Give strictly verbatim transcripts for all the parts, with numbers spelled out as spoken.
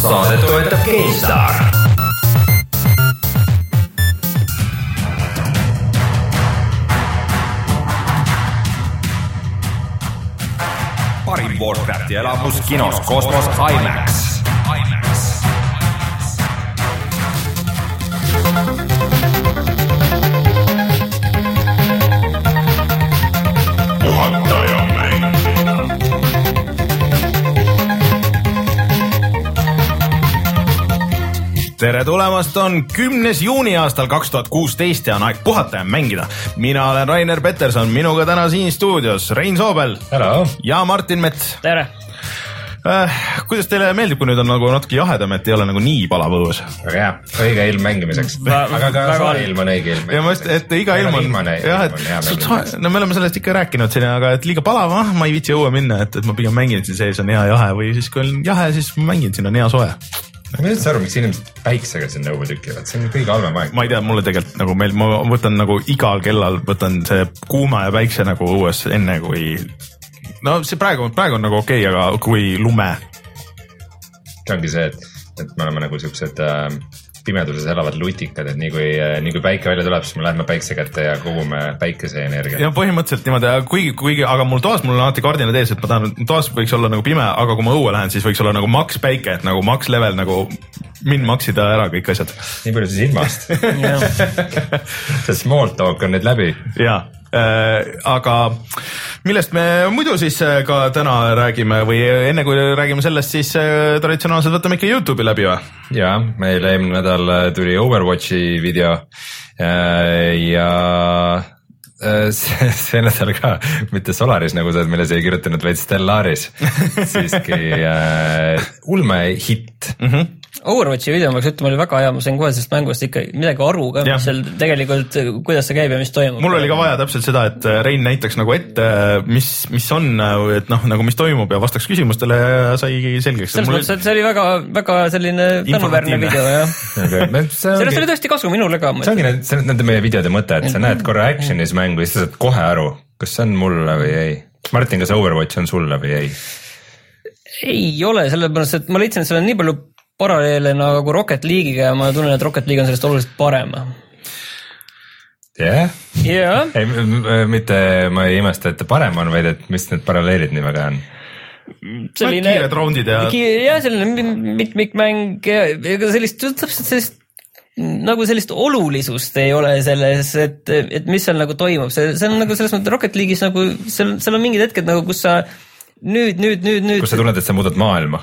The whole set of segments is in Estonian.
Saadet toetab GameStar. parim Warcrafti elamus kinos Kosmos IMAX. IMAX. Juhataja mängida. Tere tulemast, on kümnes juuni aastal kaks tuhat kuusteist ja on aeg puhata ja mängida. Mina olen Rainer Peterson, minuga täna siin stuudios Rein Soobel. Hello. Ja Martin Mets. Tere. Äh, kuidas teile meeldib, kui nüüd on nagu natuke jahedam, et ei ole nagu nii palav õues? Väga hea, õige ilm mängimiseks. Aga ka soe ilm on õige ilm. Ja ma just, et iga ilm on, jah, et no me oleme sellest ikka rääkinud siin, aga et liiga palav, ah, ma ei viitsi õue minna, et, et ma pigem mängin siin sees on hea jahe või siis kui on jahe, siis ma mängin siin on hea soe. Ma ei üldse aru, miks inimesed päiksega siin õue tükivad, see on kõige halvem aeg. Ma ei tea, mulle tegelikult nagu meil, ma võtan nagu igal kellal, võtan see kuuma ja päikse nagu õues enne kui no see praegu, praegu on nagu okei, okay, aga kui lume. See ongi see, et, et me oleme nagu siuksed äh, pimeduses elavad lutikad, et nii kui, nii kui päike välja tuleb, siis me läheme päikse kätte ja kogume päikese energia. Ja põhimõtteliselt niimoodi, kuigi, kuigi, aga mul toas, mul on alati kardinad ees, et ma tahan, toas võiks olla nagu pime, aga kui ma õue lähen, siis võiks olla nagu maks päike, et nagu maks level, nagu min maksida ära kõik asjad. Nii palju siis ilmast. See small talk on nüüd läbi. Jaa. Äh, aga millest me muidu siis ka täna räägime või enne kui räägime sellest, siis äh, traditsionaalselt võtame ikka YouTube'i läbi või? Jaa, meil eelmine nädal tuli Overwatchi video äh, ja äh, see, see nädal ka mitte Solaris, nagu sa oled meile siia kirjutanud, vaid Stellaris siiski äh, ulme hitt. Mhm. Overwatchi video ma peaks ütlema, oli väga hea, ma sain kohe sellest mängust ikka midagi aru ka, mis seal tegelikult, kuidas see käib ja mis toimub. Mul oli ka vaja täpselt seda, et Rein näitaks nagu ette, mis, mis on, et noh, nagu mis toimub ja vastaks küsimustele ja sai selgeks. Selles mõttes, et see oli väga, väga selline tänuväärne video, jah. Sellest oli tõesti kasu minule ka. See ongi nende, nende meie videode mõte, et sa näed korra actionis mängu ja sa saad kohe aru, kas see on mulle või ei. Martin, kas Overwatch on sulle või ei? Ei ole, sellepärast, et ma leidsin, et seal on nii palju paralleele nagu Rocket League'iga ja ma tunnen, et Rocket League on sellest oluliselt parem. Jah? Yeah. Ei, mitte ma ei imesta, et parem on, vaid et mis need paralleelid nii väga on? Selline, kiired roundid ja... Jah, selline mitmikmäng ja sellist, sellist, nagu sellist olulisust ei ole selles, et, et mis seal nagu toimub. See, see on nagu selles mõttes Rocket League'is nagu, seal, seal on mingid hetked nagu, kus sa nüüd, nüüd, nüüd, nüüd... Kus sa tunned, et sa muudad maailma?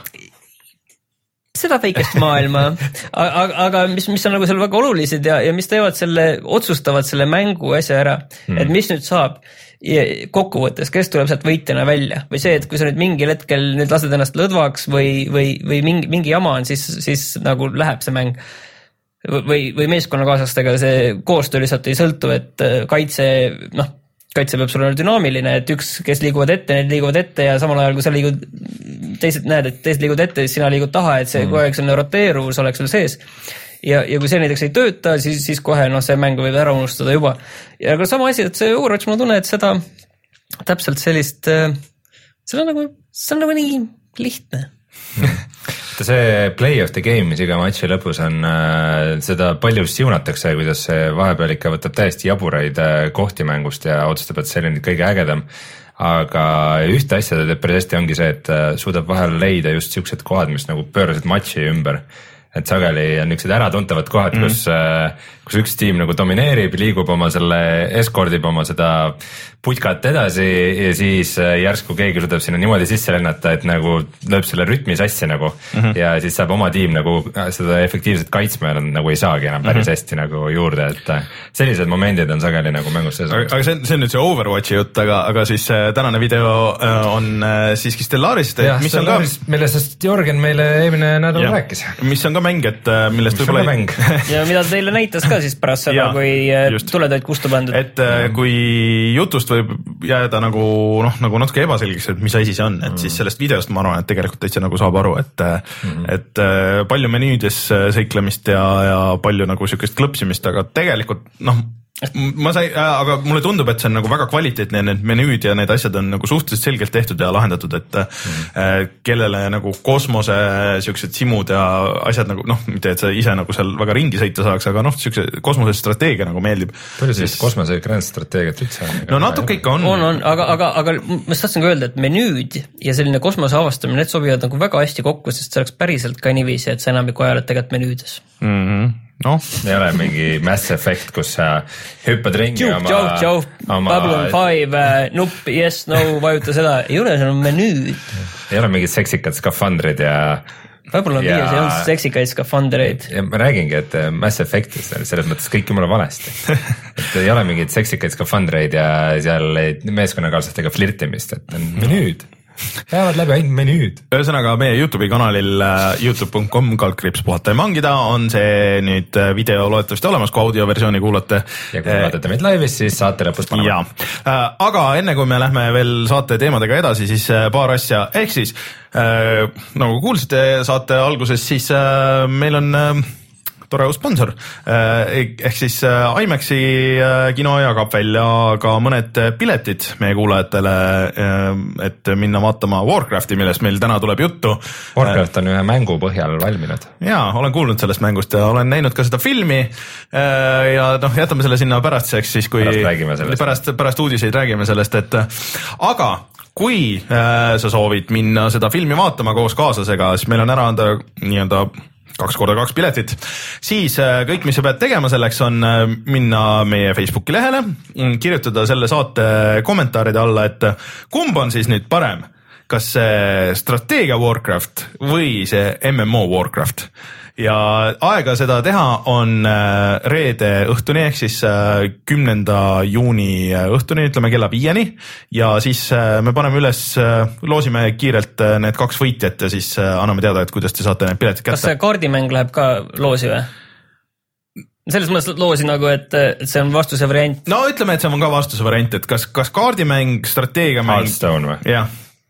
Seda väikest maailma, aga, aga mis, mis on nagu seal väga olulised ja, ja mis teevad selle, otsustavad selle mängu asja ära, mm. et mis nüüd saab ja kokkuvõttes, kes tuleb sealt võitjana välja või see, et kui sa nüüd mingil hetkel nüüd lased ennast lõdvaks või, või, või mingi, mingi jama on, siis, siis nagu läheb see mäng või, või meeskonnakaaslastega see koostöö lihtsalt ei sõltu, et kaitse, noh, kaitse peab sulle dünaamiline, et üks, kes liiguvad ette, need liiguvad ette ja samal ajal, kui sa liigud, teised näed, et teised liigud ette, siis sina liigud taha, et see mm. kohe selline roteeruvus oleks sul sees. Ja, ja kui see näiteks ei tööta, siis, siis kohe no, see mäng võib ära unustada juba. Ja aga sama asi, et see Overwatch, ma tunnen, et seda täpselt sellist, see on nagu, see on nagu nii lihtne. See play of the game, mis iga matši lõpus on, seda palju siunatakse, kuidas see vahepeal ikka võtab täiesti jaburaid kohti mängust ja otsustab, et see on kõige ägedam. Aga ühte asja ta teeb päris hästi ongi see, et suudab vahel leida just siuksed kohad, mis nagu pöörasid matši ümber. Et sageli on niisugused äratuntavad kohad, mm. kus, kus üks tiim nagu domineerib, liigub oma selle, eskordib oma seda putkat edasi ja siis järsku keegi suudab sinna niimoodi sisse lennata, et nagu lööb selle rütmi sassi nagu mm -hmm. ja siis saab oma tiim nagu seda efektiivselt kaitsma ja nad nagu ei saagi enam päris mm -hmm. hästi nagu juurde, et sellised momendid on sageli nagu mängus sees. Aga see on, see on nüüd see Overwatchi jutt, aga, aga siis tänane video on siiski Stellarist, mis on ka... millest Jorgen meile eelmine nädal ja. rääkis. Mis on ka mäng, et millest mis võib-olla mäng. ja mida teile näitas ka siis pärast seda, kui just. Tuletöid kustu pandud. Et ja. kui jutust võib jääda nagu, noh, nagu natuke ebaselgeks, et mis asi see on, et mm. siis sellest videost ma arvan, et tegelikult täitsa nagu saab aru, et, mm. et palju menüüdes seiklemist ja, ja palju nagu siukest klõpsimist, aga tegelikult, noh, ma sai, aga mulle tundub, et see on nagu väga kvaliteetne, need menüüd ja need asjad on nagu suhteliselt selgelt tehtud ja lahendatud, et mm. kellele nagu kosmose siuksed simud ja asjad nagu noh, mitte et sa ise nagu seal väga ringi sõita saaks, aga noh, siukse kosmose strateegia nagu meeldib. palju sellist kosmose grandstrateegiat üldse on? No natuke ikka on. On, on, aga, aga, aga ma tahtsin ka öelda, et menüüd ja selline kosmose avastamine, need sobivad nagu väga hästi kokku, sest see oleks päriselt ka niiviisi, et sa enamiku ajal tegelikult menüüdes. Mhm. No. ei ole mingi Mass Effect, kus sa hüppad ringi Juh, oma, juh, juh, oma Babylon five äh, nupp, yes, no, vajuta seda, ei ole, seal on menüüd. ei ole mingid seksikad skafandrid ja Babylon ja... viies ei olnud seksikaid skafandreid. Ja ma räägingi, et Mass Effectis selles mõttes kõik jumala valesti. et ei ole mingid seksikad skafandreid ja seal meeskonnakaaslastega flirtimist, et on menüüd. Jäävad läbi ainult menüüd. Ühesõnaga meie YouTube'i kanalil youtube punkt com kaldkriips puhata ja mangida on see nüüd video loetavasti olemas, kui audioversiooni kuulate. Ja kui vaatate meid laivis, siis saate lõpus panema. Aga enne kui me lähme veel saate teemadega edasi, siis paar asja. Ehk siis, nagu kuulsite saate alguses, siis meil on tore uus sponsor. Ehk siis IMAXi kino jagab välja ka mõned piletid meie kuulajatele, et minna vaatama Warcrafti, millest meil täna tuleb juttu. Warcraft on ühe mängu põhjal valminud. Jaa, olen kuulnud sellest mängust ja olen näinud ka seda filmi ja noh, jätame selle sinna pärastseks siis, kui pärast, pärast, pärast uudiseid räägime sellest, et aga kui sa soovid minna seda filmi vaatama koos kaaslasega, siis meil on ära anda nii-öelda kaks korda kaks piletit, siis kõik, mis sa pead tegema selleks on minna meie Facebooki lehele, kirjutada selle saate kommentaaride alla, et kumb on siis nüüd parem, kas see strateegia Warcraft või see M M O Warcraft. Ja aega seda teha on reede õhtuni ehk siis kümnenda juuni õhtuni, ütleme kella viieni ja siis me paneme üles, loosime kiirelt need kaks võitjat ja siis anname teada, et kuidas te saate need piletid kätte. Kas see kaardimäng läheb ka loosi või? Selles mõttes loosi nagu, et see on vastuse variant. No ütleme, et see on ka vastuse variant, et kas, kas kaardimäng, strateegiamäng Hearthstone või? Jah.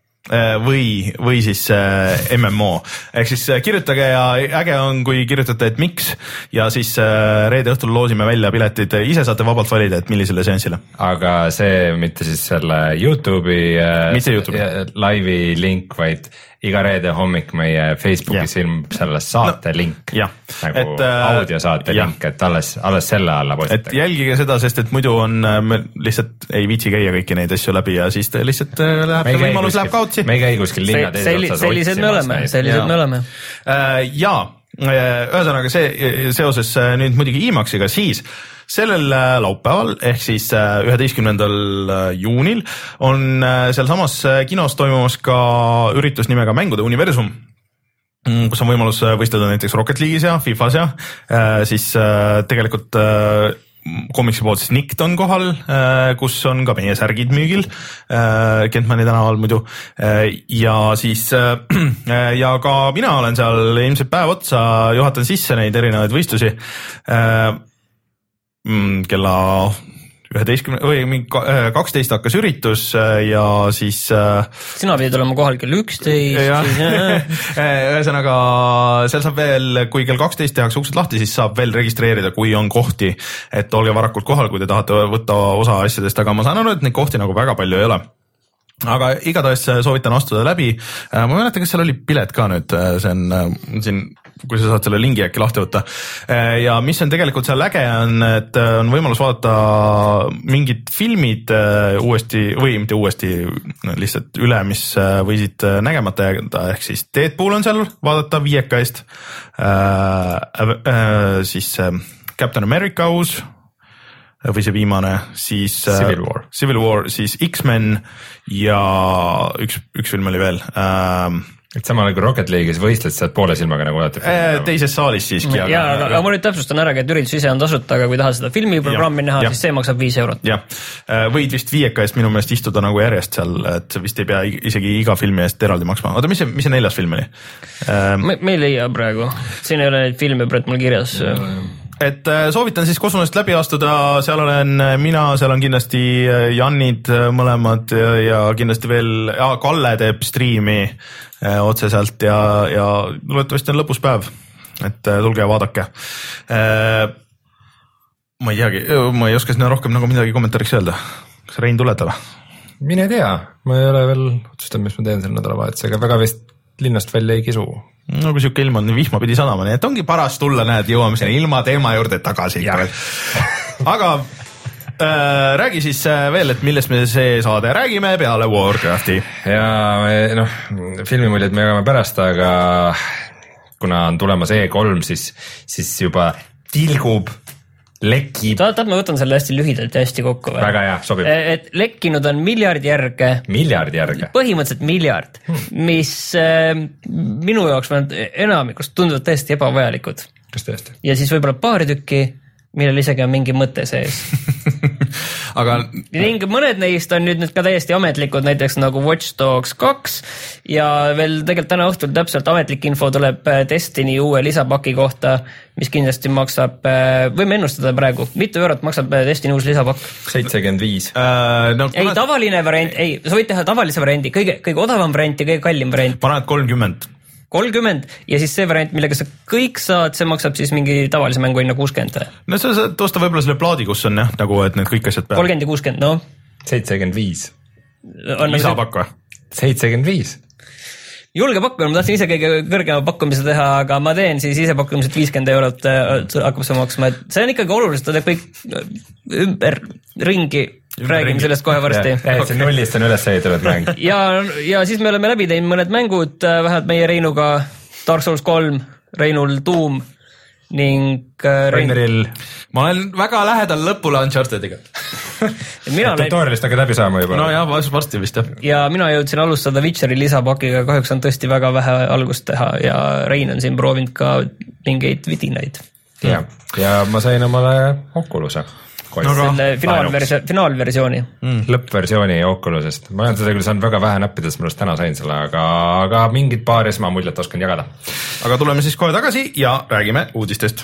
või, või siis äh, M M O. Ehk siis äh, kirjutage ja äge on, kui kirjutate, et miks ja siis äh, reede õhtul loosime välja piletid. Ise saate vabalt valida, et millisele seansile. Aga see mitte siis selle YouTube'i äh, YouTube. laivi link, vaid iga reede hommik meie Facebookis yeah. ilmub selle saate no, link yeah. nagu et, audiosaate yeah. link, et alles, alles selle alla postitage. Et jälgige seda, sest et muidu on, me lihtsalt ei viitsi käia kõiki neid asju läbi ja siis lihtsalt läheb see võimalus läheb kaotsi. Me ei käi kuskil linna teises Selli, otsas sellised me oleme, sellised ja. me oleme. Ja ühesõnaga see seoses nüüd muidugi IMAXiga, siis sellel laupäeval ehk siis üheteistkümnendal juunil on seal samas kinos toimumas ka üritus nimega Mängude universum, kus on võimalus võistelda näiteks Rocket League'is ja FIFA's ja siis tegelikult komiksi poolt siis Nikt on kohal, kus on ka meie särgid müügil Kentmani tänaval muidu ja siis ja ka mina olen seal ilmselt päev otsa, juhatan sisse neid erinevaid võistlusi kella üheteistkümne või kaksteist hakkas üritus ja siis sina pidid olema kohal kell üksteist ühesõnaga seal saab veel, kui kell kaksteist tehakse uksed lahti, siis saab veel registreerida, kui on kohti, et olge varakult kohal, kui te tahate võtta osa asjadest, aga ma saan aru, et neid kohti nagu väga palju ei ole. Aga igatahes soovitan astuda läbi. Ma mäletan, kas seal oli pilet ka nüüd, see on siin, kui sa saad selle lingi äkki lahti võtta. Ja mis on tegelikult seal äge on, et on võimalus vaadata mingid filmid uuesti või mitte uuesti, lihtsalt üle, mis võisid nägemata jääda, ehk siis Deadpool on seal vaadata viieka eest, siis Captain America uus või see viimane, siis Civil War, Civil War, siis X-Men ja üks, üks film oli veel. Ähm, et samal kui Rocket League'is võistled, saad poole silmaga nagu vaadata. Äh, teises saalis siiski. Ja, aga, aga ma nüüd täpsustan ära, et üritus ise on tasuta, aga kui tahad seda filmiprogrammi näha, siis see maksab viis eurot. Ja, võid vist viieka eest minu meelest istuda nagu järjest seal, et vist ei pea isegi iga filmi eest eraldi maksma. Oota, mis see, mis see neljas film oli? Ähm, me, me ei leia praegu. Siin ei ole neid filme praegu mul kirjas. Et soovitan siis kosmosest läbi astuda, seal olen mina, seal on kindlasti Jannid mõlemad ja, ja kindlasti veel, ja Kalle teeb striimi otseselt ja, ja loodetavasti on lõpus päev, et tulge ja vaadake. ma ei teagi, ma ei oska sinna rohkem nagu midagi kommentaariks öelda. Kas Rein tuletab? Mine tea, ma ei ole veel otsustanud, mis ma teen selle nädalavahetusega, väga vist linnast välja ei kisu. No kui siuke ilm on vihma pidi sadama, nii et ongi paras tulla, näed, jõuame sinna ilma teema juurde tagasi. Aga äh, räägi siis veel, et millest me see saade räägime peale Warcrafti. Ja noh, filmimuljed me jagame pärast, aga kuna on tulemas E kolm, siis, siis juba tilgub, lekib. Tahad, ma võtan selle hästi lühidalt ja hästi kokku. Või? Väga hea, sobib. Et lekkinud on miljard järge. Miljard järge? Põhimõtteliselt miljard, hmm. mis äh, minu jaoks enamikust tunduvad täiesti ebavajalikud. Kas tõesti? Ja siis võib-olla paari tükki, millel isegi on mingi mõte sees. Aga ning mõned neist on nüüd, nüüd ka täiesti ametlikud, näiteks nagu Watch Dogs kaks ja veel tegelikult täna õhtul täpselt ametlik info tuleb Destiny uue lisapaki kohta, mis kindlasti maksab, võime ennustada praegu, mitu eurot maksab Destiny uus lisapakk? seitsekümmend viis. Uh, no, ei, tavaline variant, ei, sa võid teha tavalise variandi, kõige, kõige odavam variant ja kõige kallim variant. Paned kolmkümmend. kolmkümmend ja siis see variant, millega sa kõik saad, see maksab siis mingi tavalise mängu hinna kuuskümmend. No sa saad osta võib-olla selle plaadi, kus on jah, nagu et need kõik asjad peale. kolmkümmend ja kuuskümmend, no. seitsekümmend viis. Lisapakk või? seitsekümmend viis. Julge pakkumine, ma tahtsin ise kõige kõrgema pakkumise teha, aga ma teen siis ise pakkumised viiskümmend eurot hakkab see maksma, et see on ikkagi oluliselt, ta teeb kõik ümber ringi. Räägime sellest kohe varsti. See nullist on üles ehitatud mäng. Ja, ja siis me oleme läbi teinud mõned mängud, vähemalt meie Reinuga Dark Souls kolm, Reinul Doom ning Reineril. Ma olen väga lähedal lõpule Unchartediga. Tutorialist hakkad läbi saama juba. No jah, varsti vist jah. Ja mina jõudsin alustada Witcheri lisapakiga, kahjuks on tõesti väga vähe algust teha ja Rein on siin proovinud ka mingeid vidinaid. Ja, ja ma sain omale Oculus'e. No, selle finaalversio- finaalversiooni mm. Lõppversiooni Oculusest. Ma olen seda küll saanud väga vähe näppidest, ma just täna sain selle, aga, aga mingid paar esmamuljet oskan jagada. Aga tuleme siis kohe tagasi ja räägime uudistest.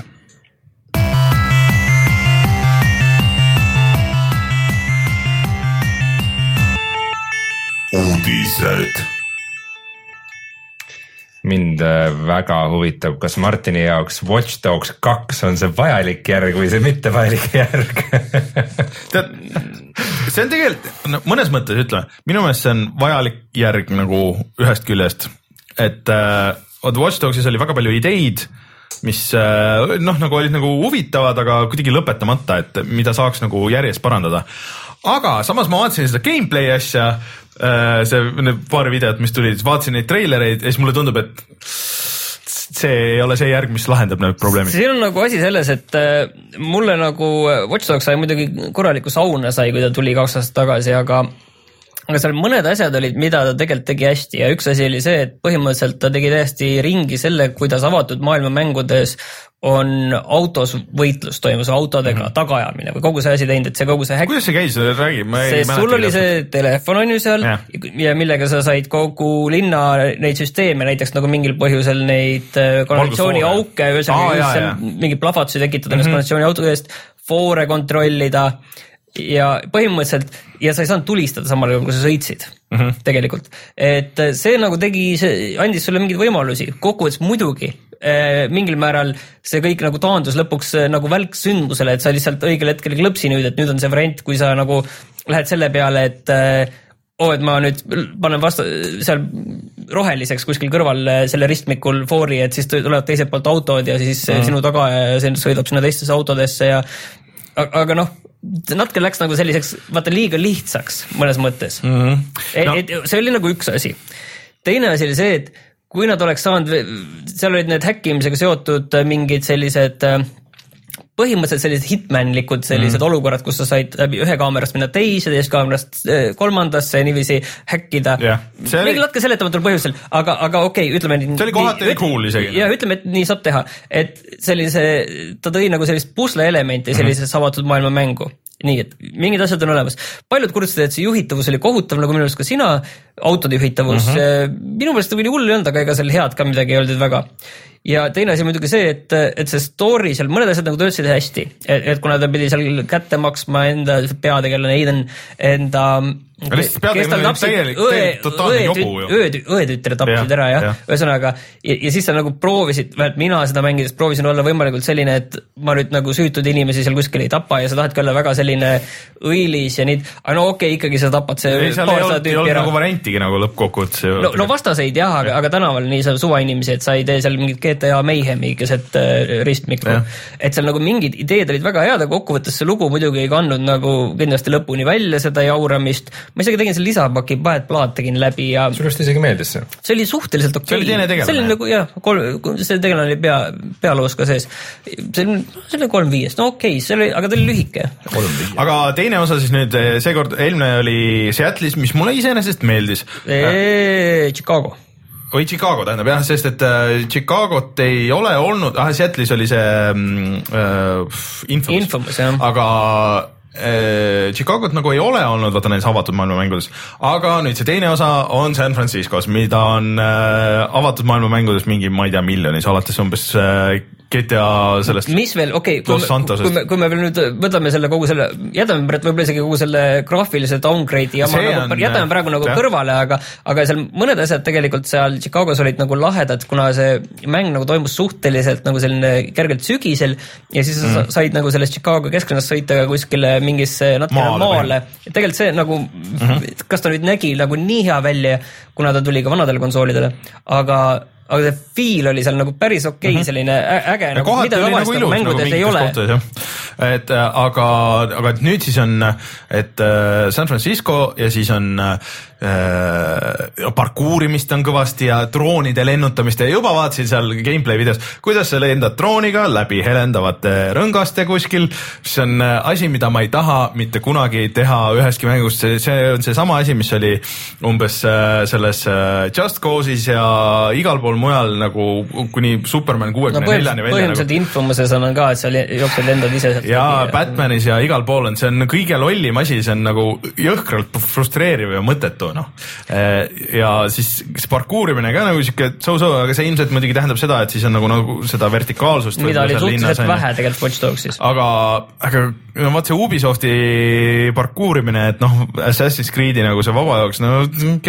Uudised. Mind väga huvitab, kas Martini jaoks Watch Dogs kaks on see vajalik järg või see mitte vajalik järg. Tead, see on tegelikult, no, mõnes mõttes ütleme, minu meelest see on vajalik järg nagu ühest küljest, et äh, Watch Dogsis oli väga palju ideid, mis äh, noh, nagu olid nagu huvitavad, aga kuidagi lõpetamata, et mida saaks nagu järjest parandada. Aga samas ma vaatasin seda gameplay asja, see need paar videot, mis tulid, vaatasin neid treilereid ja siis mulle tundub, et see ei ole see järg, mis lahendab need probleemid. Siin on nagu asi selles, et mulle nagu Watch Dogs sai muidugi korraliku sauna sai, kui ta tuli kaks aastat tagasi, aga aga seal mõned asjad olid, mida ta tegelikult tegi hästi ja üks asi oli see, et põhimõtteliselt ta tegi täiesti ringi selle, kuidas avatud maailma mängudes on autos võitlus toimus autodega mm -hmm. tagajamine või kogu see asi teinud, et see kogu see häkk... Kuidas see käis, räägi? Sest sul oli see telefon on ju seal ja. ja millega sa said kogu linna neid süsteeme, näiteks nagu mingil põhjusel neid konnektsiooni auke, ah, mingi plahvatusi tekitada mm -hmm. konnektsiooni auto eest, foore kontrollida ja põhimõtteliselt ja sa ei saanud tulistada samal juhul, kui sa sõitsid mm -hmm. tegelikult. Et see nagu tegi, see andis sulle mingeid võimalusi, kokkuvõttes muidugi mingil määral see kõik nagu taandus lõpuks nagu välksündmusele, et sa lihtsalt õigel hetkel klõpsi nüüd, et nüüd on see variant, kui sa nagu lähed selle peale, et oo, oh, et ma nüüd panen vastu seal roheliseks kuskil kõrval selle ristmikul foori, et siis tulevad teiselt poolt autod ja siis mm -hmm. sinu taga ja see sõidab sinna teistesse autodesse ja aga noh, natuke läks nagu selliseks, vaata liiga lihtsaks mõnes mõttes mm. -hmm. No. Et, et see oli nagu üks asi. Teine asi oli see, et kui nad oleks saanud, seal olid need häkkimisega seotud mingid sellised põhimõtteliselt sellised hitmanlikud sellised mm. olukorrad, kus sa said läbi ühe kaamerast minna teise, teist kaamerast kolmandasse ja niiviisi häkkida. Yeah. Oli... mingi latke seletamatul põhjusel, aga, aga okei, okay, ütleme nii. See oli kohati nii, cool isegi. Ja ütleme, et nii saab teha, et sellise, ta tõi nagu sellist pusle elementi sellises mm-hmm. avatud maailma mängu. Nii, et mingid asjad on olemas. Paljud kurtsid, et see juhitavus oli kohutav, nagu minu meelest ka sina, autode juhitavus. Mm-hmm. Minu meelest oli hull ei olnud, aga ega seal head ka midagi ei olnud väga. Ja teine asi muidugi see, et, et see story seal, mõned asjad nagu töötasid hästi, et, et kuna ta pidi seal kätte maksma enda peategelane Aiden, enda kes tal tapsid õetütre tapsid ära jah, ühesõnaga ja, ja siis sa nagu proovisid, vähemalt mina seda mängides proovisin olla võimalikult selline, et ma nüüd nagu süütud inimesi seal kuskil ei tapa ja sa tahadki olla väga selline õilis ja nii, aga no okei okay,, ikkagi sa tapad see ei, seal ei olnud, ei olnud nagu variantigi nagu lõppkokkuvõttes no, no vastaseid jah, aga, aga tänaval nii sa suva inimesi, et sa ei tee seal mingit G T A Mayhemi keset äh, ristmikku, et seal nagu mingid ideed olid väga head, aga kokkuvõttes see lugu muidugi ei kandnud nagu kindlasti lõpuni välja seda jauramist. Ma isegi tegin selle lisapaki Bad Blood tegin läbi ja sellest isegi meeldis see. See oli suhteliselt okei. See oli teine tegelane. See oli nagu, jah, kolm, see tegelane oli pea, pealoos ka sees. See oli, see oli kolm viiest, no okei, see oli, aga ta oli lühike. Aga teine osa siis nüüd, seekord eelmine oli Seattle'is, mis mulle iseenesest meeldis. Eee, Chicago. Või Chicago tähendab jah, sest et äh, Chicagot ei ole olnud, ah, Seattle'is oli see äh, Infamous, Infamous jah. Aga Chicagot nagu ei ole olnud, vaata nendes avatud maailma mängudes, aga nüüd see teine osa on San Franciscos, mida on äh, avatud maailma mängudes mingi, ma ei tea, miljonis, alates umbes äh, G T A sellest. Mis veel, okei okay,, kui, kui, me, kui me veel nüüd võtame selle kogu selle, jätame võib-olla isegi kogu selle graafilise downgrade'i ja ma nagu, jätame praegu nagu jah. Kõrvale, aga, aga seal mõned asjad tegelikult seal Chicagos olid nagu lahedad, kuna see mäng nagu toimus suhteliselt nagu selline kergelt sügisel ja siis mm. sa said nagu sellest Chicago keskkonnast sõita kuskile mingisse natukene maale, maale. Ja tegelikult see nagu mm-hmm. kas ta nüüd nägi nagu nii hea välja, kuna ta tuli ka vanadele konsoolidele, aga aga see feel oli seal nagu päris okei okay, mm -hmm. selline äge, nagu, mida tavaliselt nagu mängudes nagu ei ole. Kohtudes, et aga, aga nüüd siis on, et San Francisco ja siis on äh, parkuurimist on kõvasti ja droonide lennutamist ja juba vaatasin seal gameplay videos, kuidas sa lendad drooniga läbi helendavate rõngaste kuskil, mis on asi, mida ma ei taha mitte kunagi teha üheski mängus, see, see on see sama asi, mis oli umbes selles Just Cause'is ja igal pool mujal nagu kuni Superman kuuekümne neljani välja. Põhimõtteliselt nagu... Infomuses on ka, et sa jooksed lendad ise sealt. Ja läbi. Batmanis ja igal pool on, see on kõige lollim asi, see on nagu jõhkralt frustreeriv ja mõttetu, noh. Ja siis parkuurimine ka nagu siuke so-so, aga see ilmselt muidugi tähendab seda, et siis on nagu, nagu seda vertikaalsust. Mida oli suhteliselt vähe tegelikult Watch Dogsis. Aga, aga no, vaat see Ubisofti parkuurimine, et noh, Assassin's Creed'i nagu see vaba jooks, no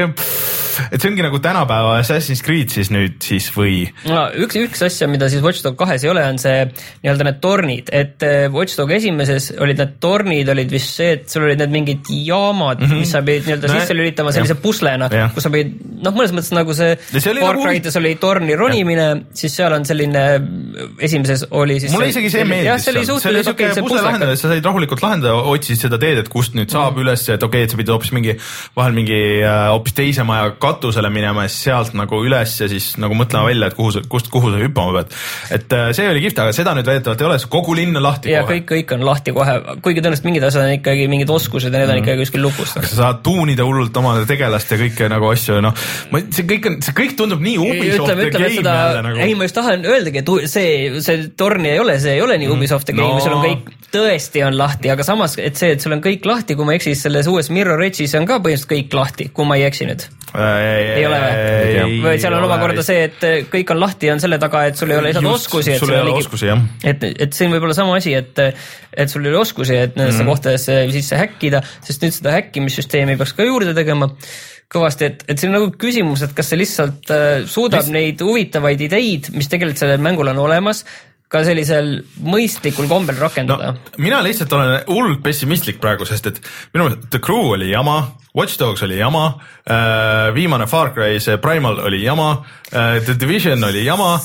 et see ongi nagu tänapäeva Assassin's Creed siis nüüd siis või? No, üks, üks asja, mida siis Watch Dog kahes ei ole, on see nii-öelda need tornid, et Watch Dog esimeses olid need tornid, olid vist see, et sul olid need mingid jaamad, mm -hmm. mis sa pidid nii-öelda no, sisse lülitama sellise puslena, kus sa pidid, noh, mõnes mõttes nagu see Far Cry'des oli torni ronimine, ja. Siis seal on selline, esimeses oli siis mulle isegi see meeldis. Jah, see oli suhteliselt okei, see pusle. Sa said rahulikult lahendada, otsisid seda teed, et kust nüüd saab mm -hmm. üles, et okei, okay, et sa pidid hoopis mingi, vahel mingi hoopis teise maja katusele minema ja sealt nagu üles ja siis nagu mõtlema välja, et kuhu sa, kust, kuhu sa hüppama pead. Et see oli kihvt, aga seda nüüd väidetavalt ei ole, kogu linn on lahti ja kohe. Kõik, kõik on lahti kohe, kuigi tõenäoliselt mingid asjad on ikkagi mingid oskused ja need on ikkagi kuskil lukust. Sa saad tuunida hullult oma tegelast ja kõike nagu asju, noh, see kõik on, see kõik tundub nii Ubisoft ja game seda, nagu. Ei, ma just tahan öeldagi, et see, see torni ei ole, see ei ole nii Ubisoft ja game no., sul on kõik tõesti on lahti, aga samas, et see, et sul on kõik lahti, kui ma eksis, selles uues Mirror Edge'is on ka põhimõtteliselt kõik lahti, kui ma ei eksi nüüd. Ei, ei ole või? Või seal on omakorda see, et kõik on lahti ja on selle taga, et sul ei ole lihtsalt oskusi, et, sul ei ole oskusi, jah. Et, et see on võib-olla sama asi, et, et sul ei ole oskusi, et nendesse mm. kohtadesse sisse häkkida, sest nüüd seda häkkimissüsteemi peaks ka juurde tegema kõvasti, et, et see on nagu küsimus, et kas see lihtsalt uh, suudab mis... neid huvitavaid ideid, mis tegelikult sellel mängul on olemas, ka sellisel mõistlikul kombel rakendada. No, mina lihtsalt olen hullult pessimistlik praegu, sest et minu meelest The Crew oli jama, Watch Dogs oli jama, äh, viimane Far Cry, see Primal oli jama, äh, The Division oli jama,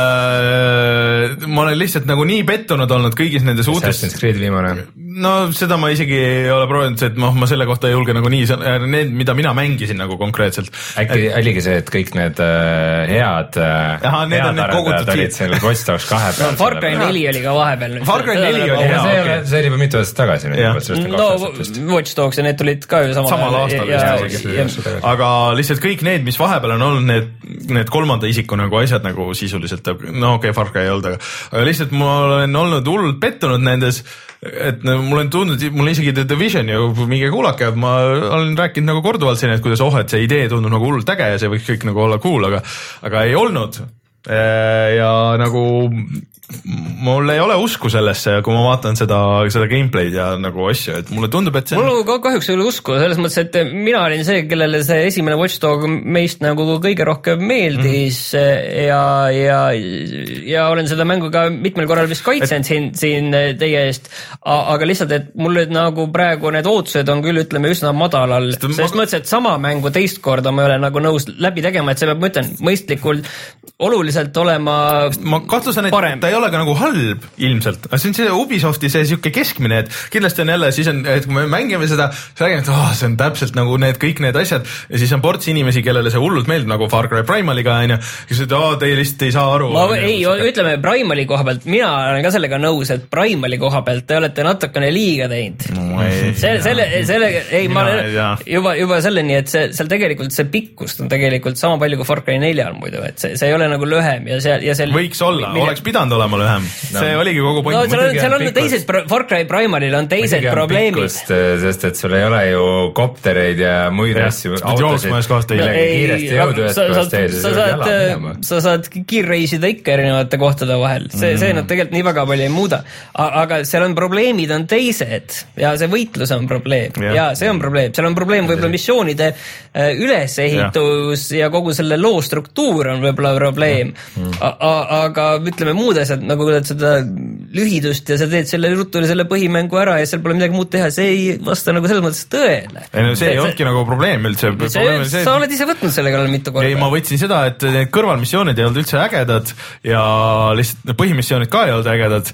äh, ma olen lihtsalt nagu nii pettunud olnud kõigis nendes uutes. Assassin's Creed viimane. No seda ma isegi ei ole proovinud, et ma, ma selle kohta ei julge nagu nii, need, mida mina mängisin nagu konkreetselt. Äkki et... oligi see, et kõik need äh, head, Aha, need head arendajad olid seal Watch Dogs kahe peal. No, Far Cry neli oli ka vahepeal. Far Cry neli oli hea. See, okay. see oli juba mitu aastat tagasi. No Watch Dogs ja need tulid ka ju samal, samal aastal. Ja, ja, ja, aga lihtsalt kõik need, mis vahepeal on olnud, need, need kolmanda isiku nagu asjad nagu sisuliselt, no okei okay,, Far Cry ei olnud, aga, aga lihtsalt ma olen olnud hullult pettunud nendes, et mul on tundnud, mul isegi The Division ja mingi kuulake, ma olen rääkinud nagu korduvalt siin, et kuidas oh, et see idee tundub nagu hullult äge ja see võiks kõik nagu olla cool, aga, aga ei olnud. ja nagu mul ei ole usku sellesse, kui ma vaatan seda, seda gameplay'd ja nagu asju, et mulle tundub, et see on... Mul kahjuks ei ole usku, selles mõttes, et mina olin see, kellele see esimene Watch Dog meist nagu kõige rohkem meeldis mm. ja, ja, ja olen seda mängu ka mitmel korral vist kaitsenud et... siin, siin teie eest, aga lihtsalt, et mul nüüd nagu praegu need ootused on küll, ütleme, üsna madalal, sest ma... mõttes, et sama mängu teist korda ma ei ole nagu nõus läbi tegema, et see peab, ma ütlen, mõistlikult oluliselt olema ma kahtlusan, et parem. Ta ei ole ka nagu halb ilmselt, aga see on see Ubisofti see siuke keskmine, et kindlasti on jälle, siis on, et kui me mängime seda, siis räägime, et oh, see on täpselt nagu need kõik need asjad ja siis on ports inimesi, kellele see hullult meeldib, nagu Far Cry Primaliga on ju, kes ütlevad, oh, teie lihtsalt ei saa aru. Ma ei, ütleme Primali koha pealt, mina olen ka sellega nõus, et Primali koha pealt te olete natukene liiga teinud. No, ei, selle, selle, selle, ei, ma olen juba, juba selleni, et see, seal tegelikult see pikkust on tegelikult sama palju kui Far Cry neljal muidu, et see, see ei ole nagu lühem ja see, ja see võiks olla, mille... oleks pidanud olema lühem. No. See oligi kogu point. No, seal on, seal on teised, Far Cry Primalil on teised probleemid. Pikkust, sest et sul ei ole ju koptereid ja muid asju. Kiiresti jõudu ühest kohast teise. Sa saad, sa saad kiirreisida ikka erinevate kohtade vahel. See, see nad tegelikult nii väga palju ei muuda. Aga seal on probleemid on teised ja see võitlus on probleem. Ja, ja see on probleem. Seal on probleem võib-olla missioonide ülesehitus ja. ja kogu selle loo struktuur on võib-olla probleem. Aga ütleme muud asjad, nagu seda lühidust ja sa teed selle rutule selle põhimängu ära ja seal pole midagi muud teha, see ei vasta nagu selles mõttes tõele. Ei no see, see ei olnudki nagu probleem üldse. See, see, sa oled ise võtnud selle kallal mitu korda. Ei, ma võtsin seda, et need kõrvalmissioonid ei olnud üldse ägedad ja lihtsalt põhimissioonid ka ei olnud ägedad.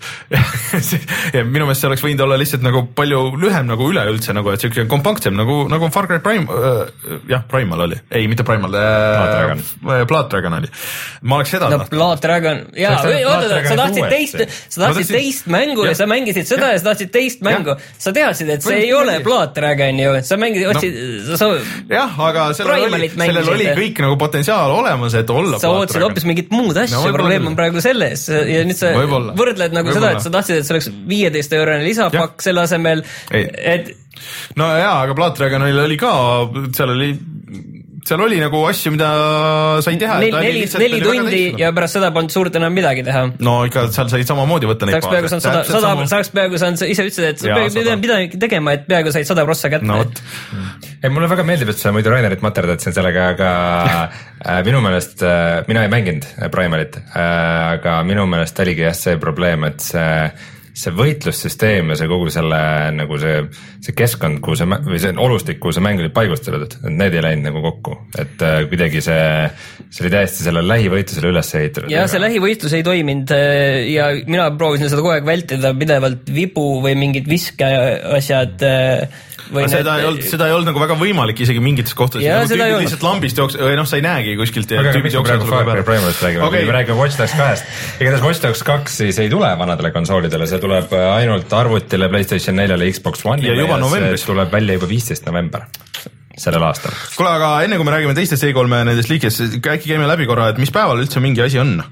Ja minu meelest see oleks võinud olla lihtsalt nagu palju lühem nagu üleüldse, nagu et selline kompaktsem, nagu, nagu Far Cry Prime, äh, jah, Primal oli. Ei, mitte Primal, äh, Blood Dragon oli. Ma oleks seda no, Blood Dragon, jaa, oota, sa tahtsid teist, sa tahtsid teist mängu ja, ja sa mängisid seda ja, ja sa tahtsid teist mängu. Ja. Sa teadsid, et see ei ole Blood Dragon ju, sa mängisid, otsid no, sa, jah, aga sellel oli, sellel oli kõik nagu potentsiaal olemas, et olla sa ootsid hoopis mingit muud asja, no, probleem on praegu selles ja nüüd sa võibolla. Võrdled nagu võibolla. Seda, et sa tahtsid, et see oleks viieteist eurone lisapakk ja. Selle asemel, et no jaa, aga Blood Dragonil oli ka, seal oli seal oli nagu asju, mida sai teha. Neli, neli, neli tundi ja pärast seda polnud suurt enam midagi teha. No ikka seal sai samamoodi võtta neid paase. Saaks peaaegu saanud, ise ütlesid, et sa peaaegu midagi tegema, et peaaegu said sada prossa kätte. No, võt. Ei, mulle väga meeldib, et sa muidu Rainerit materdad siin sellega, aga minu meelest, mina ei mänginud Primalit, aga minu meelest oligi jah see probleem, et see see võitlussüsteem ja see kogu selle nagu see, see keskkond, kuhu see, või see olustik, kuhu see mäng oli paigustatud, et need ei läinud nagu kokku, et kuidagi see, see oli täiesti selle lähivõitlusele üles ehitatud. Ja see lähivõitlus ei toiminud ja mina proovisin seda kogu aeg vältida pidevalt vibu või mingid viske asjad. Või seda, need... ei olnud, seda ei olnud nagu väga võimalik isegi mingites kohtades. Nagu tüübid lihtsalt lambist jooks, või noh, sa ei näegi kuskilt. Aga mis me praegu Far Cry Primalist räägime, okay. Me räägime Watch Dogs kahest. Igatahes Watch Dogs kaks siis ei tule vanadele konsoolidele, see tuleb ainult arvutile, PlayStation neljale, Xbox One'ile ja, ja see tuleb välja juba viisteist november sellel aastal. Kuule, aga enne kui me räägime teistest E kolme nendest liikest, äkki käime läbi korra, et mis päeval üldse mingi asi on?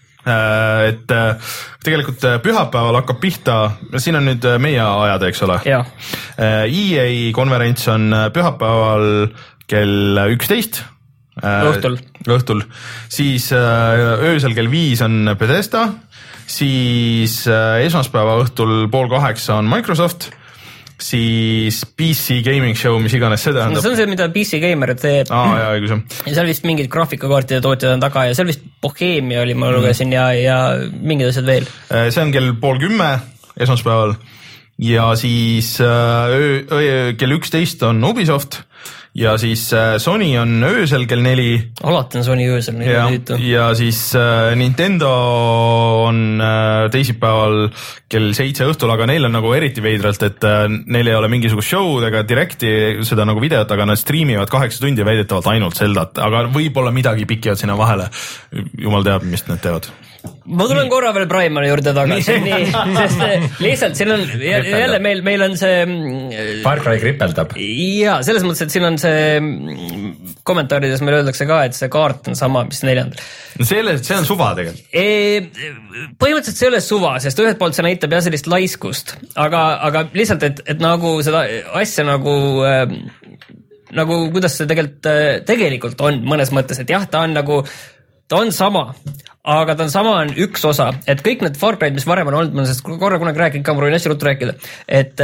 Et tegelikult pühapäeval hakkab pihta, siin on nüüd meie ajad, eks ole. E A konverents on pühapäeval kell üksteist õhtul, õhtul. Siis öösel kell viis on Bethesda, siis esmaspäeva õhtul pool kaheksa on Microsoft, siis P C Gaming Show, mis iganes see tähendab. No, see on see, mida P C Gamer teeb. Aa, jaa, õigus on. Ja seal vist mingid graafikakartide tootjad on taga ja seal vist Bohemia oli, ma lugesin, ja, ja mingid asjad veel. See on kell pool kümme esmaspäeval ja siis öö, öö, kell üksteist on Ubisoft ja siis Sony on öösel kell neli. Alati on Sony öösel. Ja, ja siis äh, Nintendo on äh, teisipäeval kell seitse õhtul, aga neil on nagu eriti veidralt, et äh, neil ei ole mingisugust show'd ega direkti seda nagu videot, aga nad streamivad kaheksa tundi väidetavalt ainult Zeldat, aga võib-olla midagi pikivad sinna vahele. Jumal teab, mis nad teevad. Ma tulen korra veel Primali juurde tagasi, nii, sest lihtsalt siin on jälle meil, meil on see Far Cry kripeldab. Jaa, selles mõttes, et siin on see kommentaarides meil öeldakse ka, et see kaart on sama, mis neljandal. No see, see on suva tegelikult. E, põhimõtteliselt see ei ole suva, sest ühelt poolt see näitab jah sellist laiskust, aga, aga lihtsalt, et, et nagu seda asja nagu äh, nagu kuidas see tegelikult, tegelikult on mõnes mõttes, et jah, ta on nagu ta on sama, aga ta on sama on üks osa, et kõik need Far Cry'd, mis varem on olnud, ma olen sellest korra kunagi rääkinud ka, ma võin hästi ruttu rääkida, et,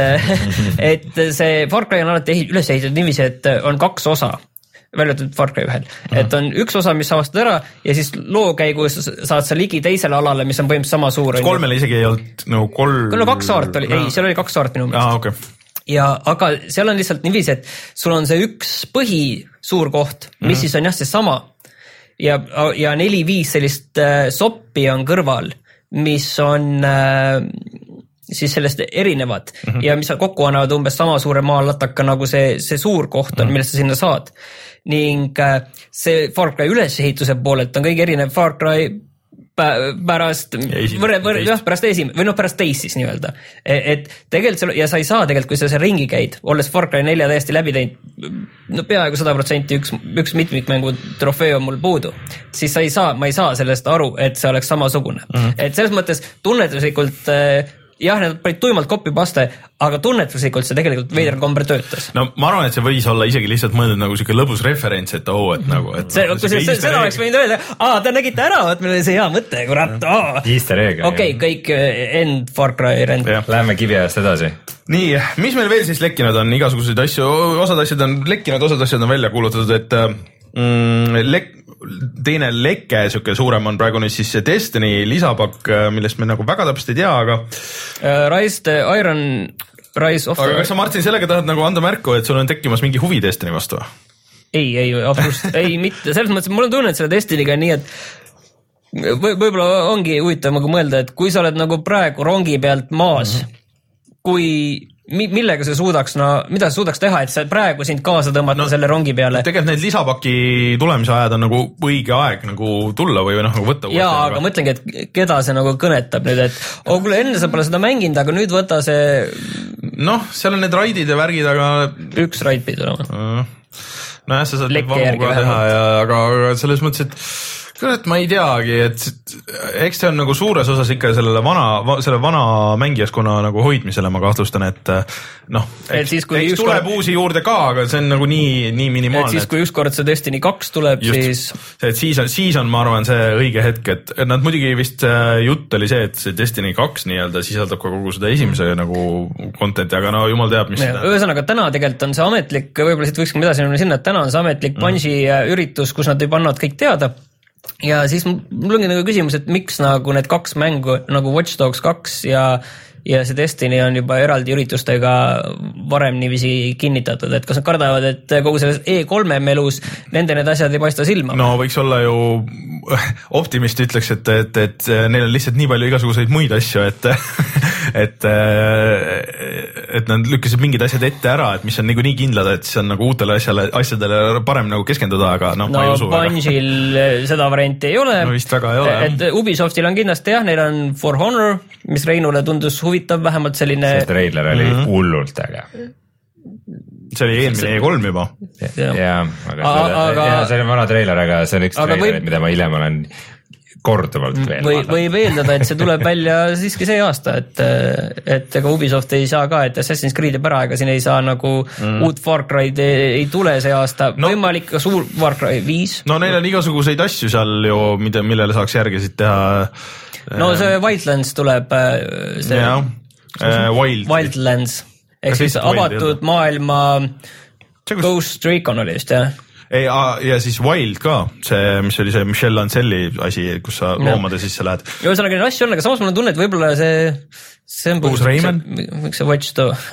et see Far Cry on alati üles ehitatud niiviisi, et on kaks osa, väljatud Far Cry ühel, et on üks osa, mis avastad ära ja siis loo käigus saad sa ligi teisele alale, mis on põhimõtteliselt sama suur. kolmele isegi ei olnud no kolm... no kaks saart oli, ei, seal oli kaks saart minu meelest. Ah, okay. Ja aga seal on lihtsalt niiviisi, et sul on see üks põhi suur koht, mis mm-hmm. siis on jah see sama ja, ja neli-viis sellist äh, soppi on kõrval, mis on äh, siis sellest erinevad mm-hmm. ja mis kokku annavad umbes sama suure maalataka nagu see, see suur koht on, mm-hmm. millest sa sinna saad. Ning äh, see Far Cry ülesehituse poolelt on kõige erinev Far Cry pärast võrre, võrre, jah, pärast esim- või noh, pärast teist siis nii-öelda. Et tegelikult seal, ja sa ei saa tegelikult, kui sa seal ringi käid, olles Far Cry nelja täiesti läbi teinud, no peaaegu sada protsenti üks, üks mitmikmängu trofee on mul puudu, siis sa ei saa, ma ei saa sellest aru, et see oleks samasugune. Mm-hmm. Et selles mõttes tunnetuslikult jah, need panid tuimalt copy-paste, aga tunnetuslikult see tegelikult veidral kombel töötas. No ma arvan, et see võis olla isegi lihtsalt mõeldud nagu siuke lõbus referents, et oo, et nagu et see, no, see, see, seda oleks võinud öelda, aa, ta nägite ära, et meil oli see hea mõte, kurat, aa. Easter egg. Okei, okay, kõik end Far Cry rend. Läheme kivi ajast edasi. Nii, mis meil veel siis lekkinud on? Igasuguseid asju, osad asjad on lekkinud, osad asjad on välja kuulutatud, et mm, lek- teine leke siuke suurem on praegu nüüd siis see Destiny lisapakk, millest me nagu väga täpselt ei tea, aga uh, Rise the Iron Rise of aga kas sa, Martin, sellega tahad nagu anda märku, et sul on tekkimas mingi huvi Destiny vastu? Ei, ei, absoluutselt ei, mitte. Selles mõttes, mul on tunne, et selle Destinyga nii, et või, võib-olla ongi huvitav nagu mõelda, et kui sa oled nagu praegu rongi pealt maas, mm-hmm. kui millega sa suudaks, no mida sa suudaks teha, et sa praegu sind kaasa tõmmata no, selle rongi peale? Tegelikult need lisapaki tulemise ajad on nagu õige aeg nagu tulla või noh, nagu võtta. Jaa, aga ma mõtlengi, et keda see nagu kõnetab nüüd, et oh, kuule, enne sa pole seda mänginud, aga nüüd võta see... Noh, seal on need raidid ja värgid, aga... Üks raid pidi olema. No jah, sa saad vamu ka teha, ja, aga, aga selles mõttes, et kurat, ma ei teagi, et eks see on nagu suures osas ikka sellele vana, selle vana mängijaskonna nagu hoidmisele ma kahtlustan, et noh, eks, eks tuleb kord... uusi juurde ka, aga see on nagu nii, nii minimaalne. Et siis, kui ükskord see Destiny kaks tuleb, just, siis... Et siis on, siis on, ma arvan, see õige hetk, et nad muidugi vist jutt oli see, et see Destiny kaks nii-öelda sisaldab ka kogu seda esimese nagu content'i, aga no jumal teab, mis ja, seda... Ühesõnaga, täna tegelikult on see ametlik, võib-olla siit võiks edasi sinna, et täna on see ametlik Bungi mm. üritus, kus nad juba annavad kõik teada. Ja siis mul ongi nagu küsimus, et miks nagu need kaks mängu nagu Watch Dogs kaks ja, ja see Destiny on juba eraldi üritustega varem niiviisi kinnitatud, et kas nad kardavad, et kogu selles E kolme melus nende need asjad ei paista silma? No võiks olla ju, optimist ütleks, et, et, et neil on lihtsalt nii palju igasuguseid muid asju, et et, et nad lükkasid mingid asjad ette ära, et mis on nagu nii kindlad, et siis on nagu uutele asjale, asjadele parem nagu keskenduda, aga noh, no, ma ei usu. No Bungil seda varianti ei ole. No vist väga ei ole. Et Ubisoftil on kindlasti jah, neil on For Honor, mis Reinule tundus huvitav, vähemalt selline... See trailer oli mm-hmm. hullult äge. See oli eelmine E kolm juba. Jaa, aga, aga... Ja, see oli vana trailer, aga see on üks trailerid, võib... mida ma hiljem olen... korduvalt veel või, võib eeldada, et see tuleb välja siiski see aasta, et, et ega Ubisoft ei saa ka, et Assassin's Creed jääb ära, ega siin ei saa nagu mm. uut Far Cry'd ei, ei tule see aasta, no, võimalik ka suur Far Cry viis. No neil on igasuguseid asju seal ju, mida, millele saaks järgesid teha. No see Wildlands tuleb see, ja, äh, Wild. Wildlands, ehk siis avatud wild, maailma kus... Ghost Recon oli just, jah. Ei, ja siis Wild ka, see, mis oli see Michelle Ancelli asi, kus sa no. loomade sisse lähed. Ja ühesõnaga neid asju on, aga samas mul on tunne, et võib-olla see, see on uus Rayman? Miks see Watch Dogs,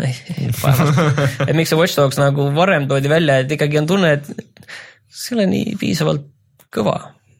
et miks see Watch Dogs nagu varem toodi välja, et ikkagi on tunne, et see on nii piisavalt kõva.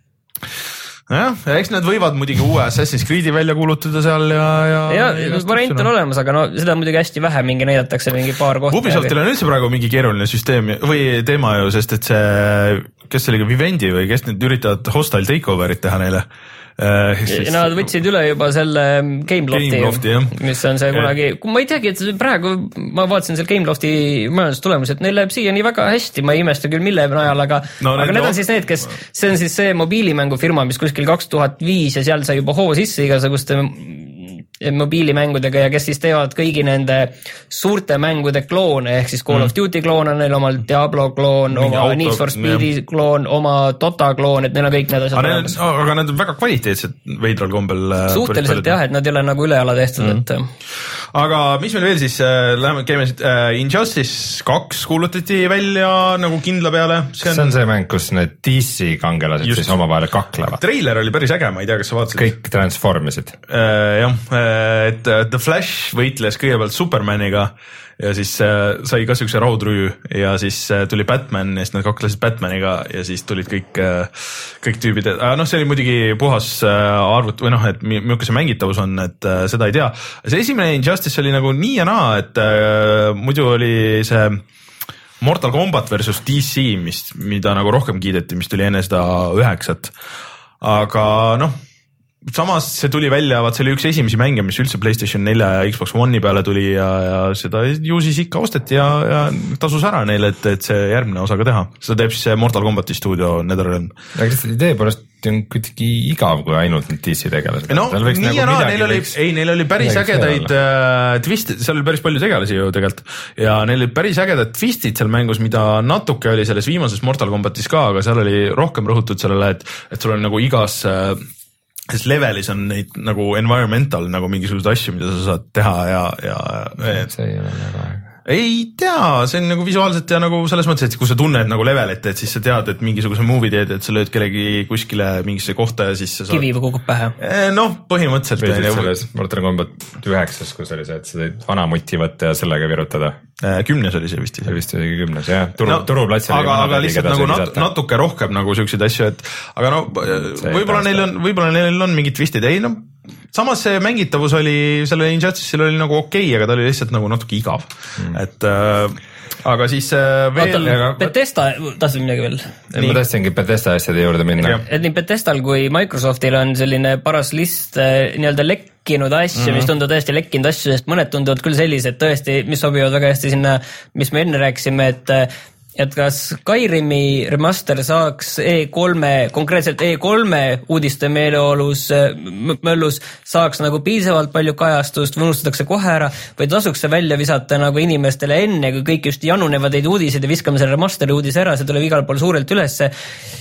jah, eks nad võivad muidugi uue Assassin's Creed'i välja kuulutada seal ja... Ja, ja, ja variant on olemas, aga no seda muidugi hästi vähe mingi näidatakse mingi paar kohta. Ubisoftil on üldse praegu mingi keeruline süsteem või teema ju, sest et see, kes oli ka Vivendi või kes nüüd üritavad hostile takeoverit teha neile? Siis... Nad võtsid üle juba selle Gamelofti, mis on see kunagi, ma ei teagi, et praegu ma vaatasin seal Gamelofti majandustulemus, et neil läheb siia nii väga hästi, ma ei imesta küll mille najal, aga, no, aga need on siis need, kes, see on siis see mobiilimängufirma, mis kuskil kaks tuhat viis ja seal sai juba hoo sisse igasuguste mobiilimängudega ja kes siis teevad kõigi nende suurte mängude kloone, ehk siis Call mm. of Duty kloon on neil, omal Diablo kloon, oma auto, Need for Speedi jah. kloon, oma Dota kloon, et neil on kõik need asjad olemas. Aga need on väga kvaliteetsed veidral kombel. Suhteliselt jah, et nad ei ole nagu üleala tehtud mm., et aga mis meil veel siis, läheme, käime siit, Injustice kaks kuulutati välja nagu kindla peale. See on see, on see mäng, kus need D C kangelased just. Siis omavahel kaklevad. Treiler oli päris äge, ma ei tea, kas sa vaatasid. Kõik transformisid. Uh, jah, et The Flash võitles kõigepealt Supermaniga ja siis uh, sai ka siukse raudrüü ja siis uh, tuli Batman ja siis nad kaklesid Batmaniga ja siis tulid kõik, uh, kõik tüübid. Uh, noh, see oli muidugi puhas uh, arvut või noh, et milline see mängitavus on, et uh, seda ei tea. See esimene Injustice oli nagu nii ja naa, et uh, muidu oli see Mortal Kombat versus D C, mis, mida nagu rohkem kiideti, mis tuli enne seda üheksat. Aga noh, samas see tuli välja, vaat see oli üks esimesi mänge, mis üldse PlayStation nelja ja Xbox One'i peale tuli ja, ja seda ju siis ikka osteti ja, ja tasus ära neile, et, et see järgmine osa ka teha. Seda teeb siis Mortal Kombati stuudio NetherRealm. Aga lihtsalt idee poolest on kuidagi igav, kui ainult need D C tegelased. No nii nagu ja naa, neil oli, ei, neil oli päris ägedaid äh, twistid, seal oli päris palju tegelasi ju tegelikult ja neil oli päris ägedad twistid seal mängus, mida natuke oli selles viimases Mortal Kombatis ka, aga seal oli rohkem rõhutud sellele, et, et sul on nagu igas äh, sest levelis on neid nagu environmental nagu mingisuguseid asju, mida sa saad teha ja, ja et... see ei ole väga aega. Ei tea, see on nagu visuaalselt ja nagu selles mõttes, et kui sa tunned nagu levelit, et siis sa tead, et mingisuguse movie teed, et sa lööd kellegi kuskile mingisse kohta ja siis sa saad... Kivi kukub pähe. Noh, põhimõtteliselt. Või siis selles Mortal Kombat üheksas, kus oli see, et sa tõid vana muti võtta ja sellega virutada. Kümnes oli see vist. See vist oli kümnes, jah. Turu, no, turuplatsil aga, aga lihtsalt nagu nat, natuke rohkem nagu siukseid asju, et aga no võib-olla neil on, võib-olla neil on mingid twistid, ei no samas see mängitavus oli, selle Injustice'il oli nagu okei okay,, aga ta oli lihtsalt nagu natuke igav mm., et äh, aga siis äh, veel... Oota, Bethesda, tahtsid midagi veel? Ma tahtsingi Bethesda asjade juurde minna. Et nii Bethesdal kui Microsoftil on selline paras list äh, nii-öelda lekkinud asju mm, -hmm. mis tunduvad tõesti lekkinud asju, sest mõned tunduvad küll sellised tõesti, mis sobivad väga hästi sinna, mis me enne rääkisime, et et kas Skyrimi remaster saaks E kolme, konkreetselt E kolme uudiste meeleolus, möllus saaks nagu piisavalt palju kajastust või unustatakse kohe ära või tasuks see välja visata nagu inimestele enne, kui kõik just janunevad neid uudiseid ja viskame selle remasteri uudise ära, see tuleb igal pool suurelt ülesse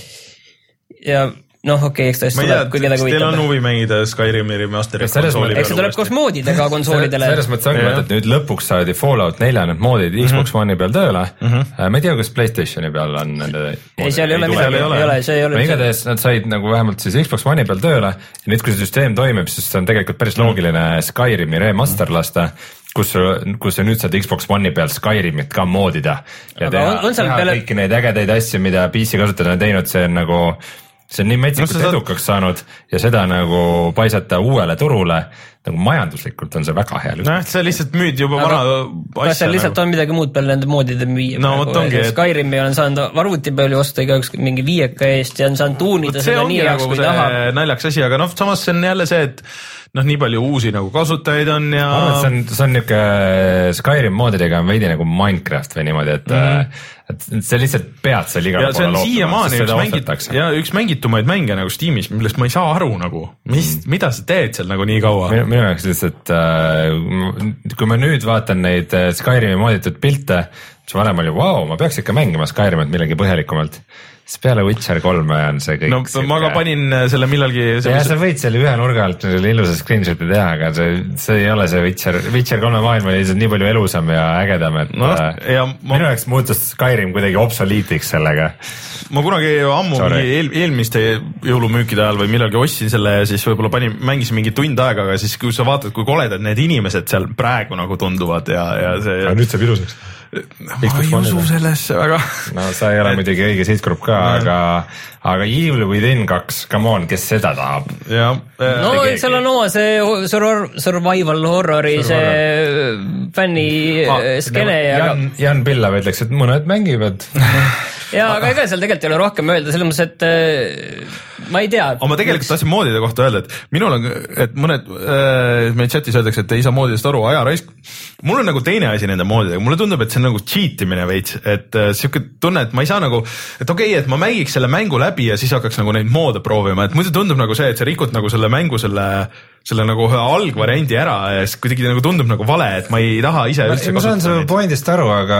ja noh, okei, eks ta just tuleb, kui kedagi võitab. Teil on huvi mängida Skyrimi remasterit konsooli peale. Eks see tuleb koos moodidega konsoolidele. Selles mõttes ongi, et nüüd lõpuks saadi Fallout nelja need moodid mm -hmm. Xbox One'i peal tööle. Mm -hmm. Ma ei tea, kas PlayStationi peal on nende ei, seal ei ole midagi, ei ole, see ei ole. No igatahes nad said nagu vähemalt siis Xbox One'i peal tööle ja nüüd, kui see süsteem toimib, siis see on tegelikult päris loogiline Skyrimi remaster lasta, kus, kus sa nüüd saad Xbox One'i peal Skyrimit ka moodida ja teha, on, on teha peale... kõiki neid ägedaid asju, mida P C kasutajad on teinud, see on nagu see on nii metsikult no, edukaks saanud ja seda nagu paisata uuele turule, nagu majanduslikult on see väga hea. Noh, see lihtsalt müüd juba vana asja. Kas seal lihtsalt nagu... on midagi muud peale nende moodide müüa? No, ongi, et... Skyrimi olen saanud arvuti peal osta igaüks mingi viieka eest ja on saanud tuunida seda nii heaks, kui tahab. Naljaks asi, aga noh, samas see on jälle see, et noh, nii palju uusi nagu kasutajaid on ja... Ma arvan, et see on, see on niuke Skyrim moodidega on veidi nagu Minecraft või niimoodi, et, mm. et see lihtsalt pead seal igal poole loopima. Ja see on siiamaani üks, mängit, ja üks mängitumaid mänge nagu Steamis, millest ma ei saa aru nagu, mis, mm. mida sa teed seal nagu nii kaua? Minu, minu jaoks lihtsalt, äh, kui ma nüüd vaatan neid Skyrimi mooditud pilte, siis varem oli, vau, ma peaks ikka mängima Skyrimit millegi põhjalikumalt. Siis peale Witcher kolme on see kõik. No siuke... ma ka panin selle millalgi... Ja mis... sa võid selle ühe nurga alt selle ilusa screenshot'i teha, aga see, see ei ole see Witcher, Witcher kolme maailm oli lihtsalt nii palju elusam ja ägedam, et no, ja ma... minu jaoks muutus Skyrim kuidagi obsoliitiks sellega. Ma kunagi ammu eel, eelmiste jõulumüükide ajal või millalgi ostsin selle ja siis võib-olla panin, mängisin mingi tund aega, aga siis kui sa vaatad, kui koledad need inimesed seal praegu nagu tunduvad ja, ja see... Aga nüüd saab ilusaks. ma ei usu sellesse väga. No sa ei ole et... muidugi õige sihtgrupp ka, aga, aga Evil Within kaks, come on, kes seda tahab? Ja, äh, no seal on oma see survival horrori see fänni ah, skene. Jan, Jan Pillav ütleks, et mõned mängivad. ja, aga ega seal tegelikult ei ole rohkem öelda, selles mõttes, et ma ei tea. aga ma tegelikult tahtsin moodide kohta öelda, et minul on, et mõned äh, meie chatis öeldakse, et ei saa moodidest aru, aja raisk. Mul on nagu teine asi nende moodidega, mulle tundub, et see see on nagu cheat imine veits, et äh, siuke tunne, et ma ei saa nagu, et okei okay,, et ma mängiks selle mängu läbi ja siis hakkaks nagu neid moode proovima, et muidu tundub nagu see, et sa rikud nagu selle mängu selle selle nagu ühe algvariandi ära ja siis kuidagi nagu tundub nagu vale, et ma ei taha ise üldse kasutada. Ma saan su pointist aru, aga,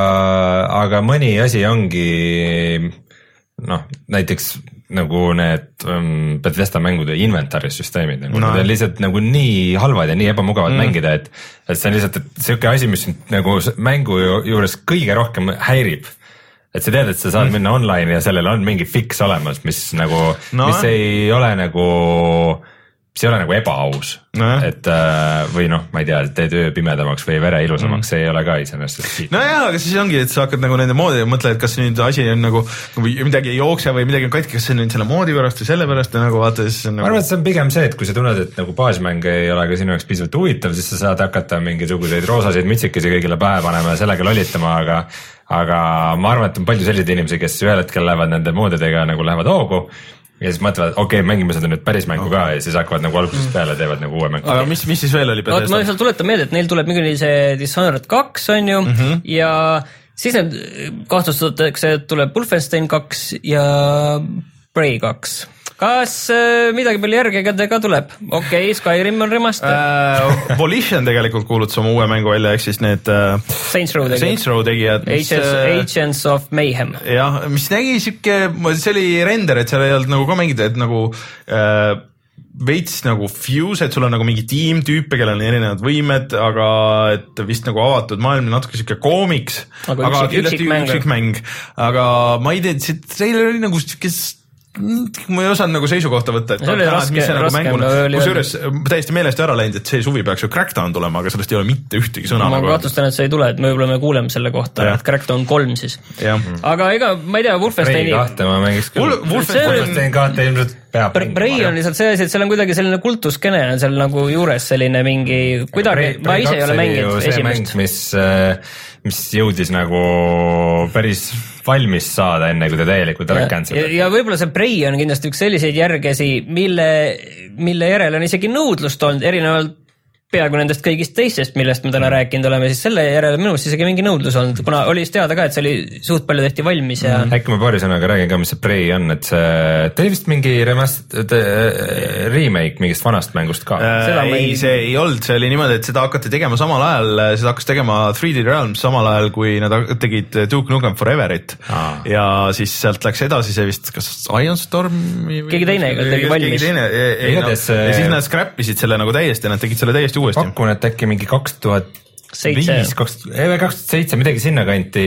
aga mõni asi ongi noh, näiteks nagu need um, Bethesda mängude inventarisüsteemid, nagu no. Need on lihtsalt nagu nii halvad ja nii ebamugavad mm. mängida, et, et see on lihtsalt et siuke asi, mis nagu mängu juures kõige rohkem häirib. Et sa tead, et sa saad mm. minna online ja sellel on mingi fix olemas, mis nagu no., mis ei ole nagu see ei ole nagu ebaaus no., et või noh, ma ei tea, teed öö pimedamaks või vere ilusamaks mm., see ei ole ka iseenesest. no jaa, aga siis ongi, et sa hakkad nagu nende moodi ja mõtled, kas nüüd asi on nagu midagi ei jookse või midagi on katki, kas see on nüüd selle moodi pärast või selle pärast ja nagu vaata siis on nagu... ma arvan, et see on pigem see, et kui sa tunned, et nagu baasmäng ei ole ka sinu jaoks piisavalt huvitav, siis sa saad hakata mingisuguseid roosasid mütsikesi kõigile pähe panema ja sellega lollitama, aga aga ma arvan, et on palju selliseid inimesi, kes ühel hetkel lähevad nende moodidega nagu lähevad hoogu ja siis mõtlevad, okei okay,, mängime seda nüüd päris mängu ka ja siis hakkavad nagu algusest peale teevad nagu uue mängu. aga mis, mis siis veel oli? Oot, ma lihtsalt tuletan meelde, et neil tuleb mingi see Dishonored kaks on ju mm -hmm. ja siis need kahtlustatakse, et tuleb Wolfenstein kaks ja Prey kaks. Kas äh, midagi palju järgega ka tuleb? Okei, okay, Skyrim on remaster äh,. Volition tegelikult kuulutas oma uue mängu välja, ehk siis need äh, Saints Row tegijad, Saints Row tegijad mis, Agents, Agents of Mayhem. Jah, mis nägi siuke, see oli render, et seal ei olnud nagu ka mingid, et nagu äh, veits nagu fuse, et sul on nagu mingi tiim tüüpe, kellel on erinevad võimed, aga et vist nagu avatud maailm, natuke siuke koomiks, aga, aga kindlasti üksik mäng, aga ma ei tea, see trailer oli nagu siuke ma ei osanud nagu seisukohta võtta, et see oli raske, mis see nagu raske mänguna, kusjuures täiesti meelest ära läinud, et see suvi peaks ju Crackdown tulema, aga sellest ei ole mitte ühtegi sõna. ma nagu kahtlustan, et see ei tule, et me võib-olla me kuuleme selle kohta, ja. Et Crackdown kolm siis. Aga ega, ma ei tea, Wolfensteini... Prey kahte ma mängiks küll. Wolfenstein kahte ilmselt peab. Prey on lihtsalt see asi, et seal on kuidagi selline kultuskene on seal nagu juures selline mingi, kuidagi, ma ise ei ole mänginud esimest. Mis, mis jõudis nagu päris valmis saada enne, kui ta täielikult ära cancel. Ja, ja võib-olla see Prey on kindlasti üks selliseid järgesi, mille, mille järel on isegi nõudlust olnud erinevalt peaaegu nendest kõigist teistest, millest me täna rääkinud oleme, siis selle järele minust isegi mingi nõudlus olnud, kuna oli teada ka, et see oli suht palju tehti valmis ja... Mm. Äkki ma paari sõnaga räägin ka, mis see Prey on, et see, te vist mingi remast, remake mingist vanast mängust ka? Äh, ei, ei, see ei olnud, see oli niimoodi, et seda hakati tegema samal ajal, seda hakkas tegema three D Realms samal ajal, kui nad tegid Duke Nukem Foreverit ah. ja siis sealt läks edasi see vist, kas Iron Stormi või... Keegi teine tegi valmis. Keegi teine, ei, ei, no, ja siis nad scrappisid selle nagu täiesti, nad tegid selle täiesti uuesti. Pakun, et äkki mingi kaks tuhat viis, kaks tuhat seitse, midagi sinna kanti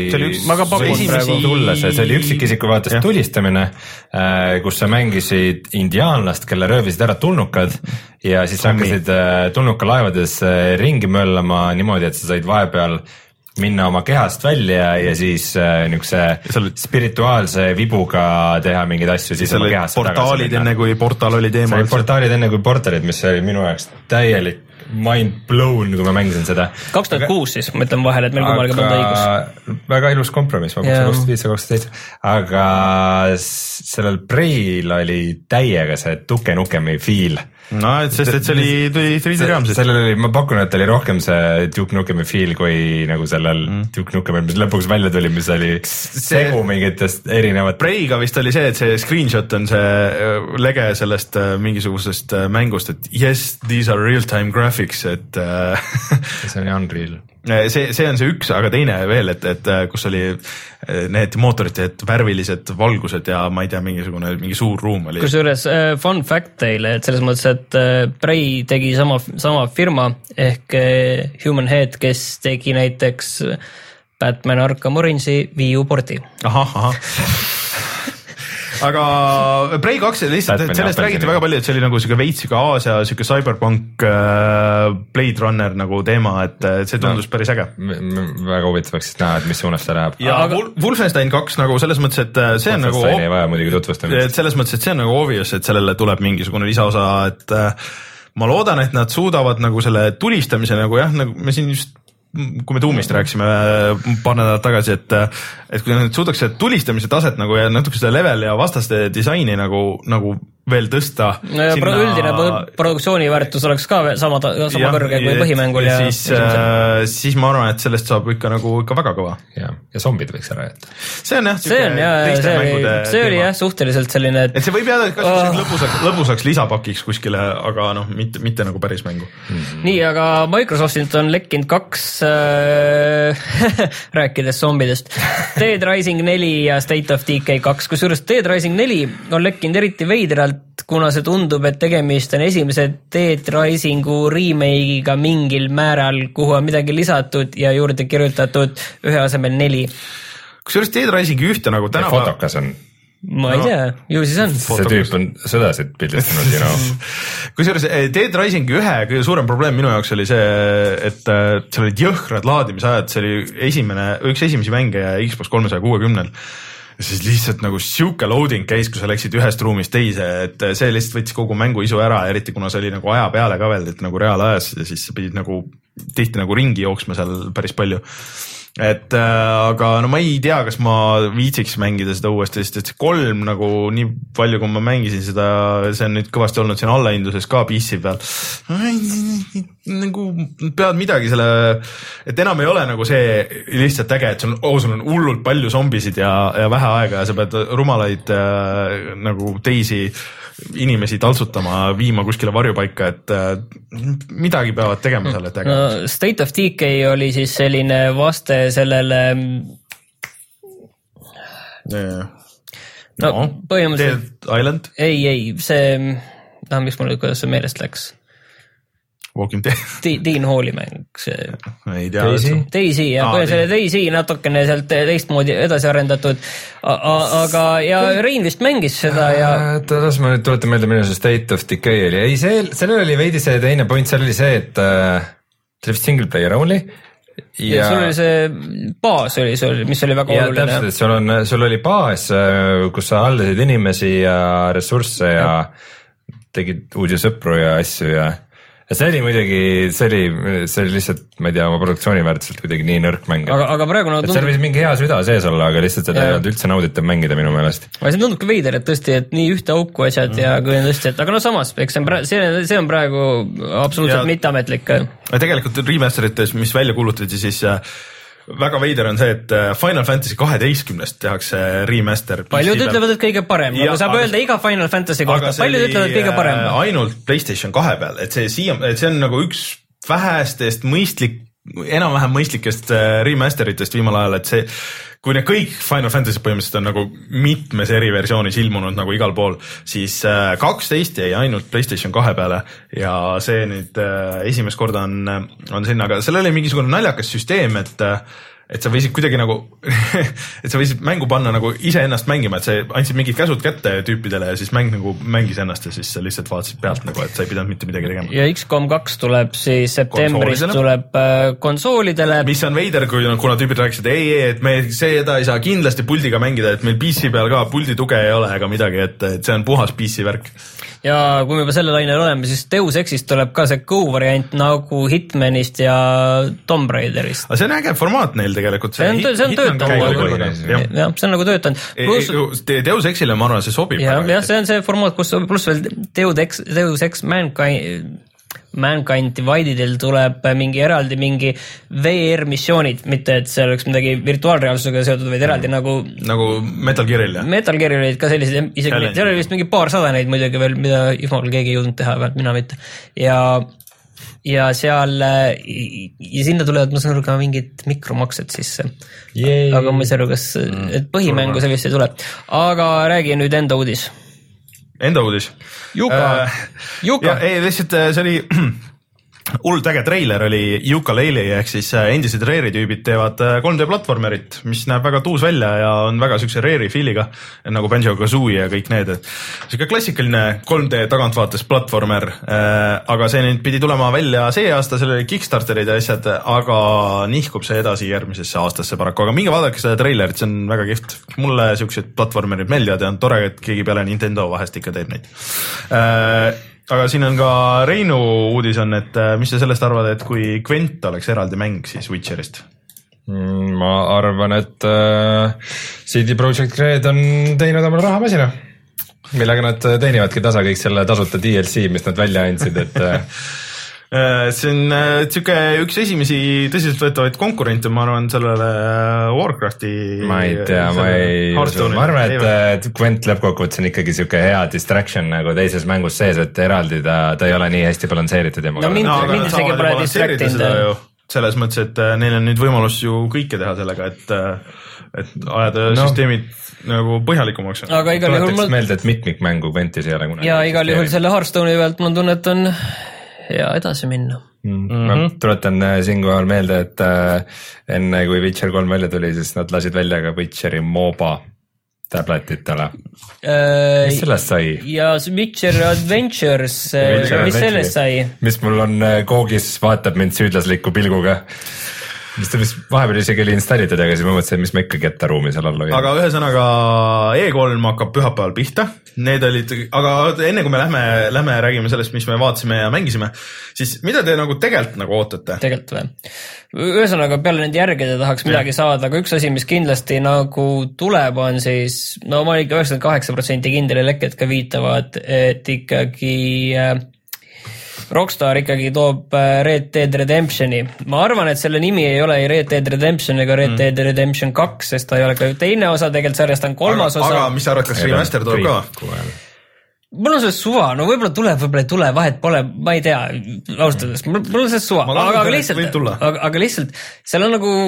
tulla see, see oli üksikisiku vaates tulistamine, kus sa mängisid indiaanlast, kelle röövisid ära tulnukad ja siis hakkasid tulnukalaevades ringi möllama niimoodi, et sa said vahepeal minna oma kehast välja ja siis äh, niisuguse spirituaalse vibuga teha mingeid asju, siis oma kehast portaalid tagasi enne, kui portaal oli teema. See oli portaalid enne, kui portaalid, mis oli minu jaoks täielik mind blown, kui ma mängisin seda. kaks tuhat kuus siis, ma ütlen vahele, et meil kummalgi polnud õigus. Väga ilus kompromiss, ma pakkusin kaks tuhat viis ja kaks tuhat seitse, aga sellel Prey'l oli täiega see Duke Nukemi feel. No, et sest, et see oli three D Realms. Sellel oli, ma pakun, et oli rohkem see Duke Nukemi feel, kui nagu sellel mm. Duke Nukemi, mis lõpuks välja tuli, mis oli segu mingitest erinevat. Prey'ga vist oli see, et see screenshot on see lege sellest mingisugusest mängust, et yes, these are real-time graphics, et see on Unreal. See, see on see üks, aga teine veel, et, et kus oli need mootorid, et värvilised valgused ja ma ei tea, mingisugune mingi suur ruum oli. Kusjuures fun fact teile, et selles mõttes, et Prey tegi sama, sama firma ehk Human Head, kes tegi näiteks Batman Arkham Orange'i Wii U porti. Ahah, ahah. Aga Prey kaks lihtsalt, et sellest räägiti väga palju, et see oli nagu siuke veits siuke Aasia, siuke cyberpunk Blade Runner nagu teema, et see tundus no, päris äge. Väga huvitavaks näha, et mis suunas ta läheb. Ja aga... Wolfenstein kaks nagu selles mõttes, et see on nagu... ei vaja muidugi tutvustamist. Et selles mõttes, et see on nagu obvious, et sellele tuleb mingisugune lisaosa, et ma loodan, et nad suudavad nagu selle tulistamise nagu jah, nagu me siin just kui me Doomist rääksime paar nädalat tagasi, et, et kui nad suudaks seda tulistamise taset nagu ja natuke seda level ja vastaste disaini nagu, nagu veel tõsta. no ja sinna... üldine produktsiooni väärtus oleks ka sama, sama ja, kõrge kui põhimängul ja siis, äh, siis ma arvan, et sellest saab ikka nagu ikka väga kõva. Ja, ja zombid võiks ära jätta. See on jah, see, on, jah, see, oli, see oli jah suhteliselt selline, et et see võib jääda kas oh. lõbusaks, lõbusaks lisapakiks kuskile, aga noh, mitte, mitte nagu päris mängu. Mm-hmm. Nii, aga Microsoftilt on lekkinud kaks äh, rääkides zombidest Dead Rising neli ja State of Decay kaks, kusjuures Dead Rising neli on lekkinud eriti veidralt, kuna see tundub, et tegemist on esimese Dead Risingu remake'iga mingil määral, kuhu on midagi lisatud ja juurde kirjutatud ühe asemel neli. Kusjuures Dead Risingi ühte nagu tänapäeval... Fotokas on. Ma ei no, tea, ju siis on. See tüüp on sõdasid pildistanud, you know. Kusjuures Dead Risingi ühe kõige suurem probleem minu jaoks oli see, et seal olid jõhkrad laadimisajad, see oli esimene, üks esimesi mänge Xbox kolmesaja kuuekümnel. Ja siis lihtsalt nagu siuke loading käis, kui sa läksid ühest ruumist teise, et see lihtsalt võttis kogu mängu isu ära, eriti kuna see oli nagu aja peale ka veel, et nagu reaalajas ja siis sa pidid nagu tihti nagu ringi jooksma seal päris palju. Et äh, aga no ma ei tea, kas ma viitsiks mängida seda uuesti, sest et see kolm nagu nii palju, kui ma mängisin seda, see on nüüd kõvasti olnud siin allahinduses ka P C peal. Nagu pead midagi selle, et enam ei ole nagu see lihtsalt äge, et sul, oh, sul on hullult palju zombisid ja, ja vähe aega ja sa pead rumalaid äh, nagu teisi inimesi taltsutama, viima kuskile varjupaika, et midagi peavad tegema selle tegema. No, State of Decay oli siis selline vaste sellele yeah. no, no põhimõtteliselt Dead Island? Ei, ei, see no, miks mul, kuidas see meelest läks? Walking Dead. Dean Halli mäng, see ei tea. Daisy, ja ah, selle Daisy natukene sealt teistmoodi edasi arendatud, aga ja Rein vist mängis seda ja las ma nüüd tuletan meelde, minu see State of Decay oli, ei see, sellel oli veidi see teine point, seal oli see, et äh, see oli single player only ja, ja sul oli see baas oli, mis oli väga ja, oluline. Täpselt, et sul, on, sul oli baas, kus sa haldasid inimesi ja ressursse ja, ja tegid uusi sõpru ja asju ja ja see oli muidugi, see oli, see oli lihtsalt, ma ei tea, oma produktsiooniväärtuselt kuidagi nii nõrk mäng. Aga, aga praegu no, tundub... seal võis mingi hea süda sees olla, aga lihtsalt seda ei olnud üldse nauditav mängida minu meelest. aga see tundub ka veider, et tõesti, et nii ühte auku asjad mm. ja kui on tõesti, et aga no samas, eks see on praegu, see, see on praegu absoluutselt mitteametlik. Tegelikult remasterites, mis välja kuulutati, siis väga veider on see, et Final Fantasy kaheteistkümnest tehakse remaster. Paljud ütlevad, et kõige parem, aga saab aga, öelda iga Final Fantasy kohta, paljud ütlevad, et kõige parem. Ainult PlayStation kahe peal, et see siia, et see on nagu üks vähestest mõistlik, enam-vähem mõistlikest remasteritest viimal ajal, et see, kui need kõik Final Fantasy põhimõtteliselt on nagu mitmes eri versioonis ilmunud nagu igal pool, siis kaksteist jäi ainult PlayStation kahe peale ja see nüüd esimest korda on, on sinna, aga seal oli mingisugune naljakas süsteem, et et sa võisid kuidagi nagu et sa võisid mängu panna nagu iseennast mängima, et sa andsid mingid käsud kätte tüüpidele ja siis mäng nagu mängis ennast ja siis sa lihtsalt vaatasid pealt nagu, et sa ei pidanud mitte midagi tegema. Ja X COM kaks tuleb siis septembris tuleb äh, konsoolidele. Mis on veider, kui, kuna tüübid rääkisid, ei, ei, et me seda ei saa kindlasti puldiga mängida, et meil P C peal ka puldi tuge ei ole ega midagi, et, et see on puhas P C värk. Ja kui me juba selle lainel oleme, siis Deus Exist tuleb ka see Go variant nagu Hitmanist ja Tomb Raiderist. Aga see on äge formaat neil tegelikult. See on, see on töötanud. Jah, see on nagu töötanud. Plus... Deus Exile ma arvan, see sobib. Jah, jah, see on see formaat, kus pluss veel Deus Ex, Deus Ex Mankind, Mankind Dividedil tuleb mingi eraldi mingi V R missioonid, mitte et see oleks midagi virtuaalreaalsusega seotud, vaid eraldi mm. nagu nagu Metal Gearil, jah? Metal Gearil olid ka sellised, isegi seal oli vist mingi paar sada neid muidugi veel, mida Ifmal keegi ei jõudnud teha, vähemalt mina mitte. Ja ja seal ja sinna tulevad, ma saan aru, ka mingid mikromaksed sisse. Yay. Aga ma ei saa aru, kas et põhimängu sellist ei tule. Aga räägi nüüd enda uudis. Enda uudis. Yuka. Uh, Yuka. Ja, ei, lihtsalt see oli hullult äge treiler oli Yooka-Laylee ehk siis endised Rare'i tüübid teevad kolm D platvormerit, mis näeb väga tuus välja ja on väga siukse Rare'i feeliga nagu Banjo-Kazooie ja kõik need. Siuke klassikaline kolm D tagantvaates platvormer, aga see nüüd pidi tulema välja see aasta, seal oli Kickstarterid ja asjad, aga nihkub see edasi järgmisesse aastasse paraku, aga minge vaadake seda treilerit, see on väga kihvt. Mulle siuksed platvormerid meeldivad ja on tore, et keegi peale Nintendo vahest ikka teeb neid. Aga siin on ka Reinu uudis on, et mis sa sellest arvad, et kui Gwent oleks eraldi mäng siis Witcherist? Ma arvan, et äh, C D Projekt Red on teinud omale rahamasina. millega nad teenivadki tasa kõik selle tasuta D L C, mis nad välja andsid, et see on siuke üks esimesi tõsiseltvõetavaid konkurente, ma arvan, sellele Warcrafti. Ma ei tea, ma ei, ma arvan, et Gwent lõppkokkuvõttes on ikkagi siuke hea distraction nagu teises mängus sees, et eraldi ta, ta ei ole nii hästi balansseeritud. No mind, no, mind isegi pole distractinud. Selles mõttes, et neil on nüüd võimalus ju kõike teha sellega, et, et ajada no. süsteemid nagu põhjalikumaks. Aga igal juhul mul... meelde, et mitmikmängu Gwentis ei ole kunagi. Ja igal juhul selle Hearthstone'i pealt mul tunnet on ja edasi minna. Mm. Mm-hmm. Ma tuletan siinkohal meelde, et äh, enne kui Witcher kolm välja tuli, siis nad lasid välja ka Witcheri MOBA tabletitele. Äh, mis sellest sai? Ja Witcher Adventures, Witcher mis Adventures. Sellest sai? Mis mul on koogis, vaatab mind süüdlasliku pilguga. Mis ta vist vahepeal isegi oli installitud, aga siis ma mõtlesin, mis ma ikkagi ette ruumi seal alla hoian. Aga ühesõnaga E kolm hakkab pühapäeval pihta. Need olid, aga enne kui me lähme, lähme räägime sellest, mis me vaatasime ja mängisime, siis mida te nagu tegelikult nagu ootate? Tegelikult või? Ühesõnaga peale nende järgede tahaks midagi saada, aga üks asi, mis kindlasti nagu tuleb, on siis, no ma olen ikka üheksakümmend kaheksa protsenti kindel ja lekked ka viitavad, et ikkagi Rockstar ikkagi toob Red Dead Redemptioni. Ma arvan, et selle nimi ei ole Red Dead Redemption ega Red Dead Redemption kaks, sest ta ei ole ka teine osa, tegelikult sarjast on kolmas aga, osa. Aga mis sa arvad, kas remaster tuleb ka? Mul on see suva, no võib-olla tuleb, võib-olla ei tule, vahet pole, ma ei tea, austades, mul, mul on see suva, aga, aga lihtsalt, aga, aga lihtsalt, seal on nagu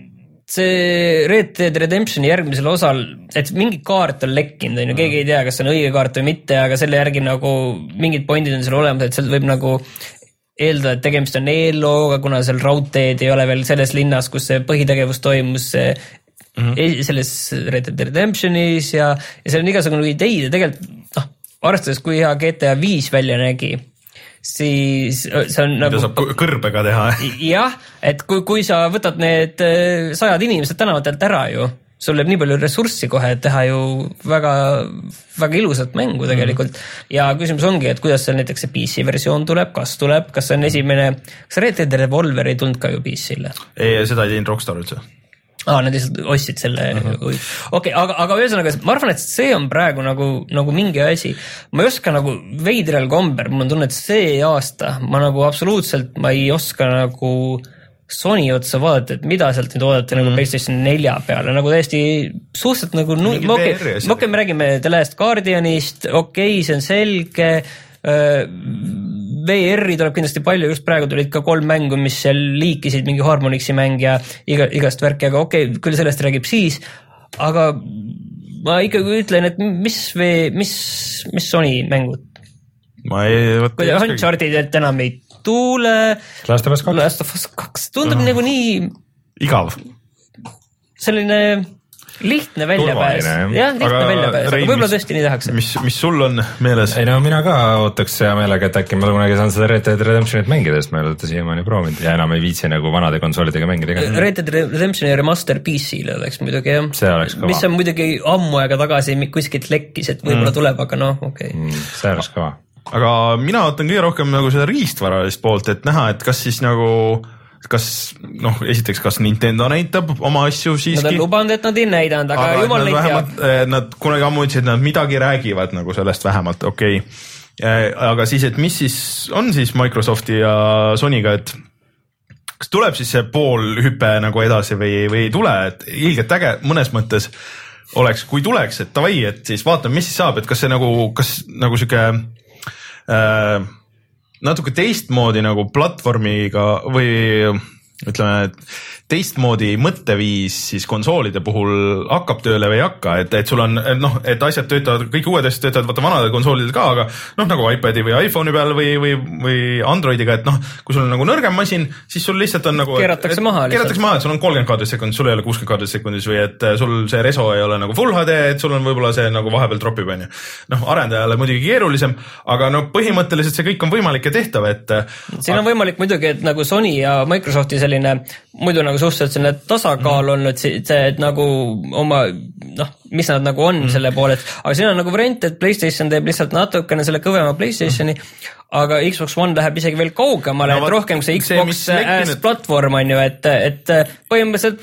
see Red Dead Redemptioni järgmisel osal, et mingi kaart on lekkinud, on ju, keegi ei tea, kas see on õige kaart või mitte, aga selle järgi nagu mingid pointid on seal olemas, et seal võib nagu eeldada, et tegemist on eellooga, kuna seal raudteed ei ole veel selles linnas, kus see põhitegevus toimus mm-hmm. selles Red Dead Redemptionis ja, ja seal on igasugune ideid ja tegelikult, noh, arvestades, kui hea G T A viis välja nägi, siis see on mida nagu saab kõrbega teha. Jah, et kui, kui sa võtad need sajad inimesed tänavatelt ära ju, sul jääb nii palju ressurssi kohe, et teha ju väga, väga ilusat mängu tegelikult. Mm. Ja küsimus ongi, et kuidas seal näiteks see P C versioon tuleb, kas tuleb, kas see on esimene, kas Red Dead Revolver ei tulnud ka ju P C-le? Ei, seda ei teinud Rockstar üldse. Ah, nad lihtsalt ostsid selle. Uh-huh. Okei, okay, aga, aga ühesõnaga, ma arvan, et see on praegu nagu, nagu mingi asi. Ma ei oska nagu veidral komber, mul on tunne, et see aasta ma nagu absoluutselt, ma ei oska nagu Sony otsa vaadata, et mida sealt nüüd oodata mm. nagu PlayStation nelja peale, nagu täiesti suhteliselt nagu, no, okei, okay, okay, me räägime The Last Guardianist, okei, okay, see on selge, V R-i tuleb kindlasti palju, just praegu tulid ka kolm mängu, mis seal liikisid, mingi Harmonixi mäng ja iga, igast värki, aga okei, okay, küll sellest räägib siis, aga ma ikkagi ütlen, et mis, või, mis, mis Sony mängud? Ma ei võtta kui Uncharted et enam ei tuule, Last of Us kaks, Last of Us kaks tundub uh. nagu nii igav. Selline lihtne väljapääs. Jah, lihtne väljapääs, aga võib-olla tõesti nii tahaks. Mis, mis sul on meeles? Ei no mina ka ootaks hea meelega, et äkki ma kunagi saan seda Red Dead Redemptionit mängida, sest ma ei ole siiamaani proovinud ja enam ei viitsi nagu vanade konsoolidega mängida. Red Dead Redemptioni remaster P C-le oleks muidugi jah. See oleks kõva. Mis on muidugi ammu aega tagasi kuskilt lekkis, et võib-olla mm. tuleb, aga noh, okei okay. mm,. See oleks kõva. Aga mina ootan kõige rohkem nagu seda riistvaralist poolt, et näha, et kas siis nagu kas, noh, esiteks, kas Nintendo näitab oma asju siiski? Nad on lubanud, et nad ei näidanud, aga, aga jumal neid teab. Nad kunagi ammu ütlesid, et nad midagi räägivad nagu sellest vähemalt, okei okay.. Aga siis, et mis siis on siis Microsofti ja Sonyga, et kas tuleb siis see pool hüpe nagu edasi või, või ei tule, et ilgelt äge mõnes mõttes oleks, kui tuleks, et davai, et siis vaatame, mis siis saab, et kas see nagu, kas nagu siuke äh, natuke teistmoodi nagu platvormiga või ütleme, et teistmoodi mõtteviis siis konsoolide puhul hakkab tööle või ei hakka, et, et sul on, noh, et asjad töötavad, kõik uued asjad töötavad vaata vanadel konsoolidel ka, aga noh, nagu iPadi või iPhone'i peal või, või, või Androidiga, et noh, kui sul on nagu nõrgem masin, siis sul lihtsalt on nagu keeratakse maha, keeratakse maha, et sul on kolmkümmend kaadrit sekundis, sul ei ole kuuskümmend kaadrit sekundis või et sul see reso ei ole nagu full H D, et sul on võib-olla see nagu vahepeal tropib, on ju. Noh, arendajale muidugi keerulisem, aga no põhimõtteliselt see kõik on võimalik ja tehtav, et siin on võimalik muidugi, et nagu Sony ja Microsofti selline muidu nagu suhteliselt selline tasakaal olnud see, et nagu oma, noh, mis nad nagu on mm. selle poole, et aga siin on nagu variant, et PlayStation teeb lihtsalt natukene selle kõvema PlayStationi, mm. aga Xbox One läheb isegi veel kaugemale, no, et rohkem see Xbox as platvorm on ju, et, et põhimõtteliselt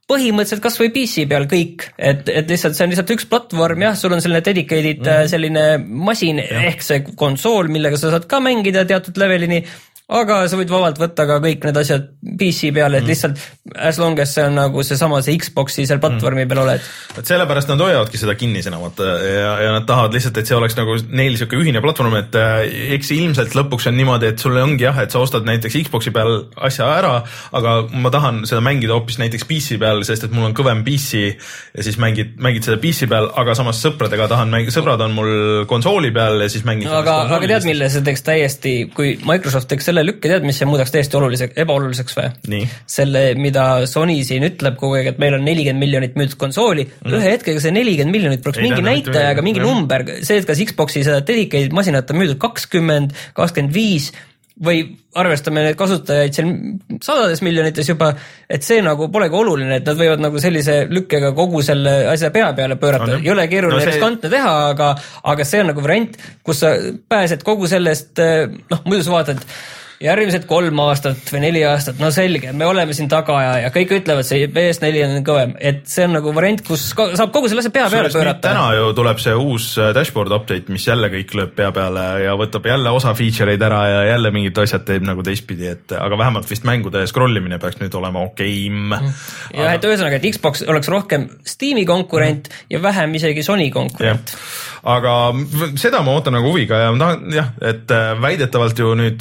põhimõtteliselt kas või P C peal kõik, et, et lihtsalt see on lihtsalt üks platvorm, jah, sul on selline dedicated mm. selline masin ja. ehk see konsool, millega sa saad ka mängida teatud levelini, aga sa võid vabalt võtta ka kõik need asjad P C peale, et mm. lihtsalt as long as see on nagu seesama see Xbox'i seal platvormi mm. peal oled. Et sellepärast nad hoiavadki seda kinnisena vaata ja, ja nad tahavad lihtsalt, et see oleks nagu neil siuke ühine platvorm, et eks ilmselt lõpuks on niimoodi, et sulle ongi jah, et sa ostad näiteks Xbox'i peal asja ära, aga ma tahan seda mängida hoopis näiteks P C peal, sest et mul on kõvem P C ja siis mängid, mängid seda P C peal, aga samas sõpradega tahan mängida, sõbrad on mul konsooli peal ja siis mängid no, aga, aga tead, mille see teeks täiesti, kui Microsoft teeks selle lükke, tead, mis see muudaks täiesti oluliseks, ebaoluliseks või? Nii. Selle, mida Sony siin ütleb kogu aeg, et meil on nelikümmend miljonit müüdud konsooli, mm. ühe hetkega see nelikümmend miljonit peaks mingi näitajaga, mingi number, see, et kas Xbox'i seda dedicated masinat on müüdud kakskümmend, kakskümmend viis või arvestame need kasutajaid seal sadades miljonites juba, et see nagu polegi oluline, et nad võivad nagu sellise lükkega kogu selle asja pea peale pöörata, ei ole keeruline no see... riskantne teha, aga, aga see on nagu variant, kus sa pääsed kogu sellest, noh, muidu sa vaatad järgmised kolm aastat või neli aastat, no selge, me oleme siin taga ja, ja kõik ütlevad, see P S neli on kõvem, et see on nagu variant, kus saab kogu selle asja pea peale pöörata. Täna ju tuleb see uus dashboard update, mis jälle kõik lööb pea peale ja võtab jälle osa feature'id ära ja jälle mingid asjad teeb nagu teistpidi, et aga vähemalt vist mängude scrollimine peaks nüüd olema okeim. Ja aga... et ühesõnaga, et Xbox oleks rohkem Steam'i konkurent mm. ja vähem isegi Sony konkurent. Ja. Aga seda ma ootan nagu huviga ja ma tahan jah, et väidetavalt ju nüüd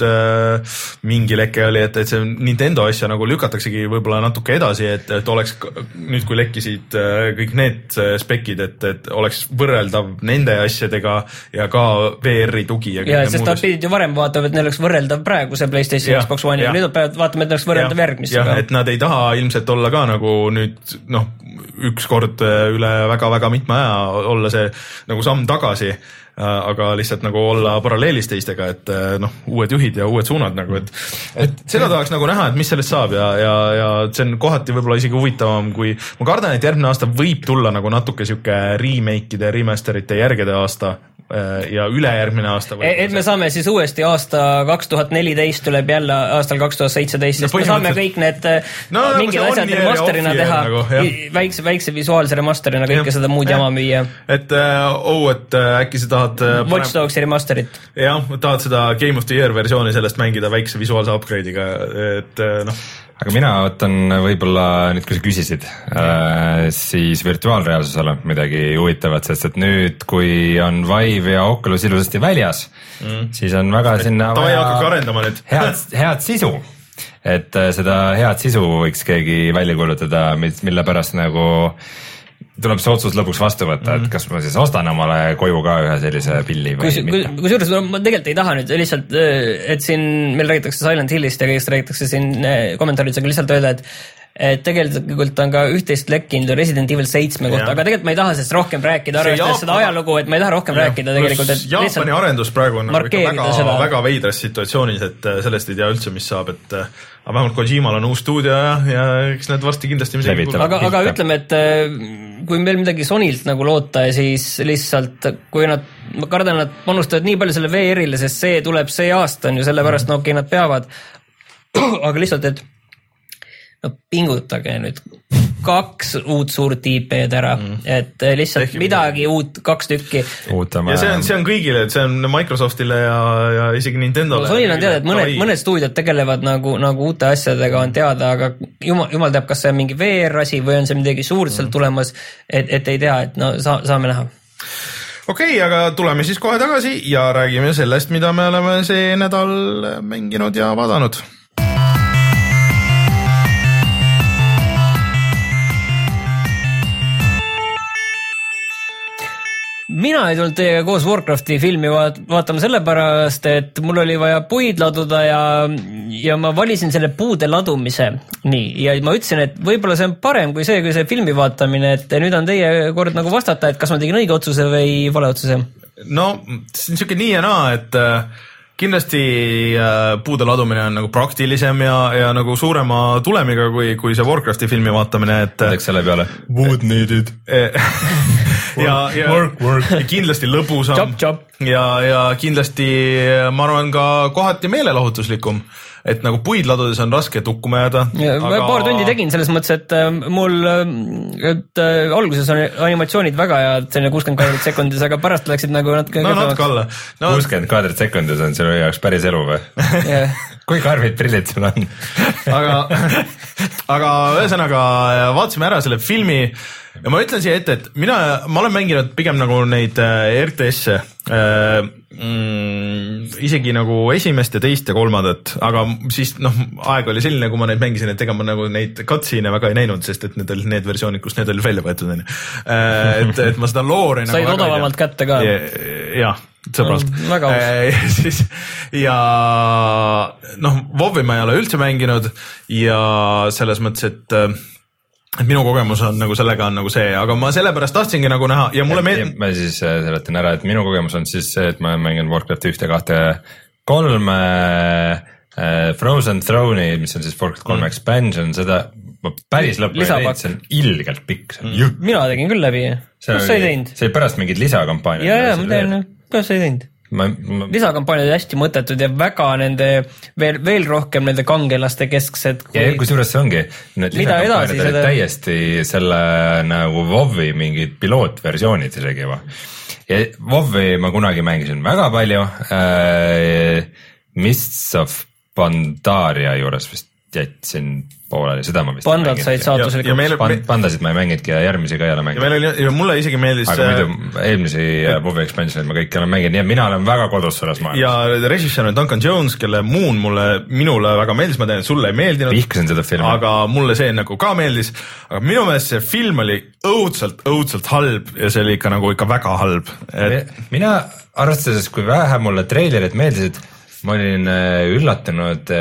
mingi leke oli, et, et see Nintendo asja nagu lükataksegi võib-olla natuke edasi, et, et oleks nüüd, kui lekkisid kõik need spekid, et, et oleks võrreldav nende asjadega ja ka V R-i tugi ja, ja sest nad pidid ju varem vaatama, et neil oleks võrreldav praeguse PlayStation ja, Xbox One ja nüüd peavad vaatama, et neil oleks võrreldav järgmisega. Et nad ei taha ilmselt olla ka nagu nüüd noh, üks kord üle väga-väga mitme aja olla see nagu samm tagasi, aga lihtsalt nagu olla paralleelis teistega, et noh, uued juhid ja uued suunad nagu, et, et seda tahaks nagu näha, et mis sellest saab ja, ja, ja see on kohati võib-olla isegi huvitavam, kui ma kardan, et järgmine aasta võib tulla nagu natuke siuke remake'ide, remasterite järgede aasta ja ülejärgmine aasta. Et me saame siis uuesti aasta kaks tuhat neliteist tuleb jälle aastal kaks tuhat seitseteist, sest no, me saame kõik need no, mingid no, asjad remasterina teha, nagu, väikse, väikse visuaalse remasterina kõike ja, seda muud ja. jama müüa. Et oh, et äkki sa tahad Watch Dogsi remasterit. jah, tahad seda Game of the Year versiooni sellest mängida väikse visuaalse upgrade'iga, et noh. Aga mina võtan võib-olla nüüd, kui sa küsisid, äh, siis virtuaalreaalsusele midagi huvitavat, sest et nüüd, kui on Vive ja Oculus ilusasti väljas, mm. siis on väga sinna vaja head, head sisu. Et seda head sisu võiks keegi välja kuulutada, mille pärast nagu tuleb see otsus lõpuks vastu võtta, et kas ma siis ostan omale koju ka ühe sellise pilli või kus, mitte. Kusjuures ma tegelikult ei taha nüüd lihtsalt, et siin meil räägitakse Silent Hillist ja kõigest räägitakse siin kommentaarides, aga lihtsalt öelda, et et tegelikult on ka üht-teist lekkinud Resident Evil seitsme kohta, aga tegelikult ma ei taha sellest rohkem rääkida, arvestades seda ajalugu, et ma ei taha rohkem ja, rääkida tegelikult, et Jaapani arendus praegu on nagu väga, väga veidras situatsioonis, et sellest ei tea üldse, mis saab, et aga vähemalt Kojimal on uus stuudio ja, ja eks need varsti kindlasti midagi kuulda. Aga, aga ütleme, et kui meil midagi Sonylt nagu loota, siis lihtsalt, kui nad, ma kardan, nad panustavad nii palju selle V R-ile, sest see tuleb see aasta on ju, sellepärast no okei, nad peavad, aga lihtsalt, et no pingutage nüüd kaks uut suurt I P-d ära, mm. et lihtsalt Tehki midagi uut, kaks tükki. Ja see on, see on kõigile, et see on Microsoftile ja, ja isegi Nintendole. No, Sonyl on teada, et mõned, mõned stuudiod tegelevad nagu, nagu uute asjadega on teada, aga jumal, jumal teab, kas see on mingi V R-asi või on see midagi suurt mm. sealt tulemas, et, et ei tea, et no sa, saame näha. Okei, okay, aga tuleme siis kohe tagasi ja räägime sellest, mida me oleme see nädal mänginud ja vaadanud. Mina ei tulnud teiega koos Warcrafti filmi vaatama sellepärast, et mul oli vaja puid laduda ja, ja ma valisin selle puude ladumise. Nii, ja ma ütlesin, et võib-olla see on parem kui see, kui see filmi vaatamine, et nüüd on teie kord nagu vastata, et kas ma tegin õige otsuse või vale otsuse. No, see on siuke nii ja naa, et kindlasti puude ladumine on nagu praktilisem ja, ja nagu suurema tulemiga kui, kui see Warcrafti filmi vaatamine, et Mõtleks selle peale. Wood needed. ja, ja, work, work. ja kindlasti lõbusam. Chop, chop. ja, ja kindlasti ma arvan ka kohati meelelahutuslikum, et nagu puid ladudes on raske tukkuma jääda. Aga... paar tundi tegin selles mõttes, et mul et alguses on animatsioonid väga head, selline kuuskümmend kaadrit sekundis, aga pärast läksid nagu natuke no natuke alla no, kuuskümmend kaadrit sekundis on selle jaoks päris elu või? Yeah. Kui karmid prillid sul on? aga, aga ühesõnaga vaatasime ära selle filmi ja ma ütlen siia ette, et mina, ma olen mänginud pigem nagu neid R T S-e äh, mm, isegi nagu esimest ja teist ja kolmandat, aga siis noh, aeg oli selline, kui ma neid mängisin, et ega ma nagu neid cutscene'e väga ei näinud, sest et need olid need versioonid, kus need olid välja võetud, et, et ma seda loori said nagu odavamalt kätte ka. Jah, sõbrast. Väga aus. Siis, ja noh, WoW-i ma ei ole üldse mänginud ja selles mõttes, et et minu kogemus on nagu sellega on nagu see, aga ma sellepärast tahtsingi nagu näha ja mulle meeldib. Ma siis seletan ära, et minu kogemus on siis see, et ma mängin Warcraft ühte, kahte, kolme, Frozen Throne'i, mis on siis Warcraft kolme mm. expansion, seda ma päris lõppu ei teinud, see on ilgelt pikk. Mm. Mina tegin küll läbi. Kus sa ei teinud? See oli pärast mingid lisakampaaniad. Ja, ja, ma tein, kas sa ei teinud? Ma, ma... lisakampaaniad on hästi mõttetud ja väga nende veel, veel rohkem nende kangelaste kesksed kui... ja kui suures see ongi, need lisakampaaniad olid seda... täiesti selle nagu WoW-i mingid pilootversioonid isegi juba ja WoW-i ma kunagi mängisin väga palju äh, Mists of Pandaria juures vist jätsin pooleli, seda ma vist Pandad said saatuslikult meil... Pandasid ma ei mängidki ja järgmisi ka ei ole mänginud. Ja, meil oli, ja mulle isegi meeldis aga muidu eelmisi WoW expansionid ma kõik olen mänginud ja mina olen väga kodus selles maailmas. Ja režissöör on Duncan Jones, kelle Moon mulle, minule väga meeldis, ma tean, et sulle ei meeldinud. Vihkasin seda filmi. Aga mulle see nagu ka meeldis. Aga minu meelest see film oli õudselt, õudselt halb ja see oli ikka nagu ikka väga halb. Et... mina arvestades, kui vähe mulle treilerid meeldisid, ma olin üllatunud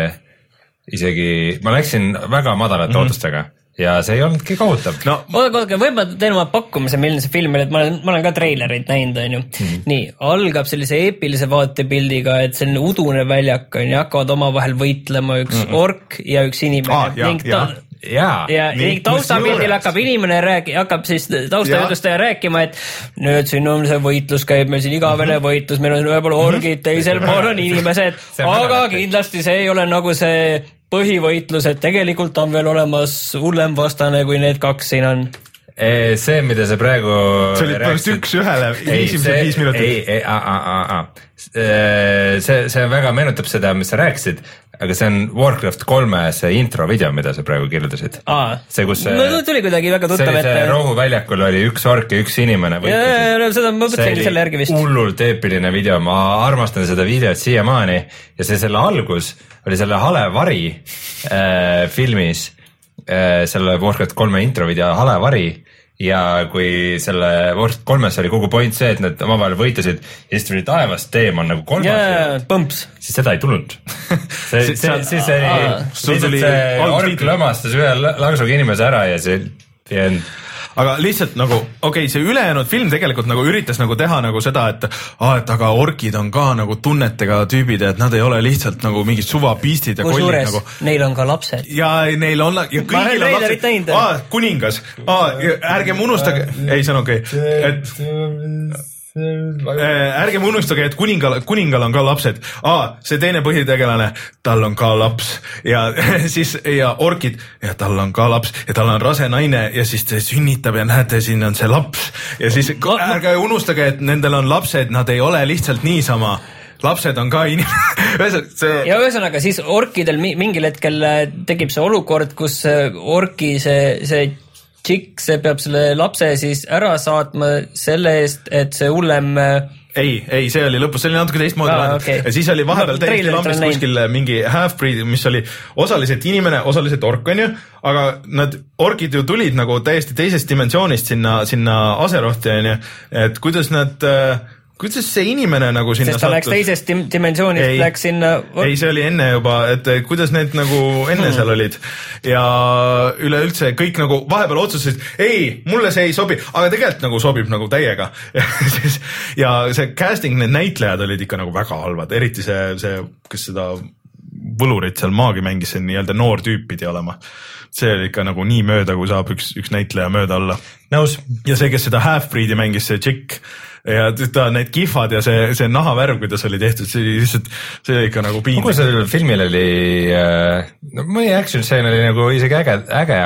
isegi, ma läksin väga madalate mm-hmm. ootustega ja see ei olnudki kohutav. No, oodake, oodake, võib ma teen oma pakkumise, milline see film oli, et ma olen, ma olen ka treilerit näinud, on ju. Mm-hmm. Nii, algab sellise eepilise vaatepildiga, et selline udune väljak on ja hakkavad omavahel võitlema üks mm-hmm. ork ja üks inimene. Ah, ja, ning ta, ja, ja ning taustapildil hakkab inimene räägi, hakkab siis taustajutustaja rääkima, et nüüd siin on see võitlus käib meil siin igavene mm-hmm. võitlus, meil on ühel pool orgid, teisel pool on inimesed, aga kindlasti see ei ole nagu see põhivõitlus, et tegelikult on veel olemas hullem vastane, kui need kaks siin on. See, mida see praegu see oli põhimõtteliselt üks ühele esimesed viis minutit. Ei, ei, a, a, a, a. See, see väga meenutab seda, mis sa rääkisid, aga see on Warcraft kolme see intro video, mida sa praegu kirjeldasid. See, kus see, no, tuli kuidagi väga tuttav ette. See rohuväljakul oli üks ork ja üks inimene. Ja, ja, seda ma mõtlesingi selle järgi vist. See oli hullult eepiline video, ma armastan seda videot siiamaani ja see selle algus oli selle hale vari äh, filmis äh, selle Warcraft kolme introvideo hale vari ja kui selle Warcraft kolmes oli kogu point see, et nad omavahel võitlesid ja siis tuli taevast teemon nagu kolmas yeah, põmps. Siis seda ei tulnud see, see, siis oli lihtsalt see ork lõmastas ühe laksuga inimese ära ja see ja aga lihtsalt nagu, okei okay,, see ülejäänud film tegelikult nagu üritas nagu teha nagu seda, et ah, et aga orkid on ka nagu tunnetega tüübid, et nad ei ole lihtsalt nagu mingid suvapiistid ja kollid nagu. Neil on ka lapsed. Ja neil on, ja kõigil on lapsed. Ah, kuningas. Ah, ärgem unustage, ei, see on okei okay., et ärgem unustage, et kuningal, kuningal on ka lapsed. Aa, see teine põhitegelane, tal on ka laps ja siis ja orkid ja tal on ka laps ja tal on rase naine ja siis ta sünnitab ja näete, siin on see laps ja siis ärge unustage, et nendel on lapsed, nad ei ole lihtsalt niisama. Lapsed on ka inimene. see... ja ühesõnaga siis orkidel mingil hetkel tekib see olukord, kus orki see, see tšikk, see peab selle lapse siis ära saatma selle eest, et see hullem ei, ei, see oli lõpus, see oli natuke teistmoodi ah, okay. ja siis oli vahepeal no, täiesti lambist kuskil mingi half-breed, mis oli osaliselt inimene, osaliselt ork, on ju, aga nad, orkid ju tulid nagu täiesti teisest dimensioonist sinna, sinna Azerothi, on ju, et kuidas nad kuidas see inimene nagu sinna sest ta läks teisest dim- dimensioonist, ei, läks sinna ei, see oli enne juba, et kuidas need nagu enne hmm. seal olid ja üleüldse kõik nagu vahepeal otsustasid, ei, mulle see ei sobi, aga tegelikult nagu sobib nagu täiega ja, siis, ja see casting, need näitlejad olid ikka nagu väga halvad, eriti see, see kes seda võlurit seal maagi mängis, see nii-öelda noor tüüp pidi olema. See oli ikka nagu nii mööda, kui saab üks, üks näitleja mööda olla. Nõus. Ja see, kes seda half-breedi mängis, see tšikk, ja ta need kihvad ja see, see nahavärv, kuidas oli tehtud, see lihtsalt, see oli ikka nagu piinlik. kogu sellel filmil oli, no mõni action scene oli nagu isegi äge, äge,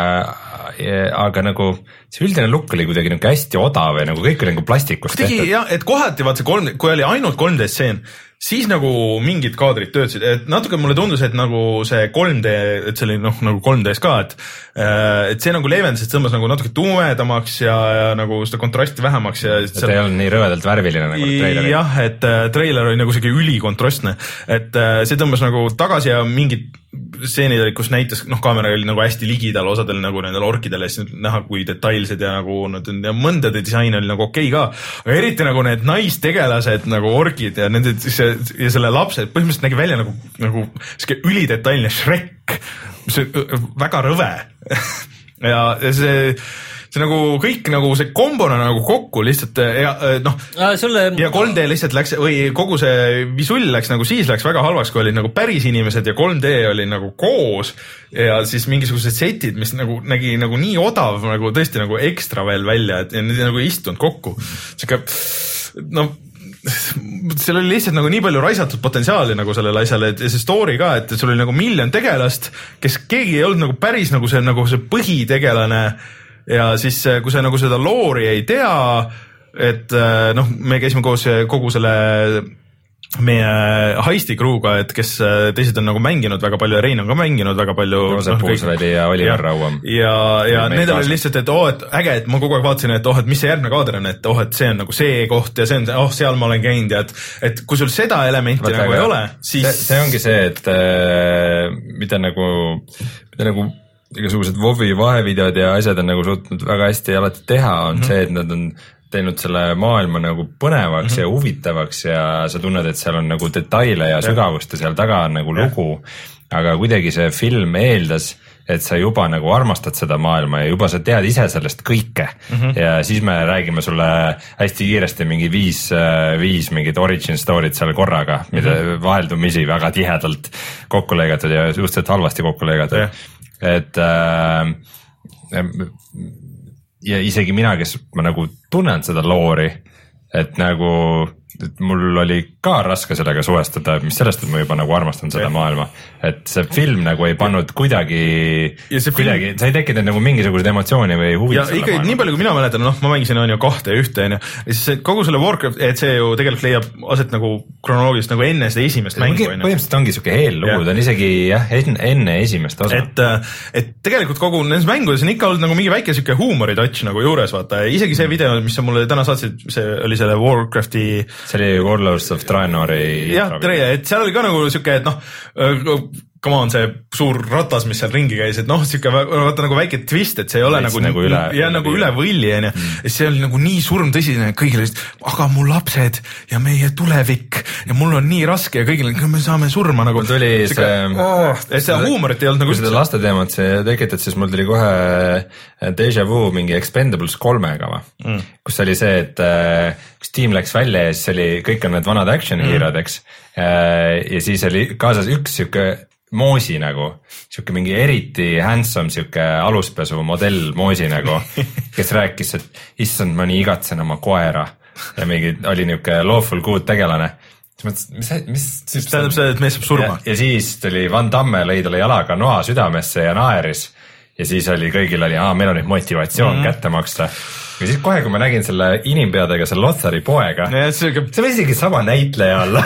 aga nagu see üldine look oli kuidagi nagu hästi odav ja nagu kõik oli nagu plastikust tehtud. jah, et kohati vaat see kolm, kui oli ainult kolm D stseen, siis nagu mingid kaadrid töötasid, et natuke mulle tundus, et nagu see kolm D, et see oli noh, nagu kolm D-s ka, et et see nagu leevendas, et tõmbas nagu natuke tumedamaks ja, ja nagu seda kontrasti vähemaks ja et seal... ei olnud nii rõvedalt värviline nagu treiler. jah, et äh, treiler oli nagu siuke ülikontrastne, et äh, see tõmbas nagu tagasi ja mingid stseenid olid, kus näitas, noh, kaamera oli nagu hästi ligidal osadel nagu nendel orkidel ja siis näha, kui detailsed ja nagu nad on ja mõndade disain oli nagu okei ka, aga eriti nagu need naistegelased nagu orkid ja nende see, ja selle lapse põhimõtteliselt nägi välja nagu, nagu siuke ülidetailne Shrek, see väga rõve ja see see nagu kõik nagu see kombona nagu kokku lihtsalt ja noh sulle... ja kolm D lihtsalt läks või kogu see visull läks nagu siis läks väga halvaks, kui olid nagu päris inimesed ja kolm D oli nagu koos ja siis mingisugused setid, mis nagu nägi nagu nii odav nagu tõesti nagu ekstra veel välja, et need nagu ei istunud kokku. Siuke no seal oli lihtsalt nagu nii palju raisatud potentsiaali nagu sellele asjale, et see story ka, et sul oli nagu miljon tegelast, kes keegi ei olnud nagu päris nagu see, nagu see põhitegelane ja siis kui sa nagu seda loori ei tea, et noh, me käisime koos kogu selle meie heisti crew'ga, et kes teised on nagu mänginud väga palju ja Rein on ka mänginud väga palju. Joosep no, Puusväli ja Oliver Rauam. Ja, ja nendel oli lihtsalt, et oh, et äge, et ma kogu aeg vaatasin, et oh, et mis see järgmine kaader on, et oh, et see on nagu see koht ja see on, oh, seal ma olen käinud ja et, et kui sul seda elementi Vaat nagu väga, ei ole, siis... See, see ongi see, et äh, mida nagu, mida nagu igasugused WoW-i vahevideod ja asjad on nagu suutnud väga hästi alati teha, on mm -hmm. see, et nad on teinud selle maailma nagu põnevaks mm -hmm. ja huvitavaks ja sa tunned, et seal on nagu detaile ja sügavust ja seal taga on nagu lugu, aga kuidagi see film eeldas, et sa juba nagu armastad seda maailma ja juba sa tead ise sellest kõike mm -hmm. ja siis me räägime sulle hästi kiiresti mingi viis, viis mingid origin story'd seal korraga, mida mm -hmm. vaheldumisi väga tihedalt kokku lõigatud ja suhteliselt halvasti kokku lõigatud yeah. et äh, ja isegi mina, kes ma nagu tunnen seda loori, et nagu et mul oli ka raske sellega suhestuda, mis sellest, et ma juba nagu armastan seda yeah. maailma, et see film nagu ei pannud yeah. kuidagi, kuidagi film... sa ei tekkinud nagu mingisugused emotsiooni või huvi. ja ikka maailma. Nii palju, kui mina mäletan, noh, ma mängisin on ju kahte ja ühte, on ju, ja siis kogu selle Warcraft, et see ju tegelikult leiab aset nagu kronoloogiliselt nagu enne seda esimest mängu. Põhimõtteliselt ongi siuke eellugu yeah., ta on isegi jah, enne esimest osa. et, et tegelikult kogu nendes mängudes on ikka olnud nagu mingi väike siuke huumoritouch nagu juures, vaata, isegi see video, mis sa mulle täna saatsid, see oli selle Warcrafti see oli Warlords of Draenori. jah, et seal oli ka nagu siuke, et noh, come on, see suur ratas, mis seal ringi käis, et noh, siuke vaata nagu väike twist, et see ei ole Veits nagu, nagu üle, ja üle, nagu üle võlli, on ju. Ja see oli nagu nii surmtõsine kõigile, aga mu lapsed ja meie tulevik ja mul on nii raske ja kõigile, me saame surma nagu. Mul tuli siuke, see, oh, et seda huumorit ei olnud nagu üldse. Kui seda laste teemat see tekitad, siis mul tuli kohe Deja Vu mingi Expendables kolmega va, mm. kus oli see, et kus tiim läks välja ja siis oli, kõik on need vanad action mm. hero'd, eks. Ja siis oli kaasas üks siuke moosi nagu, siuke mingi eriti handsome siuke aluspesu modell moosi nagu, kes rääkis, et issand, ma nii igatsen oma koera ja mingi oli niuke lawful good tegelane. Mis, mis, mis, mis tähendab see, et mees saab surma. Ja, ja siis tuli Van Damme, lõi talle jalaga noa südamesse ja naeris ja siis oli kõigil oli, aa, meil on nüüd motivatsioon mm-hmm. kätte maksta. Ja siis kohe, kui ma nägin selle inimpeadega, selle Lothari poega, see oli isegi sama näitleja alla.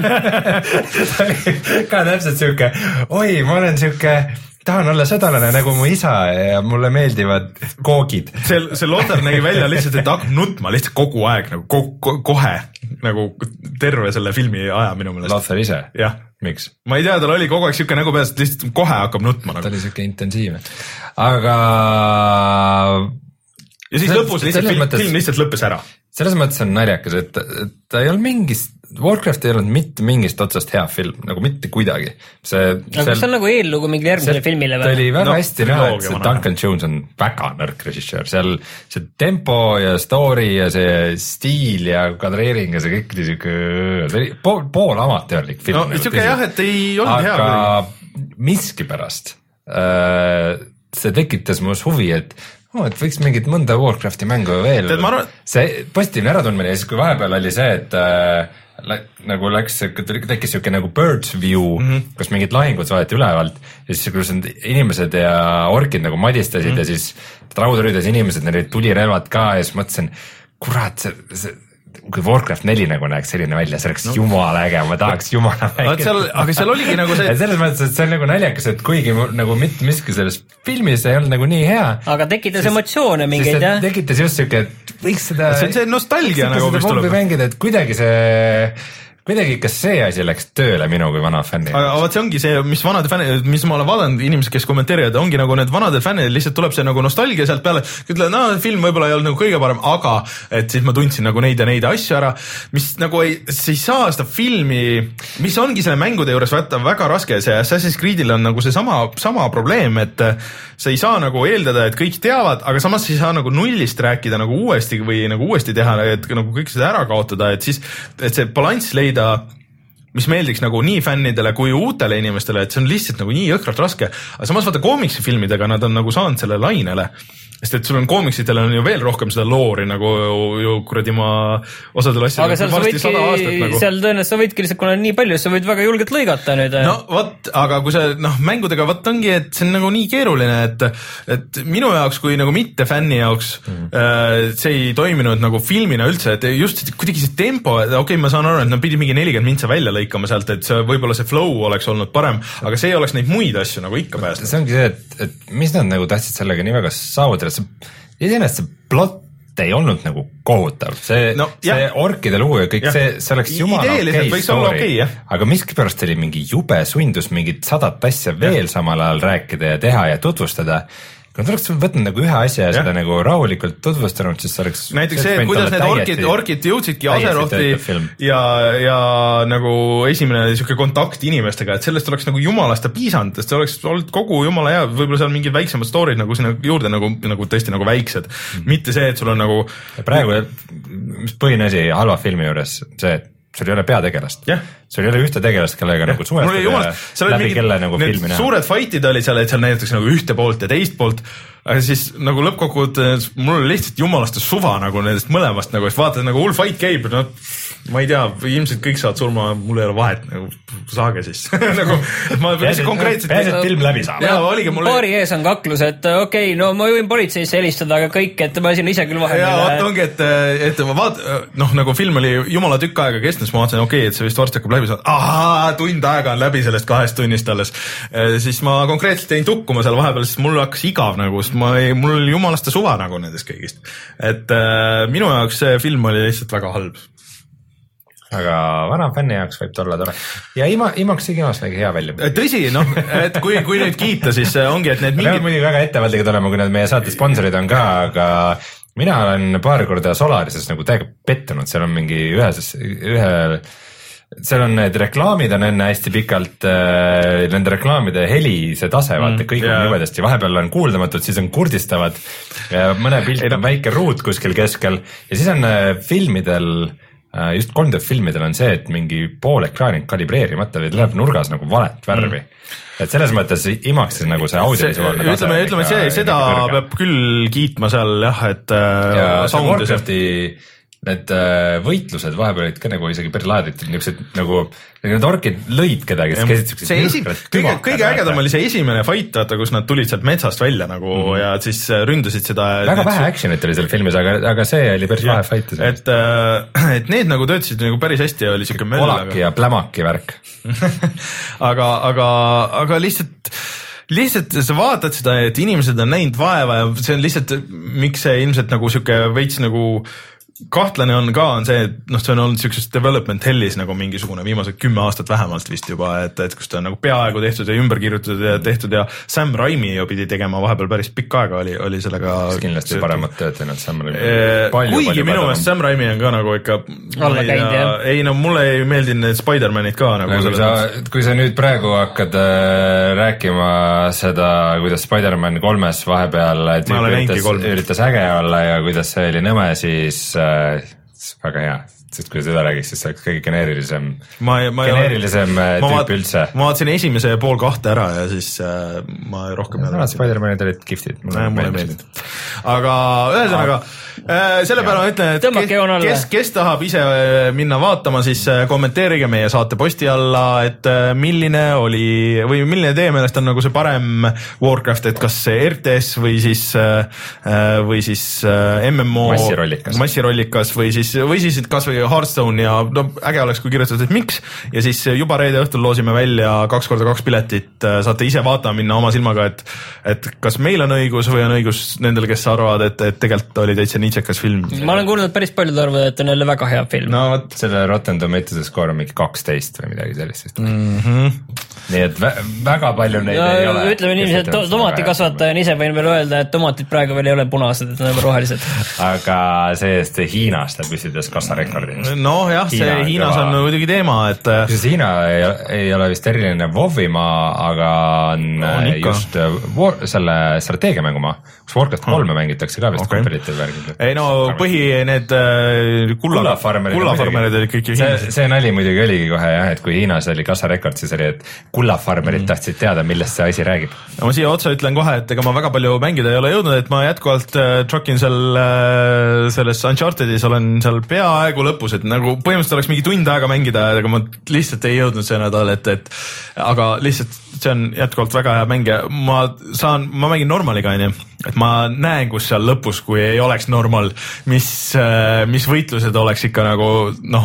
Ta oli ka täpselt siuke, oi, ma olen siuke, tahan olla sõdalane nagu mu isa ja mulle meeldivad koogid. See, see Lothar nägi välja lihtsalt, et ta hakkab nutma lihtsalt kogu aeg, nagu ko ko kohe, nagu terve selle filmi aja minu meelest. Lothar ise? Jah. Miks? Ma ei tea, tal oli kogu aeg siuke nägu peas, et lihtsalt kohe hakkab nutma. Nagu. Ta oli siuke intensiivne. Aga... ja siis lõpus lihtsalt film, mõttes, film lihtsalt lõppes ära. Selles mõttes on naljakas, et ta ei olnud mingist, Warcraft ei olnud mitte mingist otsast hea film, nagu mitte kuidagi. See, aga seal, see on nagu eellugu mingi järgmisele see, filmile või? Ta oli väga no, hästi näha, et see Duncan Jones on väga nõrk režissöör, seal see tempo ja story ja see stiil ja kadreering ja see kõik oli siuke, see oli pool, pool amatöörlik film. No nagu siuke jah, et ei olnud hea. Aga miskipärast äh, see tekitas muus huvi, et oh, et võiks mingit mõnda Warcrafti mängu veel. Arvan... see positiivne äratundmine ja siis kui vahepeal oli see, et äh, lä nagu läks, tekkis siuke nagu bird's view mm, -hmm. kus mingid lahingud vaadati ülevalt ja siis kus inimesed ja orkid nagu madistasid mm -hmm. ja siis raudrüüdes inimesed, neil olid tulirelvad ka ja siis mõtlesin, kurat, see, see kui Warcraft neli nagu näeks selline välja, see oleks no. jumala äge, ma tahaks jumala väike. aga seal oligi nagu see et... selles mõttes, et see on nagu naljakas, et kuigi nagu mitte miski selles filmis ei olnud nagu nii hea. aga tekitas siis, emotsioone mingeid, jah? tekitas just siuke, et võiks seda see on see nostalgia nagu, mis tuleb mängida, et kuidagi see kuidagi ikka see asi läks tööle minu kui vana fänni. aga vaat see ongi see, mis vanade fännid, mis ma olen vaadanud, inimesed, kes kommenteerivad, ongi nagu need vanade fännid, lihtsalt tuleb see nagu nostalgia sealt peale, ütlevad, no film võib-olla ei olnud nagu kõige parem, aga et siis ma tundsin nagu neid ja neid asju ära, mis nagu ei, sa ei saa seda filmi, mis ongi selle mängude juures võtta väga raske, see Assassin's Creed'il on nagu see sama, sama probleem, et sa ei saa nagu eeldada, et kõik teavad, aga samas sa ei saa nagu nullist rääkida nagu uuesti või nagu uuesti teha, et nagu kõik seda ära kaotada, et siis, et see balanss leida, mis meeldiks nagu nii fännidele kui uutele inimestele, et see on lihtsalt nagu nii jõhkralt raske, aga samas vaata koomiksifilmidega nad on nagu saanud selle lainele, sest et sul on koomiksitel on ju veel rohkem seda loori nagu ju kuradi ma osadel asjadel. aga seal sa võidki, nagu. seal tõenäoliselt sa võidki lihtsalt, kuna on nii palju, sa võid väga julgelt lõigata nüüd. no vot, aga kui see noh, mängudega vot ongi, et see on nagu nii keeruline, et et minu jaoks kui nagu mitte fänni jaoks mm. äh, see ei toiminud nagu filmina üldse, et just kuidagi see tempo, okei okay,, ma saan aru, et nad pidi mingi nelikümmend mintsa välja lõikama sealt, et see võib-olla see flow oleks olnud parem, aga see ei oleks neid muid asju nagu ikka päästnud. see ongi see, et, et mis nad nagu tahtsid sellega nii väga saavutada, iseenesest see plott ei olnud nagu kohutav, see, no, see orkide lugu ja kõik ja. see, see oleks jumala okei okay story, okay, aga miskipärast oli mingi jube sundus mingit sadat asja veel ja. samal ajal rääkida ja teha ja tutvustada. kui nad oleks võtnud nagu ühe asja ja, ja seda nagu rahulikult tutvustanud, siis see oleks näiteks see, kuidas need orkid, orkid jõudsidki Azerothi ja, ja nagu esimene niisugune kontakt inimestega, et sellest oleks nagu jumalast piisanud, sest see oleks olnud kogu jumala hea, võib-olla seal mingid väiksemad story'd nagu sinna juurde nagu, nagu tõesti nagu väiksed mm., mitte see, et sul on nagu ja praegu, mis põhine asi halva filmi juures, see, et sul ei ole peategelast yeah., sul ei ole ühte tegelast, kellega ja. nagu suhestada ja läbi kelle nagu filmi näha. suured fight'id olid seal, et seal näidatakse nagu ühte poolt ja teist poolt, aga siis nagu lõppkokkuvõttes mul oli lihtsalt jumalaste suva nagu nendest mõlemast nagu, et vaatad nagu hull fight käib, no ma ei tea, ilmselt kõik saavad surma, mul ei ole vahet, nagu saage siis nagu, ma lihtsalt konkreetselt pääsed film läbi saab. paari ees on kaklus, et okei okay,, no ma võin politseisse helistada, aga kõik, et ma siin ise küll vahel. jaa, vaata ongi, et, et ma vaat-, noh nagu film oli jumala tükk aega kestnud, siis ma vaatasin, okei okay,, et see vist varsti hakkab läbi saada, ahaa, tund aega on läbi sellest kahest tunnist alles. Siis ma konkreetselt jäin tukkuma seal vahepeal, sest mul hakkas igav nagu, sest ma ei, mul oli jumalaste suva nagu nendest kõigist. Et äh, minu jaoks see film oli lihtsalt väga halb. aga vana fänni jaoks võib ta olla tore. Ja ima, imaks igimas nägi hea välja. Tõsi, noh, et kui, kui nüüd kiita, siis ongi, et need mingid... Peab muidugi väga ettevaatlikud olema, kui need meie saate sponsorid on ka, aga mina olen paar korda Solarises nagu täiega pettunud, seal on mingi ühes, ühe, seal on need reklaamid on enne hästi pikalt, nende reklaamide heli, see tase, vaata, kõik on jubedasti, vahepeal on kuuldamatud, siis on kurdistavad ja mõne pilt on väike ruut kuskil keskel ja siis on filmidel just kolm D filmidel on see, et mingi pool ekraani kalibreerimata või tuleb nurgas nagu valet värvi. Mm. Et selles mõttes imaksis nagu see audiovisuaalne tase. Ütleme, ütleme see, seda peab küll kiitma seal jah, et ja see Warcrafti need võitlused vahepeal olid ka nagu isegi päris laadid, niisugused nagu need orkid lõid kedagi, kes käisid siuksed esi, kõige, kõige ägedam oli see esimene fight, vaata, kus nad tulid sealt metsast välja nagu mm -hmm. ja siis ründasid seda. väga vähe action'it oli seal filmis, aga, aga see oli päris lahe fight. Et, et need nagu töötasid nagu päris hästi ja oli siuke möll. Kolaki ja plämaki värk aga, aga, aga lihtsalt lihtsalt sa vaatad seda, et inimesed on näinud vaeva ja see on lihtsalt, miks see ilmselt nagu siuke veits nagu kahtlane on ka, on see, et noh, see on olnud siukses development hellis nagu mingisugune viimased kümme aastat vähemalt vist juba, et, et kus ta on nagu peaaegu tehtud ja ümber kirjutatud ja tehtud ja Sam Raimi ju pidi tegema vahepeal päris pikka aega oli, oli sellega kindlasti paremat tööd teinud Sam Raimi. Kuigi minu meelest Sam Raimi on ka nagu ikka alla käinud, jah. Ei no mulle ei meeldinud need Spider-manid ka nagu no, kui, sa, kui sa nüüd praegu hakkad äh, rääkima seda, kuidas Spider-man kolmes vahepeal üritas, üritas äge olla ja kuidas see oli nõme, siis äh, väga hea. sest kui seda räägiks, siis see oleks kõige geneerilisem, ma, ma geneerilisem ma tüüp vaat, üldse. ma vaatasin esimese pool kahte ära ja siis äh, ma rohkem no, Spider-manid olid kihvtid. mulle meeldid. Aga ühesõnaga äh, selle peale ma ütlen, et kes, kes, kes tahab ise minna vaatama, siis kommenteerige meie saate posti alla, et milline oli või milline teie meelest on nagu see parem Warcraft, et kas see R T S või siis äh, või siis äh, M M O massirollikas, massirollikas või siis, või siis kas või Hearthstone ja no äge oleks, kui kirjutatud, et miks ja siis juba reede õhtul loosime välja kaks korda kaks piletit, saate ise vaatama minna oma silmaga, et et kas meil on õigus või on õigus nendel, kes arvavad, et, et tegelikult oli täitsa niitsekas film. Ma olen kuulnud, et päris paljud arvavad, et on jälle väga hea film. No vot, selle Rotten Tomatoes skoor on mingi kaksteist või midagi sellist. Mm-hmm. Nii et vä väga palju neid no, ei ole. Ütleme niiviisi, et to tomatikasvatajan ise võin veel öelda, et tomatid praegu veel ei ole punased, et nad on rohelised. Aga see-eest Hiinast püstitas kassarekordi. No jah, see Hiina Hiinas kõva. On muidugi teema, et siis Hiina ei, ei ole vist eriline WoW-imaa, aga on, on just war, selle strateegiamängumaa, kus Warcraft kolme mängitakse ka vist okay. kompetitive värgid. Ei no põhi need kullafarmerid kulla olid kõik ju Hiinas. See nali muidugi oligi kohe jah, et kui Hiinas oli kassarekord, siis oli, et kullafarmerid mm. tahtsid teada, millest see asi räägib. No, ma siia otsa ütlen kohe, et ega ma väga palju mängida ei ole jõudnud, et ma jätkuvalt äh, truckin seal äh, selles Unchartedis olen seal peaaegu lõpus, et nagu põhimõtteliselt oleks mingi tund aega mängida, aga ma lihtsalt ei jõudnud see nädal, et, et aga lihtsalt see on jätkuvalt väga hea mäng ja ma saan, ma mängin normaliga, onju, et ma näen, kus seal lõpus, kui ei oleks normal, mis, mis võitlused oleks ikka nagu noh,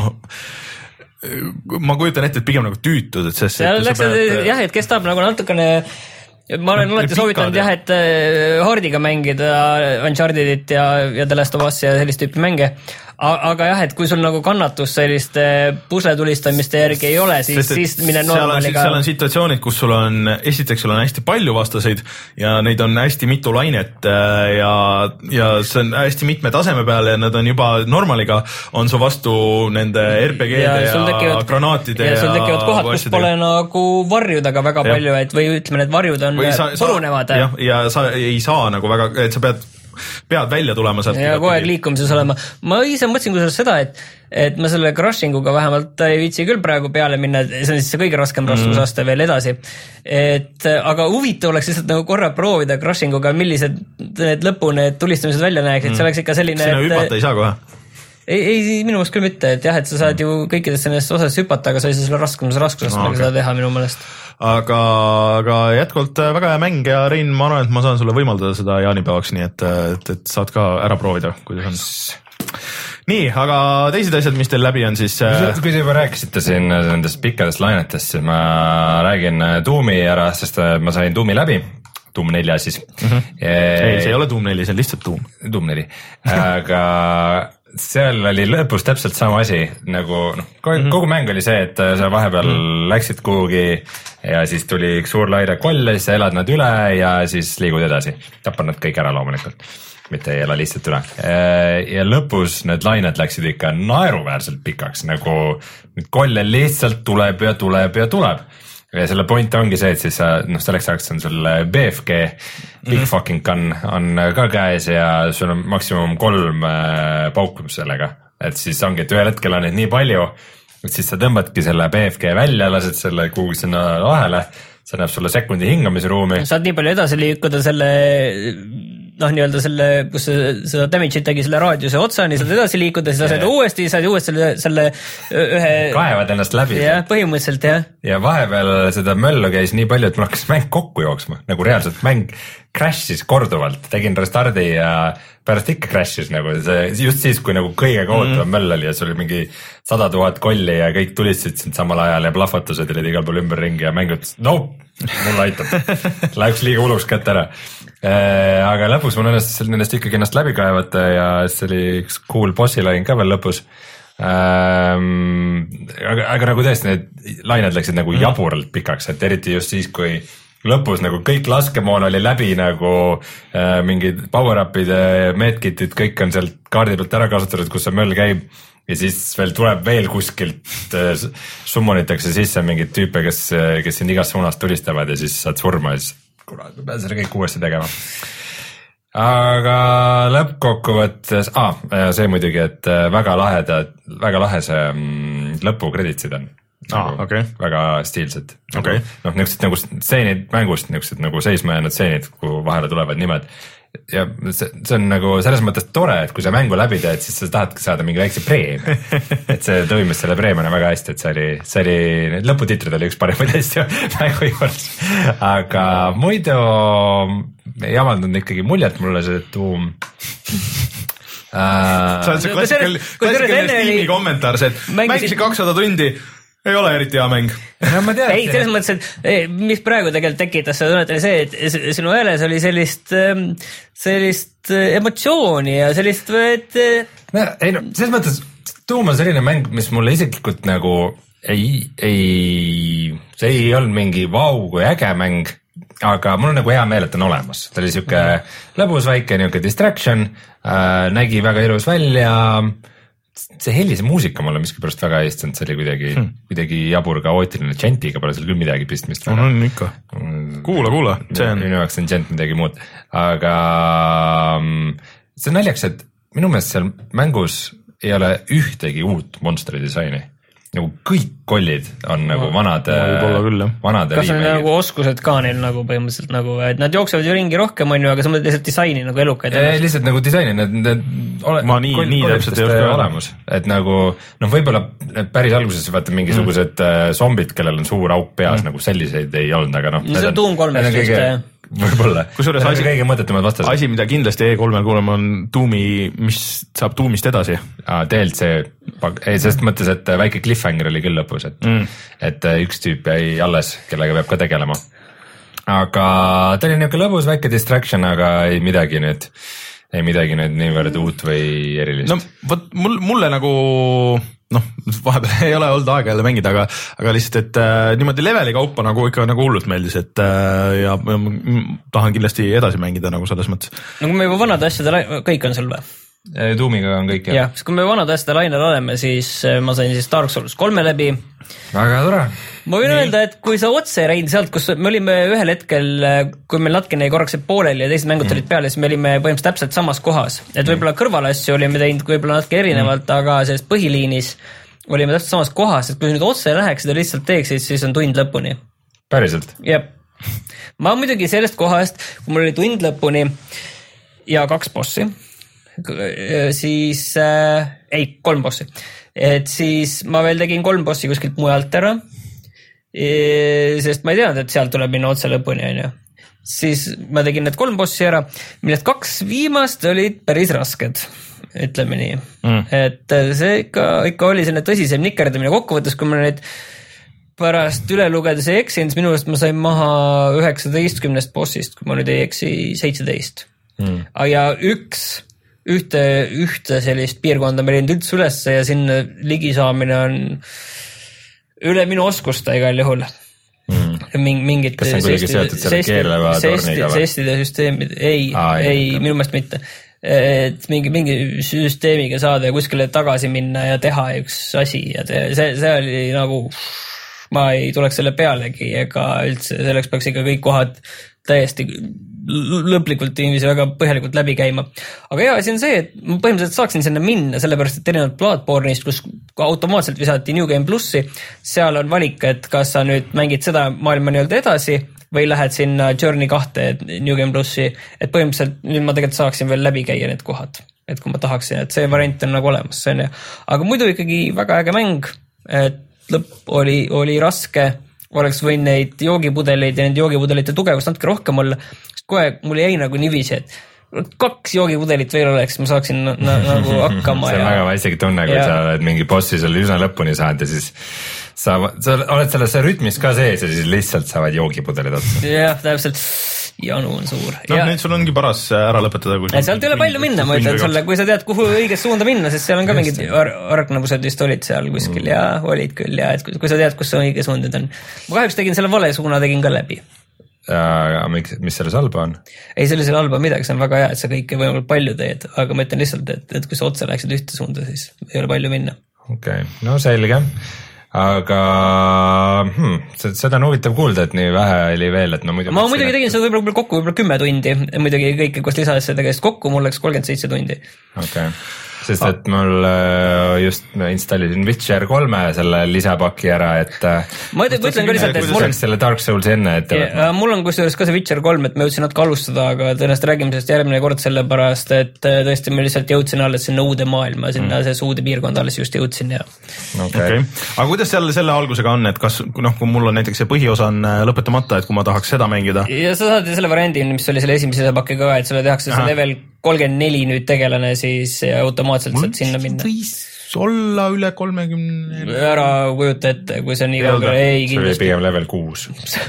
ma kujutan ette, et pigem nagu tüütud, et sest et läks, pead, jah, et kes tahab nagu natukene ma olen alati soovitanud jah, et Hardiga mängida Unchartedit ja, ja The Last of Us ja sellist tüüpi mänge. Aga jah, et kui sul nagu kannatus selliste pusletulistamiste järgi ei ole, siis, siis mine normaliga. Seal on situatsioonid, kus sul on, esiteks sul on hästi palju vastaseid ja neid on hästi mitu lainet ja, ja see on hästi mitme taseme peal ja nad on juba normaliga, on su vastu nende R P G-de ja, ja tekivad, granaatide ja, ja sul tekivad kohad, kus pole nagu varjud, aga väga ja. palju, et või ütleme, need varjud on purunevad. Ja, ja sa ei saa nagu väga, et sa pead pead välja tulema sealt. Ja kogu aeg liikumises olema. Ma ise mõtlesin kusjuures seda, et, et ma selle crushinguga vähemalt ei viitsi küll praegu peale minna, see on siis see kõige raskem mm. raskusaste veel edasi. Et, aga huvitav oleks lihtsalt nagu korra proovida crushinguga, millised need lõpu need tulistamised välja näeks, et see oleks ikka selline... Sinna hüpata ei saa kohe? Ei, ei, minu meelest küll mitte, et jah, et sa saad ju kõikidest sellest osas hüpata, aga sa ei saa selle raskumise raskusest no, okay. seda teha minu meelest. Aga, aga jätkuvalt väga hea mäng ja Rein, ma arvan, et ma saan sulle võimaldada seda jaanipäevaks, nii et, et, et saad ka ära proovida, kuidas on. Nii, aga teised asjad, mis teil läbi on siis... Kui te juba rääkisite siin nendest pikkadest lainetest, siis ma räägin Doomi ära, sest ma sain Doomi läbi. Doom nelja siis. Mm-hmm. E... Ei, see ei ole Doom neli, see on lihtsalt Doom. Doom neli. Aga seal oli lõpus täpselt sama asi, nagu noh, kogu, mm-hmm. kogu mäng oli see, et sa vahepeal mm-hmm. läksid kuhugi ja siis tuli üks suur laire koll ja siis sa elad nad üle ja siis liigud edasi. Tapad nad kõik ära loomulikult, mitte ei ela lihtsalt üle. Ja lõpus need lained läksid ikka naeruväärselt pikaks, nagu kolle lihtsalt tuleb ja tuleb ja tuleb. Ja selle point ongi see, et siis noh, selleks ajaks on sul B F G, Big mm-hmm. Fucking Gun on ka käes ja sul on maksimum kolm äh, paukumus sellega. Et siis ongi, et ühel hetkel on neid nii palju, et siis sa tõmbadki selle B F G välja, lased selle kuhugi sinna vahele, see näeb sulle sekundi hingamisruumi. Saad nii palju edasi liikuda selle... noh, nii-öelda selle, kus seda damage'it tegi selle raadiuse otsani, saad edasi liikuda, siis saad uuesti, saad uuesti selle, selle ühe... Kaevad ennast läbi. Jah, põhimõtteliselt, jah. Ja vahepeal seda möllu käis nii palju, et mul hakkas mäng kokku jooksma, nagu reaalselt mäng crash'is korduvalt, tegin restardi ja pärast ikka crash'is nagu see, just siis, kui nagu kõige kohutavam mm. möll oli ja see oli mingi sada tuhat kolli ja kõik tulistasid sind samal ajal ja plahvatused olid igal pool ümber ringi ja mängud, no, mul aitab. Läheks liiga hulluks kätte ära. Aga lõpus mul õnnestus nendest ikkagi ennast läbi kaevata ja see oli üks cool bossi lain ka veel lõpus. Ähm, aga, aga nagu tõesti need lained läksid nagu jaburalt pikaks, et eriti just siis, kui lõpus nagu kõik laskemoon oli läbi nagu äh, mingid power-up'id, medkitid, kõik on sealt kaardi pealt ära kasutatud, kus see möll käib ja siis veel tuleb veel kuskilt äh, summonitakse sisse mingid tüüpe, kes, kes sind igast suunast tulistavad ja siis saad surma ja siis kurat, ma pean selle kõik uuesti tegema. aga lõppkokkuvõttes ah, see muidugi, et väga lahedad, väga lahe see mm, lõpukreditsid on. Ah, okay. Väga stiilsed okay. Noh, niisugused nagu stseenid mängust, niisugused nagu seisma jäänud stseenid, kuhu vahele tulevad nimed ja see, see on nagu selles mõttes tore, et kui sa mängu läbi teed, siis sa tahadki saada mingi väikse preemia et see toimis selle preemiana väga hästi, et see oli, see oli, need lõputitrid oli üks parimaid asju mängu juures, aga muidu ei avaldanud ikkagi muljet mulle see tuum see on see klassikaline Steam'i kommentaar, see, et mängisin kakssada tundi, ei ole eriti hea mäng. No, ma tean, ei, selles mõttes, et mis praegu tegelikult tekitas seda tunnet oli see, et sinu hääles oli sellist, sellist emotsiooni ja sellist, et... No, ei no, selles mõttes tuum on selline mäng, mis mulle isiklikult nagu ei, ei, see ei olnud mingi vau kui äge mäng, aga mul on nagu hea meel, et on olemas. Ta oli siuke mm. lõbus väike niuke distraction, äh, nägi väga ilus välja, see helise muusika mulle miskipärast väga eestanud, see oli kuidagi, hmm. kuidagi jabur kaootiline, džentiga pole seal küll midagi pistmist. No, no ikka, kuula, kuula. Minu jaoks on džent midagi muud, aga see on naljaks, et minu meelest seal mängus ei ole ühtegi uut monsteri disaini. Nagu kõik kollid on nagu vanad, vanad kas on nagu oskused ka neil nagu põhimõtteliselt nagu, et nad jooksevad ju ringi rohkem on ju, aga sa mõtled lihtsalt disaini nagu elukaid? Ei, lihtsalt nagu disaini, need, need ole, ma nii, nii täpselt ei ole olemas, et nagu noh, võib-olla päris alguses vaata mingisugused mm. zombid, kellel on suur auk peas mm. nagu selliseid ei olnud, aga noh no, see on Doom kolmest vist võib-olla, kusjuures asi, kõige mõttetumad vastased. Asi, mida kindlasti E kolmel kuulema on Doomi, mis saab Doomist edasi. Ah, D L C, ei, sest mõttes, et väike cliffhanger oli küll lõpus, et, mm. et üks tüüp jäi alles, kellega peab ka tegelema. Aga ta oli niuke lõbus väike distraction, aga ei midagi nüüd, ei midagi nüüd niivõrd uut või erilist. No, võt, mul, mulle nagu... noh, vahepeal ei ole olnud aega jälle mängida, aga, aga lihtsalt, et äh, niimoodi leveli kaupa nagu ikka nagu hullult meeldis, et äh, ja, ja tahan kindlasti edasi mängida nagu selles mõttes. No kui me juba vanade asjade, kõik on sul või? Tuumiga on kõik, jah. jah, siis kui me vanade asjade lainel oleme, siis ma sain siis Dark Souls kolme läbi. Väga tore. Ma võin Nii. öelda, et kui sa otse reid sealt, kus me olime ühel hetkel, kui meil natkene korraks pooleli ja teised mängud tulid mm. peale, siis me olime põhimõtteliselt täpselt samas kohas. Et võib-olla kõrvalasju olime teinud võib-olla natuke erinevalt, mm. aga selles põhiliinis olime täpselt samas kohas, et kui nüüd otse läheksid ja lihtsalt teeksid, siis on tund lõpuni. Päriselt? Jep. Ma muidugi sellest kohast, kui mul oli tund lõpuni ja kaks bossi, siis äh, ei, kolm bossi, et siis ma veel tegin kolm bossi kuskilt mujalt ära, sest ma ei teadnud, et sealt tuleb minna otse lõpuni, on ju. Siis ma tegin need kolm bossi ära, millest kaks viimast olid päris rasked, ütleme nii mm. et see ikka, ikka oli selline tõsisem nikerdamine kokkuvõttes, kui ma neid pärast üle lugedes ei eksinud, siis minu eest ma sain maha üheksateistkümnest bossist, kui ma nüüd ei eksi seitseteist mm. ja üks Ühte, ühte sellist piirkonda meil ei üldse ülesse ja sinna ligisaamine on üle minu oskusta igal juhul. Mm. Ming, mingid kas see on kuidagi seotud selle keerleva torniga või? Sestide süsteemid, ei, Aa, ei, ei minu meelest mitte. Et mingi, mingi süsteemiga saada ja kuskile tagasi minna ja teha üks asi ja te, see, see oli nagu, ma ei tuleks selle pealegi ega üldse, selleks peaks ikka kõik kohad täiesti lõplikult inimesi väga põhjalikult läbi käima. Aga hea asi on see, et ma põhimõtteliselt saaksin sinna minna, sellepärast et erinevalt Bloodborne'ist, kus automaatselt visati New Game Plussi, seal on valik, et kas sa nüüd mängid seda maailma nii-öelda edasi või lähed sinna Journey kahte New Game Plussi, et põhimõtteliselt nüüd ma tegelikult saaksin veel läbi käia need kohad, et kui ma tahaksin, et see variant on nagu olemas, see on ja. Aga muidu ikkagi väga äge mäng, et lõpp oli, oli raske, oleks võin neid joogipudeleid ja nende joogipudelite tugevust natuke rohkem olla, sest kohe mul jäi nagu nivisi, et kaks joogipudelit veel oleks, ma saaksin na, na, nagu hakkama. see on väga väisegi tunne, kui ja. Sa oled mingi bossi selle üsna lõpuni saanud ja siis sa, sa oled selles rütmis ka sees ja siis lihtsalt saavad joogipudelid otsa. jah, täpselt. Janu on suur. No ja. Nüüd sul ongi paras ära lõpetada. Kui sealt ei ole palju minna, ma ütlen sulle, kui sa tead, kuhu õiges suunda minna, sest seal on ka mingid ar argnavused vist olid seal kuskil mm. ja olid küll ja et kui, kui sa tead, kus see õige suund nüüd on. Ma kahjuks tegin selle vale suuna, tegin ka läbi. Ja, mis selles halba on? Ei, sellisel halba midagi, see on väga hea, et sa kõike võimalikult palju teed, aga ma ütlen lihtsalt, et, et kui sa otse läheksid ühte suunda, siis ei ole palju minna. Okei, okay. No selge. aga hmm, seda on huvitav kuulda, et nii vähe oli veel, et no muidu ma muidugi tegin seda võib-olla kokku võib-olla kümme tundi, muidugi kõike koos lisaasjadega, sest kokku mul läks kolmkümmend seitse tundi. Okei okay. Sest et mul just installisin Witcher kolme selle lisapaki ära, et ma ütlen ka lihtsalt, et mul on selle Dark Souls enne ette yeah, mul on kusjuures ka see Witcher kolm, et ma jõudsin natuke alustada, aga tõenäoliselt räägime sellest järgmine kord sellepärast, et tõesti ma lihtsalt jõudsin alles sinna uude maailma, sinna mm. see uude piirkonda alles just jõudsin ja okay. Okay. Aga kuidas seal selle algusega on, et kas noh, kui mul on näiteks see põhiosa on lõpetamata, et kui ma tahaks seda mängida ja sa saad selle variandi, mis oli selle esimese pakiga ka, et sulle tehakse see level kolmkümmend neli nüüd tegelane, siis automaatselt saad sinna minna. Võis olla üle kolmekümne ära kujuta ette, kui see on nii kaugele. Ei, see oli pigem level kuus.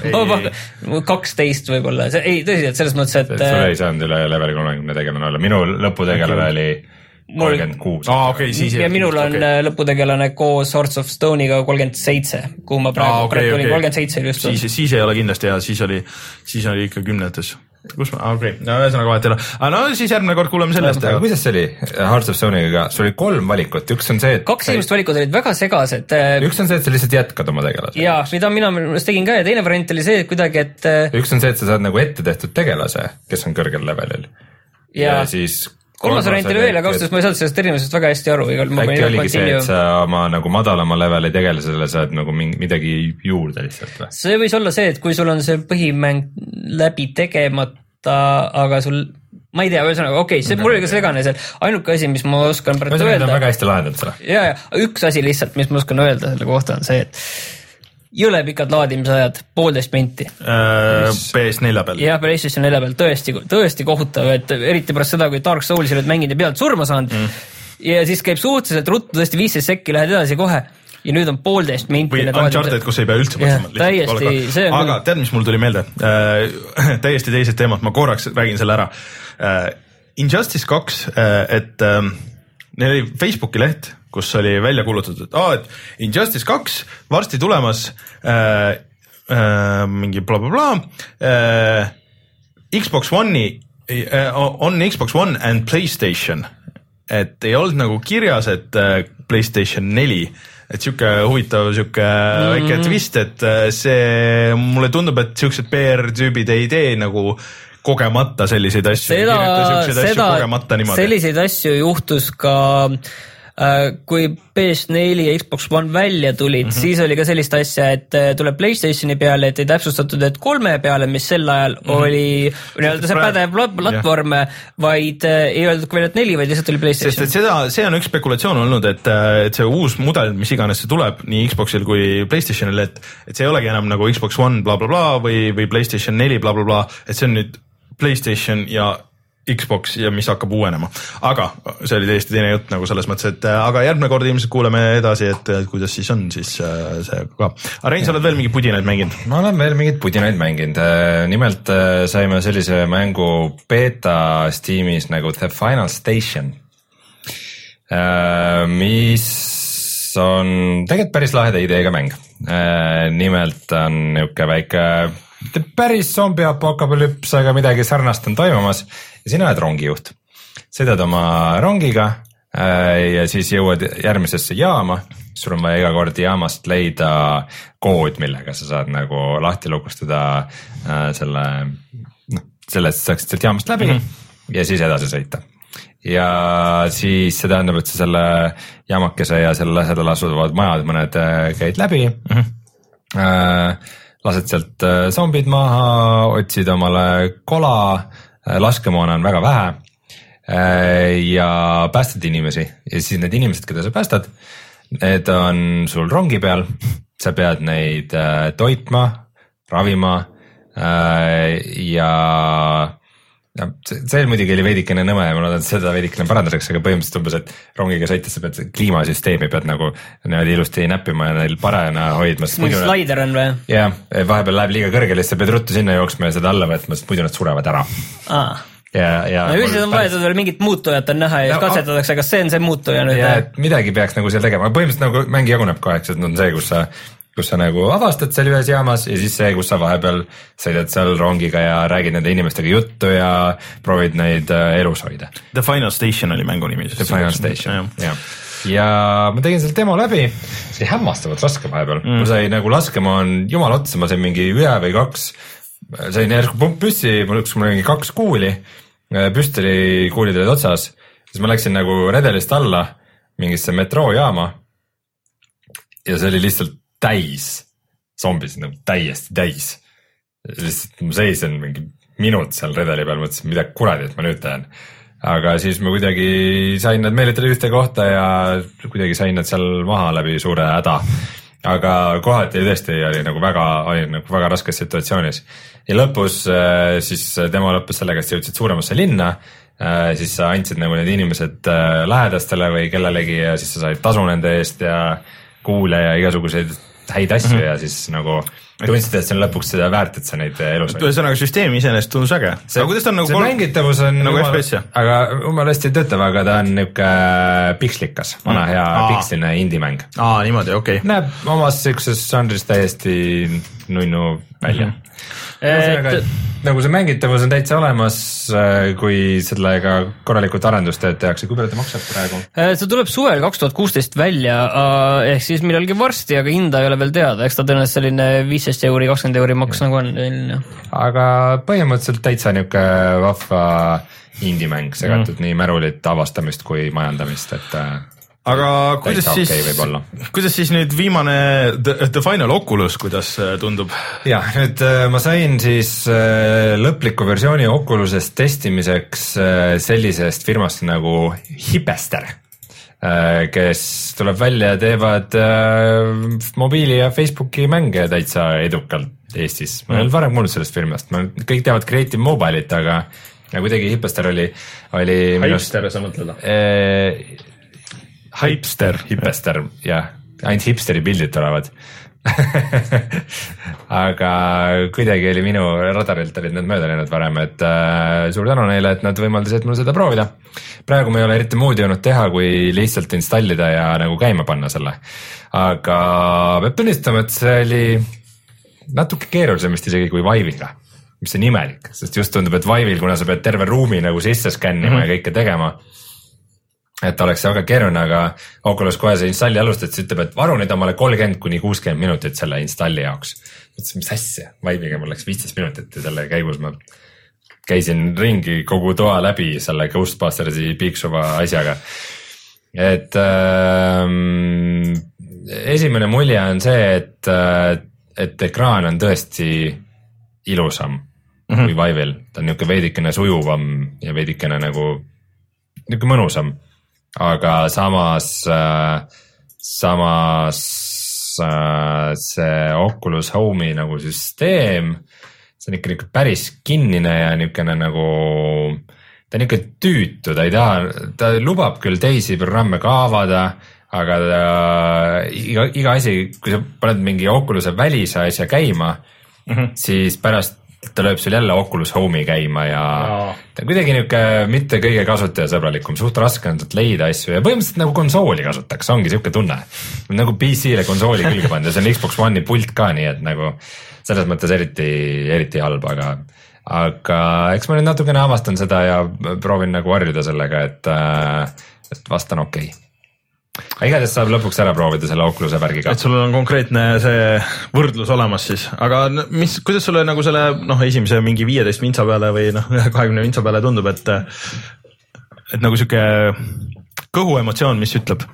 kaksteist võib-olla. Ei, tõsiselt, selles mõttes, et... Sul ei saanud üle level kolmekümne tegelane olla. Minu lõputegelane oli kolmkümmend kuus. Ah, okay, siis ja minul on okay. lõputegelane koos Hearts of Stone'iga kolmkümmend seitse, kuhu ma praegu, ah, okay, praegu okay. olin kolmkümmend seitse just. Siis, siis ei ole kindlasti ja siis oli, siis oli ikka kümnetes. Kus ma, okei, okay. no ühesõnaga vahet ei ole. Aga no siis järgmine kord kuuleme sellest. Aga kuidas see oli Hearts of Stone'iga? Sul oli kolm valikut, üks on see, et... Kaks esimest valikut olid väga segased. Üks on see, et sa lihtsalt jätkad oma tegelase. Jaa, mida mina tegin ka ja teine variant oli see, et kuidagi, et... Üks on see, et sa saad nagu ette tehtud tegelase, kes on kõrgel levelil. Ja, ja siis... kolmas variant oli veel, aga austus ma ei saanud sellest erinevusest väga hästi aru. Äkki oligi see, et sa oma nagu madalama leveli tegelasele saad nagu midagi juurde lihtsalt või? See võis olla see, et kui sul on see põhimäng läbi tegemata, aga sul, ma ei tea, ühesõnaga, okei, okay, see mul oli ka segane seal. Ainuke asi, mis ma oskan praegu öelda. On väga hästi lahendanud seda. Ja, ja, üks asi lihtsalt, mis ma oskan öelda selle kohta on see, et jõle pikad laadimisajad, poolteist minti. Äh, P S neli peal. Jah, PlayStation neli peal, tõesti, tõesti kohutav, et eriti pärast seda, kui Dark Soulsi oled mänginud ja pealt surma saanud mm. ja siis käib suhteliselt ruttu, tõesti viisteist sekki, lähed edasi kohe ja nüüd on poolteist minti. Või Uncharted, kus ei pea üldse mõtlema. Täiesti, see on aga tead, mis mul tuli meelde? Äh, täiesti teised teemad, ma korraks räägin selle ära. Äh, Injustice kaks, äh, et äh, neil oli Facebooki leht, kus oli välja kuulutatud, et, ah, et Injustice kaks varsti tulemas äh, äh, mingi bla bla bla äh, Xbox One'i äh, on Xbox One and PlayStation, et ei olnud nagu kirjas, et äh, PlayStation neli, et siuke huvitav siuke mm-hmm. väike twist, et äh, see mulle tundub, et siuksed P R-tüübid ei tee nagu kogemata selliseid asju. Seda, seda, asju selliseid asju juhtus ka kui P S neli ja Xbox One välja tulid, mm-hmm. siis oli ka sellist asja, et tuleb PlayStationi peale, et ei täpsustatud, et kolme peale, mis sel ajal mm-hmm. oli nii-öelda see pädev platvorm, vaid ei öeldud ka veel, et neli, vaid lihtsalt oli PlayStation. Sest et seda, see on üks spekulatsioon olnud, et, et see uus mudel, mis iganes see tuleb nii Xboxil kui PlayStationil, et, et see ei olegi enam nagu Xbox One bla bla bla või, või PlayStation neli bla bla bla, et see on nüüd PlayStation ja Xbox ja mis hakkab uuenema. Aga see oli täiesti teine jutt nagu selles mõttes, et aga järgmine kord ilmselt kuuleme edasi, et kuidas siis on siis see ka. Aga Rein, sa oled veel mingid pudinaid mänginud? Ma olen veel mingid pudinaid mänginud. Nimelt saime sellise mängu beta Steamis nagu The Final Station, mis on tegelikult päris laheda ideega mäng. Nimelt on niuke väike päris zombi apokalyps, aga midagi sarnast on toimumas ja sina oled rongijuht. Sõidad oma rongiga ja siis jõuad järgmisesse jaama, sul on vaja iga kord jaamast leida kood, millega sa saad nagu lahti lukustada selle, no, selle, et sa saaksid sealt jaamast läbi mm-hmm. ja siis edasi sõita. Ja siis see tähendab, et sa selle jaamakese ja selle lähedal asuvad majad mõned käid läbi mm-hmm. äh, lased sealt zombid maha, otsid omale kola, laskemoona on väga vähe ja päästad inimesi ja siis need inimesed, keda sa päästad, need on sul rongi peal, sa pead neid toitma, ravima ja ja see muidugi oli veidikene nõme ja ma loodan, et seda veidikene parandaseks, aga põhimõtteliselt umbes, et rongiga sõites sa pead kliimasüsteemi pead nagu niimoodi ilusti näppima ja neil parajana hoidma. Mingi slider on või? Jah, vahepeal läheb liiga kõrgele, siis sa pead ruttu sinna jooksma ja seda alla võtma, sest muidu nad surevad ära. Aa. Ja, ja no üldiselt on vaja veel mingit muutujat on näha ja siis katsetatakse, kas see on see muutuja nüüd. Ja, et midagi peaks nagu seal tegema, põhimõtteliselt nagu mängi jaguneb kaheks, et on see, kus sa kus sa nagu avastad seal ühes jaamas ja siis see, kus sa vahepeal sõidad seal rongiga ja räägid nende inimestega juttu ja proovid neid elus hoida. The Final Station oli mängu nimi. The Final Station, jah. ja ma tegin selle demo läbi, see oli hämmastavalt raske vahepeal mm., ma sain nagu laskema on jumal otsa, ma sain mingi ühe või kaks, sain järsku pump püssi, mul üks mul mingi kaks kuuli, püstoli kuulid olid otsas, siis ma läksin nagu redelist alla mingisse metroojaama ja see oli lihtsalt täis, zombis nagu täiesti täis. Lihtsalt ma seisin mingi minut seal redeli peal, mõtlesin, mida kuradi, et ma nüüd teen. Aga siis ma kuidagi sain nad meelitada ühte kohta ja kuidagi sain nad seal maha läbi suure häda. Aga kohati tõesti oli nagu väga, oli nagu väga raskes situatsioonis. Ja lõpus siis demo lõpus sellega, et sa jõudsid suuremasse linna, siis sa andsid nagu need inimesed lähedastele või kellelegi ja siis sa said tasu nende eest ja kuule ja igasuguseid häid asju mm-hmm. ja siis nagu tundsid, et see on lõpuks seda väärt, et sa neid elus hoid. Ühesõnaga süsteemi iseenesest tundus äge. See, aga kuidas ta on nagu see kolm... mängitavus on nagu F P S, aga umbes hästi töötav, aga ta on niuke pikslikas, vana hea mm. piksline indie-mäng. Aa, niimoodi, okei okay.. Näeb omas siukses žanris täiesti nunnu välja mm. -hmm. Et... nagu see mängitavus on täitsa olemas, kui sellega korralikult arendustööd tehakse, kui palju ta maksab praegu? See tuleb suvel kaks tuhat kuusteist välja, ehk siis millalgi varsti, aga hinda ei ole veel teada, eks ta tõenäoliselt selline viisteist euri, kakskümmend euri maks nagu on. Aga põhimõtteliselt täitsa niuke vahva indie-mäng, segatud mm. nii märulit, avastamist kui majandamist, et aga kuidas siis, okay kuidas siis nüüd viimane The, the Final Oculus, kuidas tundub? Ja, nüüd ma sain siis lõpliku versiooni Oculusest testimiseks sellisest firmast nagu Hipster, kes tuleb välja ja teevad mobiili ja Facebooki mänge täitsa edukalt Eestis. Ma ei olnud varem kuulnud sellest firmast, ma kõik teavad Creative Mobile'it, aga kuidagi Hipster oli, oli Hipster minust, sa mõtled? Ee, Hipster, hipster, jah, ainult hipsteri pildid tulevad aga kuidagi oli minu radarilt olid need mööda läinud varem, et äh, suur tänu neile, et nad võimaldasid mul seda proovida. Praegu me ei ole eriti muud jõudnud teha, kui lihtsalt installida ja nagu käima panna selle. Aga peab tunnistama, et see oli natuke keerulisemist isegi kui Vive'iga, mis on imelik, sest just tundub, et Vive'il, kuna sa pead terve ruumi nagu sisse skännima mm-hmm. ja kõike tegema, et oleks see väga keeruline, aga Oculus kohe see installi alustad, siis ütleb, et varu nüüd omale kolmkümmend kuni kuuskümmend minutit selle installi jaoks. Mõtlesin, mis asja, Vive'iga mul läks viisteist minutit ja selle käigus ma käisin ringi kogu toa läbi selle Ghostbustersi piiksuva asjaga. Et ähm, esimene mulje on see, et, et ekraan on tõesti ilusam mm-hmm. kui Vive'il. Ta on niuke veidikene sujuvam ja veidikene nagu niuke mõnusam. Aga samas, samas see Oculus Home'i nagu süsteem, see on ikka niuke päris kinnine ja niukene nagu, ta on niuke tüütu, ta ei taha, ta lubab küll teisi programme ka avada, aga ta, iga, iga asi, kui sa paned mingi Oculus'e välise asja käima mm-hmm., siis pärast ta lööb sul jälle Oculus Home'i käima ja no. Ta on kuidagi niuke mitte kõige kasutajasõbralikum, suht raske on leida asju ja põhimõtteliselt nagu konsooli kasutaks, ongi siuke tunne. Nagu P C-le konsooli külge panda, see on Xbox One'i pult ka, nii et nagu selles mõttes eriti, eriti halb, aga, aga eks ma nüüd natukene avastan seda ja proovin nagu harjuda sellega, et, et vastan okei okay. Igatahes saab lõpuks ära proovida selle Oculus'e värgiga. Et sul on konkreetne see võrdlus olemas siis, aga mis, kuidas sulle nagu selle noh, esimese mingi viieteist vintsa peale või noh, kahekümne vintsa peale tundub, et, et nagu siuke kõhu emotsioon, mis ütleb?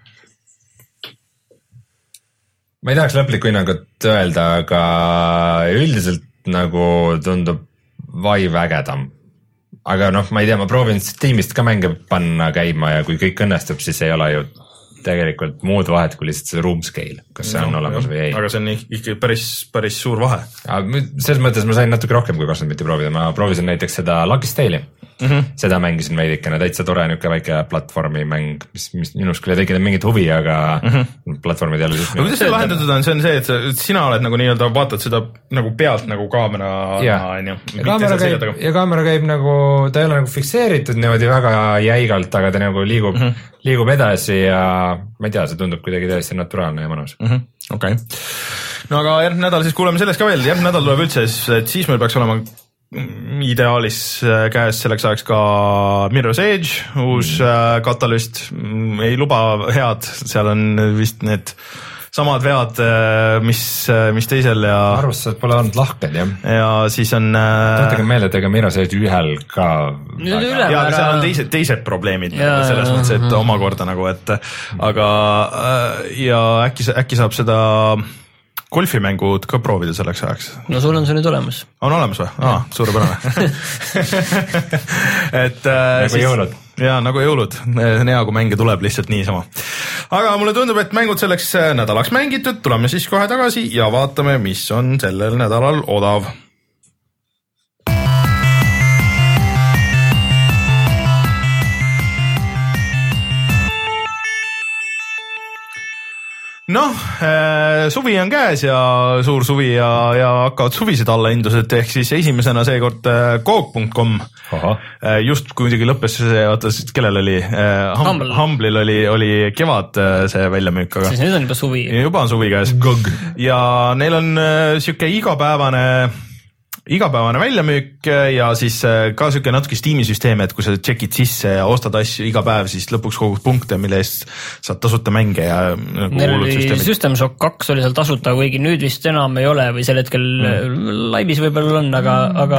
Ma ei tahaks lõplikku hinnangut öelda, aga üldiselt nagu tundub Vive ägedam. Aga noh, ma ei tea, ma proovin Steamist ka mänge panna käima ja kui kõik õnnestub, siis ei ole ju tegelikult muud vahet kui lihtsalt see room scale, kas see no, on olemas jah, või ei. Aga see on ikka päris, päris suur vahe. Selles mõttes ma sain natuke rohkem kui kakskümmend mitte proovida, ma proovisin näiteks seda Lucky's Tale'i. Mm-hmm. Seda mängisin veidikene, täitsa tore niuke väike platvormi mäng, mis, mis minus küll ei tekida mingit huvi, aga mm-hmm. platvormid jälle just. Aga kuidas see lahendatud on, see on see, et sa, sina oled nagu nii-öelda vaatad seda nagu pealt nagu kaamera ja, ja, kaamera käib, ja kaamera käib nagu, ta ei ole nagu fikseeritud niimoodi väga jäigalt, aga ta nagu liigub, mm-hmm. liigub edasi ja ma ei tea, see tundub kuidagi täiesti naturaalne ja mõnus. Mm-hmm. Okei. Okay. No aga järgmine nädal siis kuuleme sellest ka veel, järgmine nädal tuleb üldse, et siis meil peaks olema ideaalis käes selleks ajaks ka Mirror's Edge, uus mm. Catalyst, ei luba head, seal on vist need samad vead, mis, mis teisel ja arvustused pole olnud lahked, jah. Ja siis on Tõttage meelde, et ega Mirror's Edge ühel ka ja aga seal on teised, teised probleemid ja, selles ja, mõttes, et ja. omakorda nagu, et aga ja äkki, äkki saab seda golfimängud ka proovida selleks ajaks. No sul on see nüüd olemas. On olemas või? Aa, suurepärane. et nagu siis, jõulud. Jaa, nagu jõulud. Hea, kui mänge tuleb lihtsalt niisama. Aga mulle tundub, et mängud selleks nädalaks mängitud. Tuleme siis kohe tagasi ja vaatame, mis on sellel nädalal odav. Noh, suvi on käes ja suur suvi ja, ja hakkavad suvised allahindlused, ehk siis esimesena seekord Coop punkt com. Just kuidagi lõppes see, oota, kellel oli? Humble. Humble'il oli, oli kevad see väljamüük. Aga siis nüüd on juba suvi. Juba on suvi käes. Gog. Ja neil on siuke igapäevane igapäevane väljamüük ja siis ka siuke natuke Steam'i süsteem, et kui sa tšekid sisse ja ostad asju iga päev, siis lõpuks kogud punkte, mille eest saad tasuta mänge ja nagu neil oli System Shock kaks oli seal tasuta, kuigi nüüd vist enam ei ole või sel hetkel mm. laivis võib-olla on, aga, aga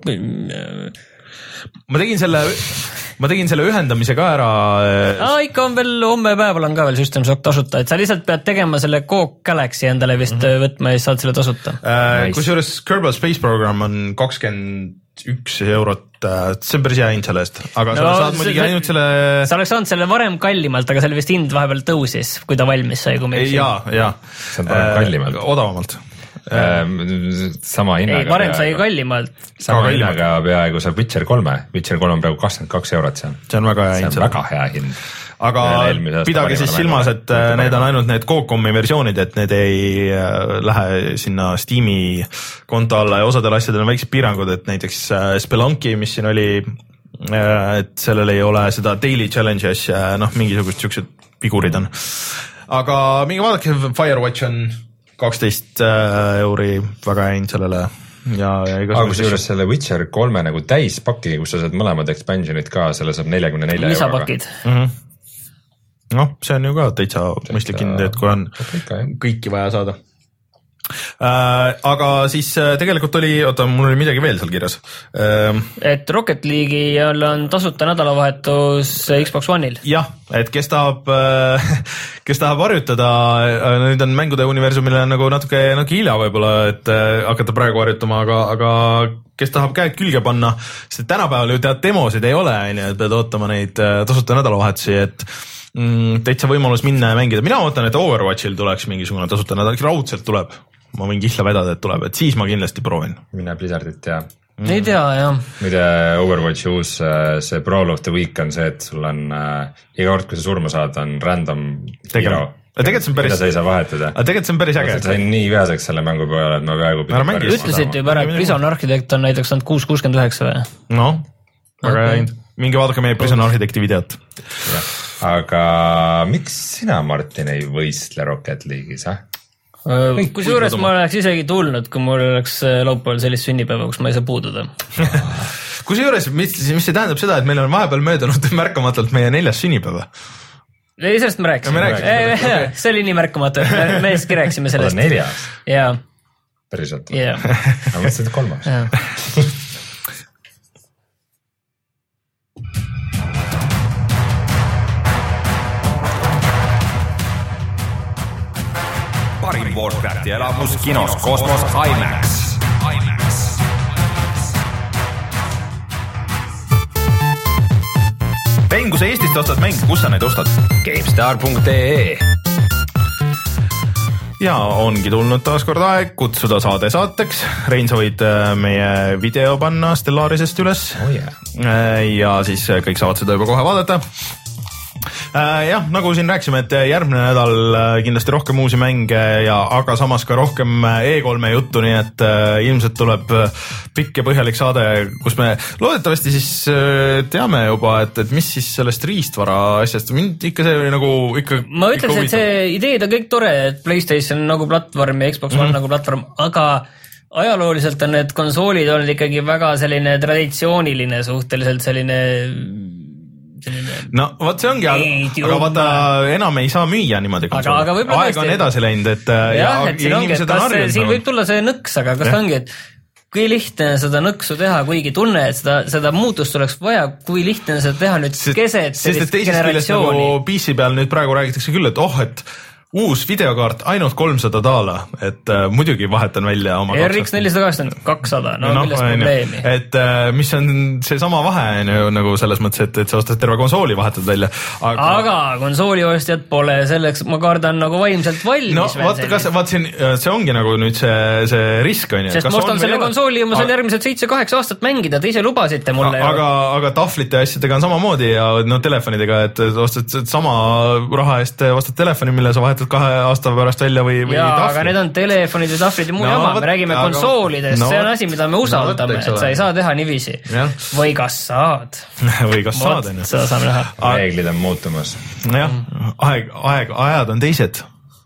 ma tegin selle ma tegin selle ühendamise ka ära. Aa, ikka on veel, homme päeval on ka veel System Shock tasuta, et sa lihtsalt pead tegema selle Coke Galaxy endale vist mm-hmm. võtma ja saad selle tasuta. Äh, kus juures Kerbal Space Program on kakskümmend üks eurot, see on päris hea hind selle eest, aga no, sa saad muidugi ainult selle sa oleks saanud selle varem kallimalt, aga selle vist hind vahepeal tõusis, kui ta valmis sai, kui meil jaa, jaa. see on varem kallimalt. Odavamalt. sama hinnaga. Ei, varem sai kallimalt. Sama hinnaga peaaegu saab Witcher kolme. Witcher kolm on praegu kakskümmend kaks eurot seal. See on väga hea hind. See on väga hea hind. Aga pidage siis silmas, et need on ainult need Coop.com-i versioonid, et need ei lähe sinna Steam'i konto alla ja osadel asjadel on väiksed piirangud, et näiteks Spelunki, mis siin oli, et sellel ei ole seda daily challenge asja, noh, mingisugust siuksed figurid on. Aga mingi vaadake, Firewatch on kaksteist euri, väga hea hind sellele. Ja, ja aga kui juures selle Witcher kolme nagu täispaki, kus sa saad mõlemad expansionid ka, selle saab nelikümmend neli lisapakid. euroga. Mhm. Noh, see on ju ka täitsa mõistlik hind, et kui on kõiki vaja saada. Äh, aga siis tegelikult oli, oota, mul oli midagi veel seal kirjas. Äh, et Rocket League'i on tasuta nädalavahetus Xbox One'il. Jah, et kes tahab, kes tahab harjutada, nüüd on mängude universumile nagu natuke, natuke hilja võib-olla, et hakata praegu harjutama, aga, aga kes tahab käed külge panna, sest tänapäeval ju tead demosid ei ole, et pead ootama neid tasuta nädalavahetusi, et mm, täitsa võimalus minna ja mängida. Mina ootan, et Overwatchil tuleks mingisugune tasuta nädal, raudselt tuleb. Ma võin kihla vedada, et tuleb, et siis ma kindlasti proovin. Mine Blizzardit ja mm. ei tea, jah. Mida Overwatchi uus see Brawl of the Week on see, et sul on äh, iga kord, kui sa surma saad, on random hero. Tegelikult see on päris, mida sa ei saa vahetada. Aga tegelikult see on päris äge. Ma sain nii veaseks selle mängu peale, et ma peaaegu pidi ütlesid juba ära, et Prison Architect on näiteks on kuus kuuskümmend üheksa või? No, väga hea hind. Mingi vaadake meie Prison Architecti videot. Ja. Aga miks sina, Martin, ei võistle Rocket League'is, ah? Kus juures ma oleks isegi tulnud, kui mul oleks laupäeval sellist sünnipäeva, kus ma ei saa puududa. Kus juures, mis, mis see tähendab seda, et meil on vahepeal möödunud märkamatult meie neljas sünnipäeva? Ei, sellest me rääksime. Me rääksime. Okay. See oli nii märkamatu, et me siiski rääksime sellest. Oda neljas? Jaa. Päriselt? Jaa. Aga mõtlesin, et kolmas. Jaa. Parim Warcrafti elamus kinos Kosmos IMAX. IMAX. Mäng, kui sa Eestist ostad mäng, kus sa neid ostad? GameStar punkt ee. Ja ongi tulnud taas kord aeg kutsuda saade saateks. Rein, sa võid meie video panna Stellarisest üles. Oh yeah. Ja siis kõik saavad seda juba kohe vaadata. Äh, jah, nagu siin rääksime, et järgmine nädal kindlasti rohkem uusi mänge ja aga samas ka rohkem E kolme juttu, nii et äh, ilmselt tuleb pikk ja põhjalik saade, kus me loodetavasti siis äh, teame juba, et, et mis siis sellest riistvara asjast, mind ikka see oli nagu ikka ma ütleks, et see ideed on kõik tore, et PlayStation nagu platvorm ja Xbox One mm-hmm. nagu platvorm, aga ajalooliselt on need konsoolid olnud ikkagi väga selline traditsiooniline, suhteliselt selline no vot see ongi, aga, aga vaata enam ei saa müüa niimoodi konsooli. Aeg on edasi läinud, et jah, ja, et siin ongi, et kas see, siin võib tulla see nõks, aga kas ta ongi, et kui lihtne seda nõksu teha, kuigi tunne, et seda, seda muutust oleks vaja, kui lihtne seda teha nüüd keset sellist generatsiooni. Nagu P C peal nüüd praegu räägitakse küll, et oh, et uus videokaart ainult kolmsada daala, et äh, muidugi vahetan välja oma R X nelisada kaheksakümmend kakssada, no, no milles probleemi. Et äh, mis on see sama vahe nagu selles mõttes, et, et sa ostad terve konsooli vahetad välja. Aga, aga konsooli ostjad pole selleks, ma kardan nagu vaimselt valmis. No vaata, kas, vaat siin, see ongi nagu nüüd see, see risk on ju. Sest kas ma ostan selle konsooli ja ma saan järgmised seitse kaheksa aastat mängida, te ise lubasite mulle. Aga, aga tahvlite asjadega on samamoodi ja no telefonidega, et ostad sama raha eest, ostad telefoni, mille sa vahetad kahe aasta pärast välja või, või jaa, tahvlid. Aga need on telefonid ja tahvlid ja muu no, jama, me räägime aga, konsoolidest, no, see on asi, mida me usaldame, no, et sa ei saa teha niiviisi. Või kas saad? või kas saad, on ju. Seda saame näha. Reeglid on muutumas. Jah, aeg, aeg, ajad on teised.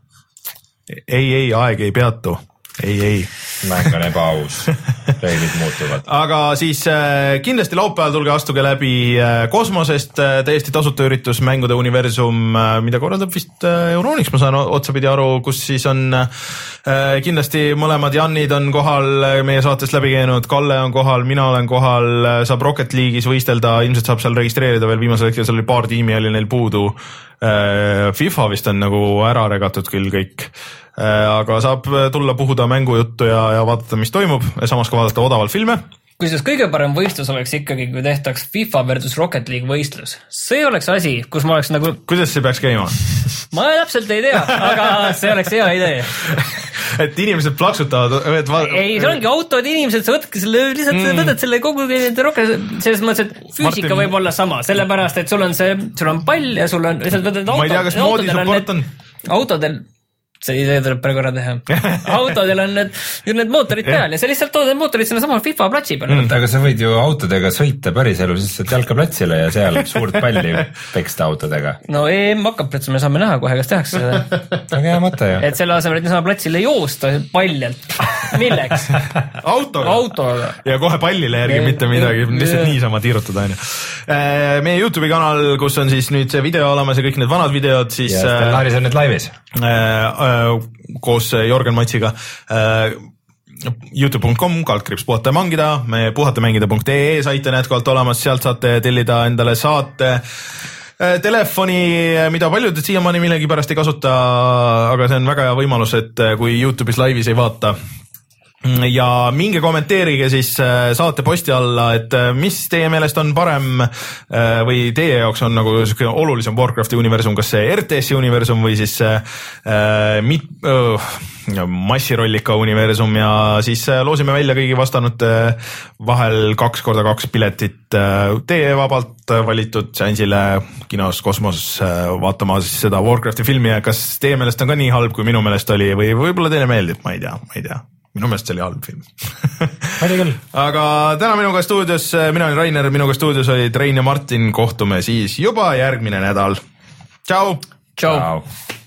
Ei, ei, aeg ei peatu. Ei, ei. Mäng on ebaaus. Reeglid muutuvad. Aga siis äh, kindlasti laupäeval tulge astuge läbi äh, kosmosest, äh, täiesti tasuta üritus Mängude universum, äh, mida korraldab vist äh, Euronix, ma saan otsapidi aru, kus siis on äh, kindlasti mõlemad Jannid on kohal, meie saatest läbi käinud, Kalle on kohal, mina olen kohal, saab Rocket League'is võistelda, ilmselt saab seal registreerida veel, viimasel hetkel seal oli paar tiimi, oli neil puudu. Äh, FIFA vist on nagu ära regatud küll kõik. Aga saab tulla puhuda mängujuttu ja, ja vaadata, mis toimub ja samas ka vaadata odavalt filme. Kusjuures kõige parem võistlus oleks ikkagi, kui tehtaks FIFA versus Rocket League võistlus. See oleks asi, kus ma oleks nagu... Kuidas see peaks käima? Ma täpselt ei tea, aga see oleks hea idee. et inimesed plaksutavad... Et va... Ei, see ongi autod, inimesed, sa võtke selle, lihtsalt mm. võtad selle kogu Rocket, selles mõttes, et füüsika Martin... võib olla sama, sellepärast, et sul on see, sul on pall ja sul on... Võtad auto, ma ei tea, kas moodi support on? Autodel... see idee tuleb praegu ära teha. Autodel on need, need mootorid peal ja sa lihtsalt toodad mootorid sinna sama FIFA platsi peal. Mm, aga sa võid ju autodega sõita päris elu, siis saad jalkaplatsile ja seal suurt palli peksta autodega. No E M hakkab plats, me saame näha kohe, kas tehakse seda. Aga hea mõte ju. Et selle asemel, et niisama platsile joosta paljalt. Milleks? Autoga. Autoga. Ja kohe pallile järgi mitte midagi, lihtsalt niisama tiirutada. Meie YouTube'i kanal, kus on siis nüüd see video olemas ja kõik need vanad videod, siis... Ja Stellaris on nüüd laivis. Koos Jorgen Matsiga youtube punkt com kaldkriips puhata ja mangida, me puhatamängida punkt ee saite näetkalt olemas, sealt saate tellida endale saate telefoni, mida paljud siiamaani millegi pärast ei kasuta, aga see on väga hea võimalus, et kui YouTube'is laivis ei vaata ja minge kommenteerige siis saate posti alla, et mis teie meelest on parem või teie jaoks on nagu olulisem Warcrafti universum, kas see R T S-i universum või siis äh, mit, äh, massirollika universum ja siis loosime välja kõigi vastanute vahel kaks korda kaks piletit teie vabalt valitud seansile kinos Kosmos vaatama siis seda Warcrafti filmi ja kas teie meelest on ka nii halb, kui minu meelest oli või võib-olla teile meeldib, ma ei tea, ma ei tea. Minu meelest see oli halb film. Aga täna minuga stuudios, mina olen Rainer, minuga stuudios olid Rein ja Martin, kohtume siis juba järgmine nädal. Tšau! Tšau!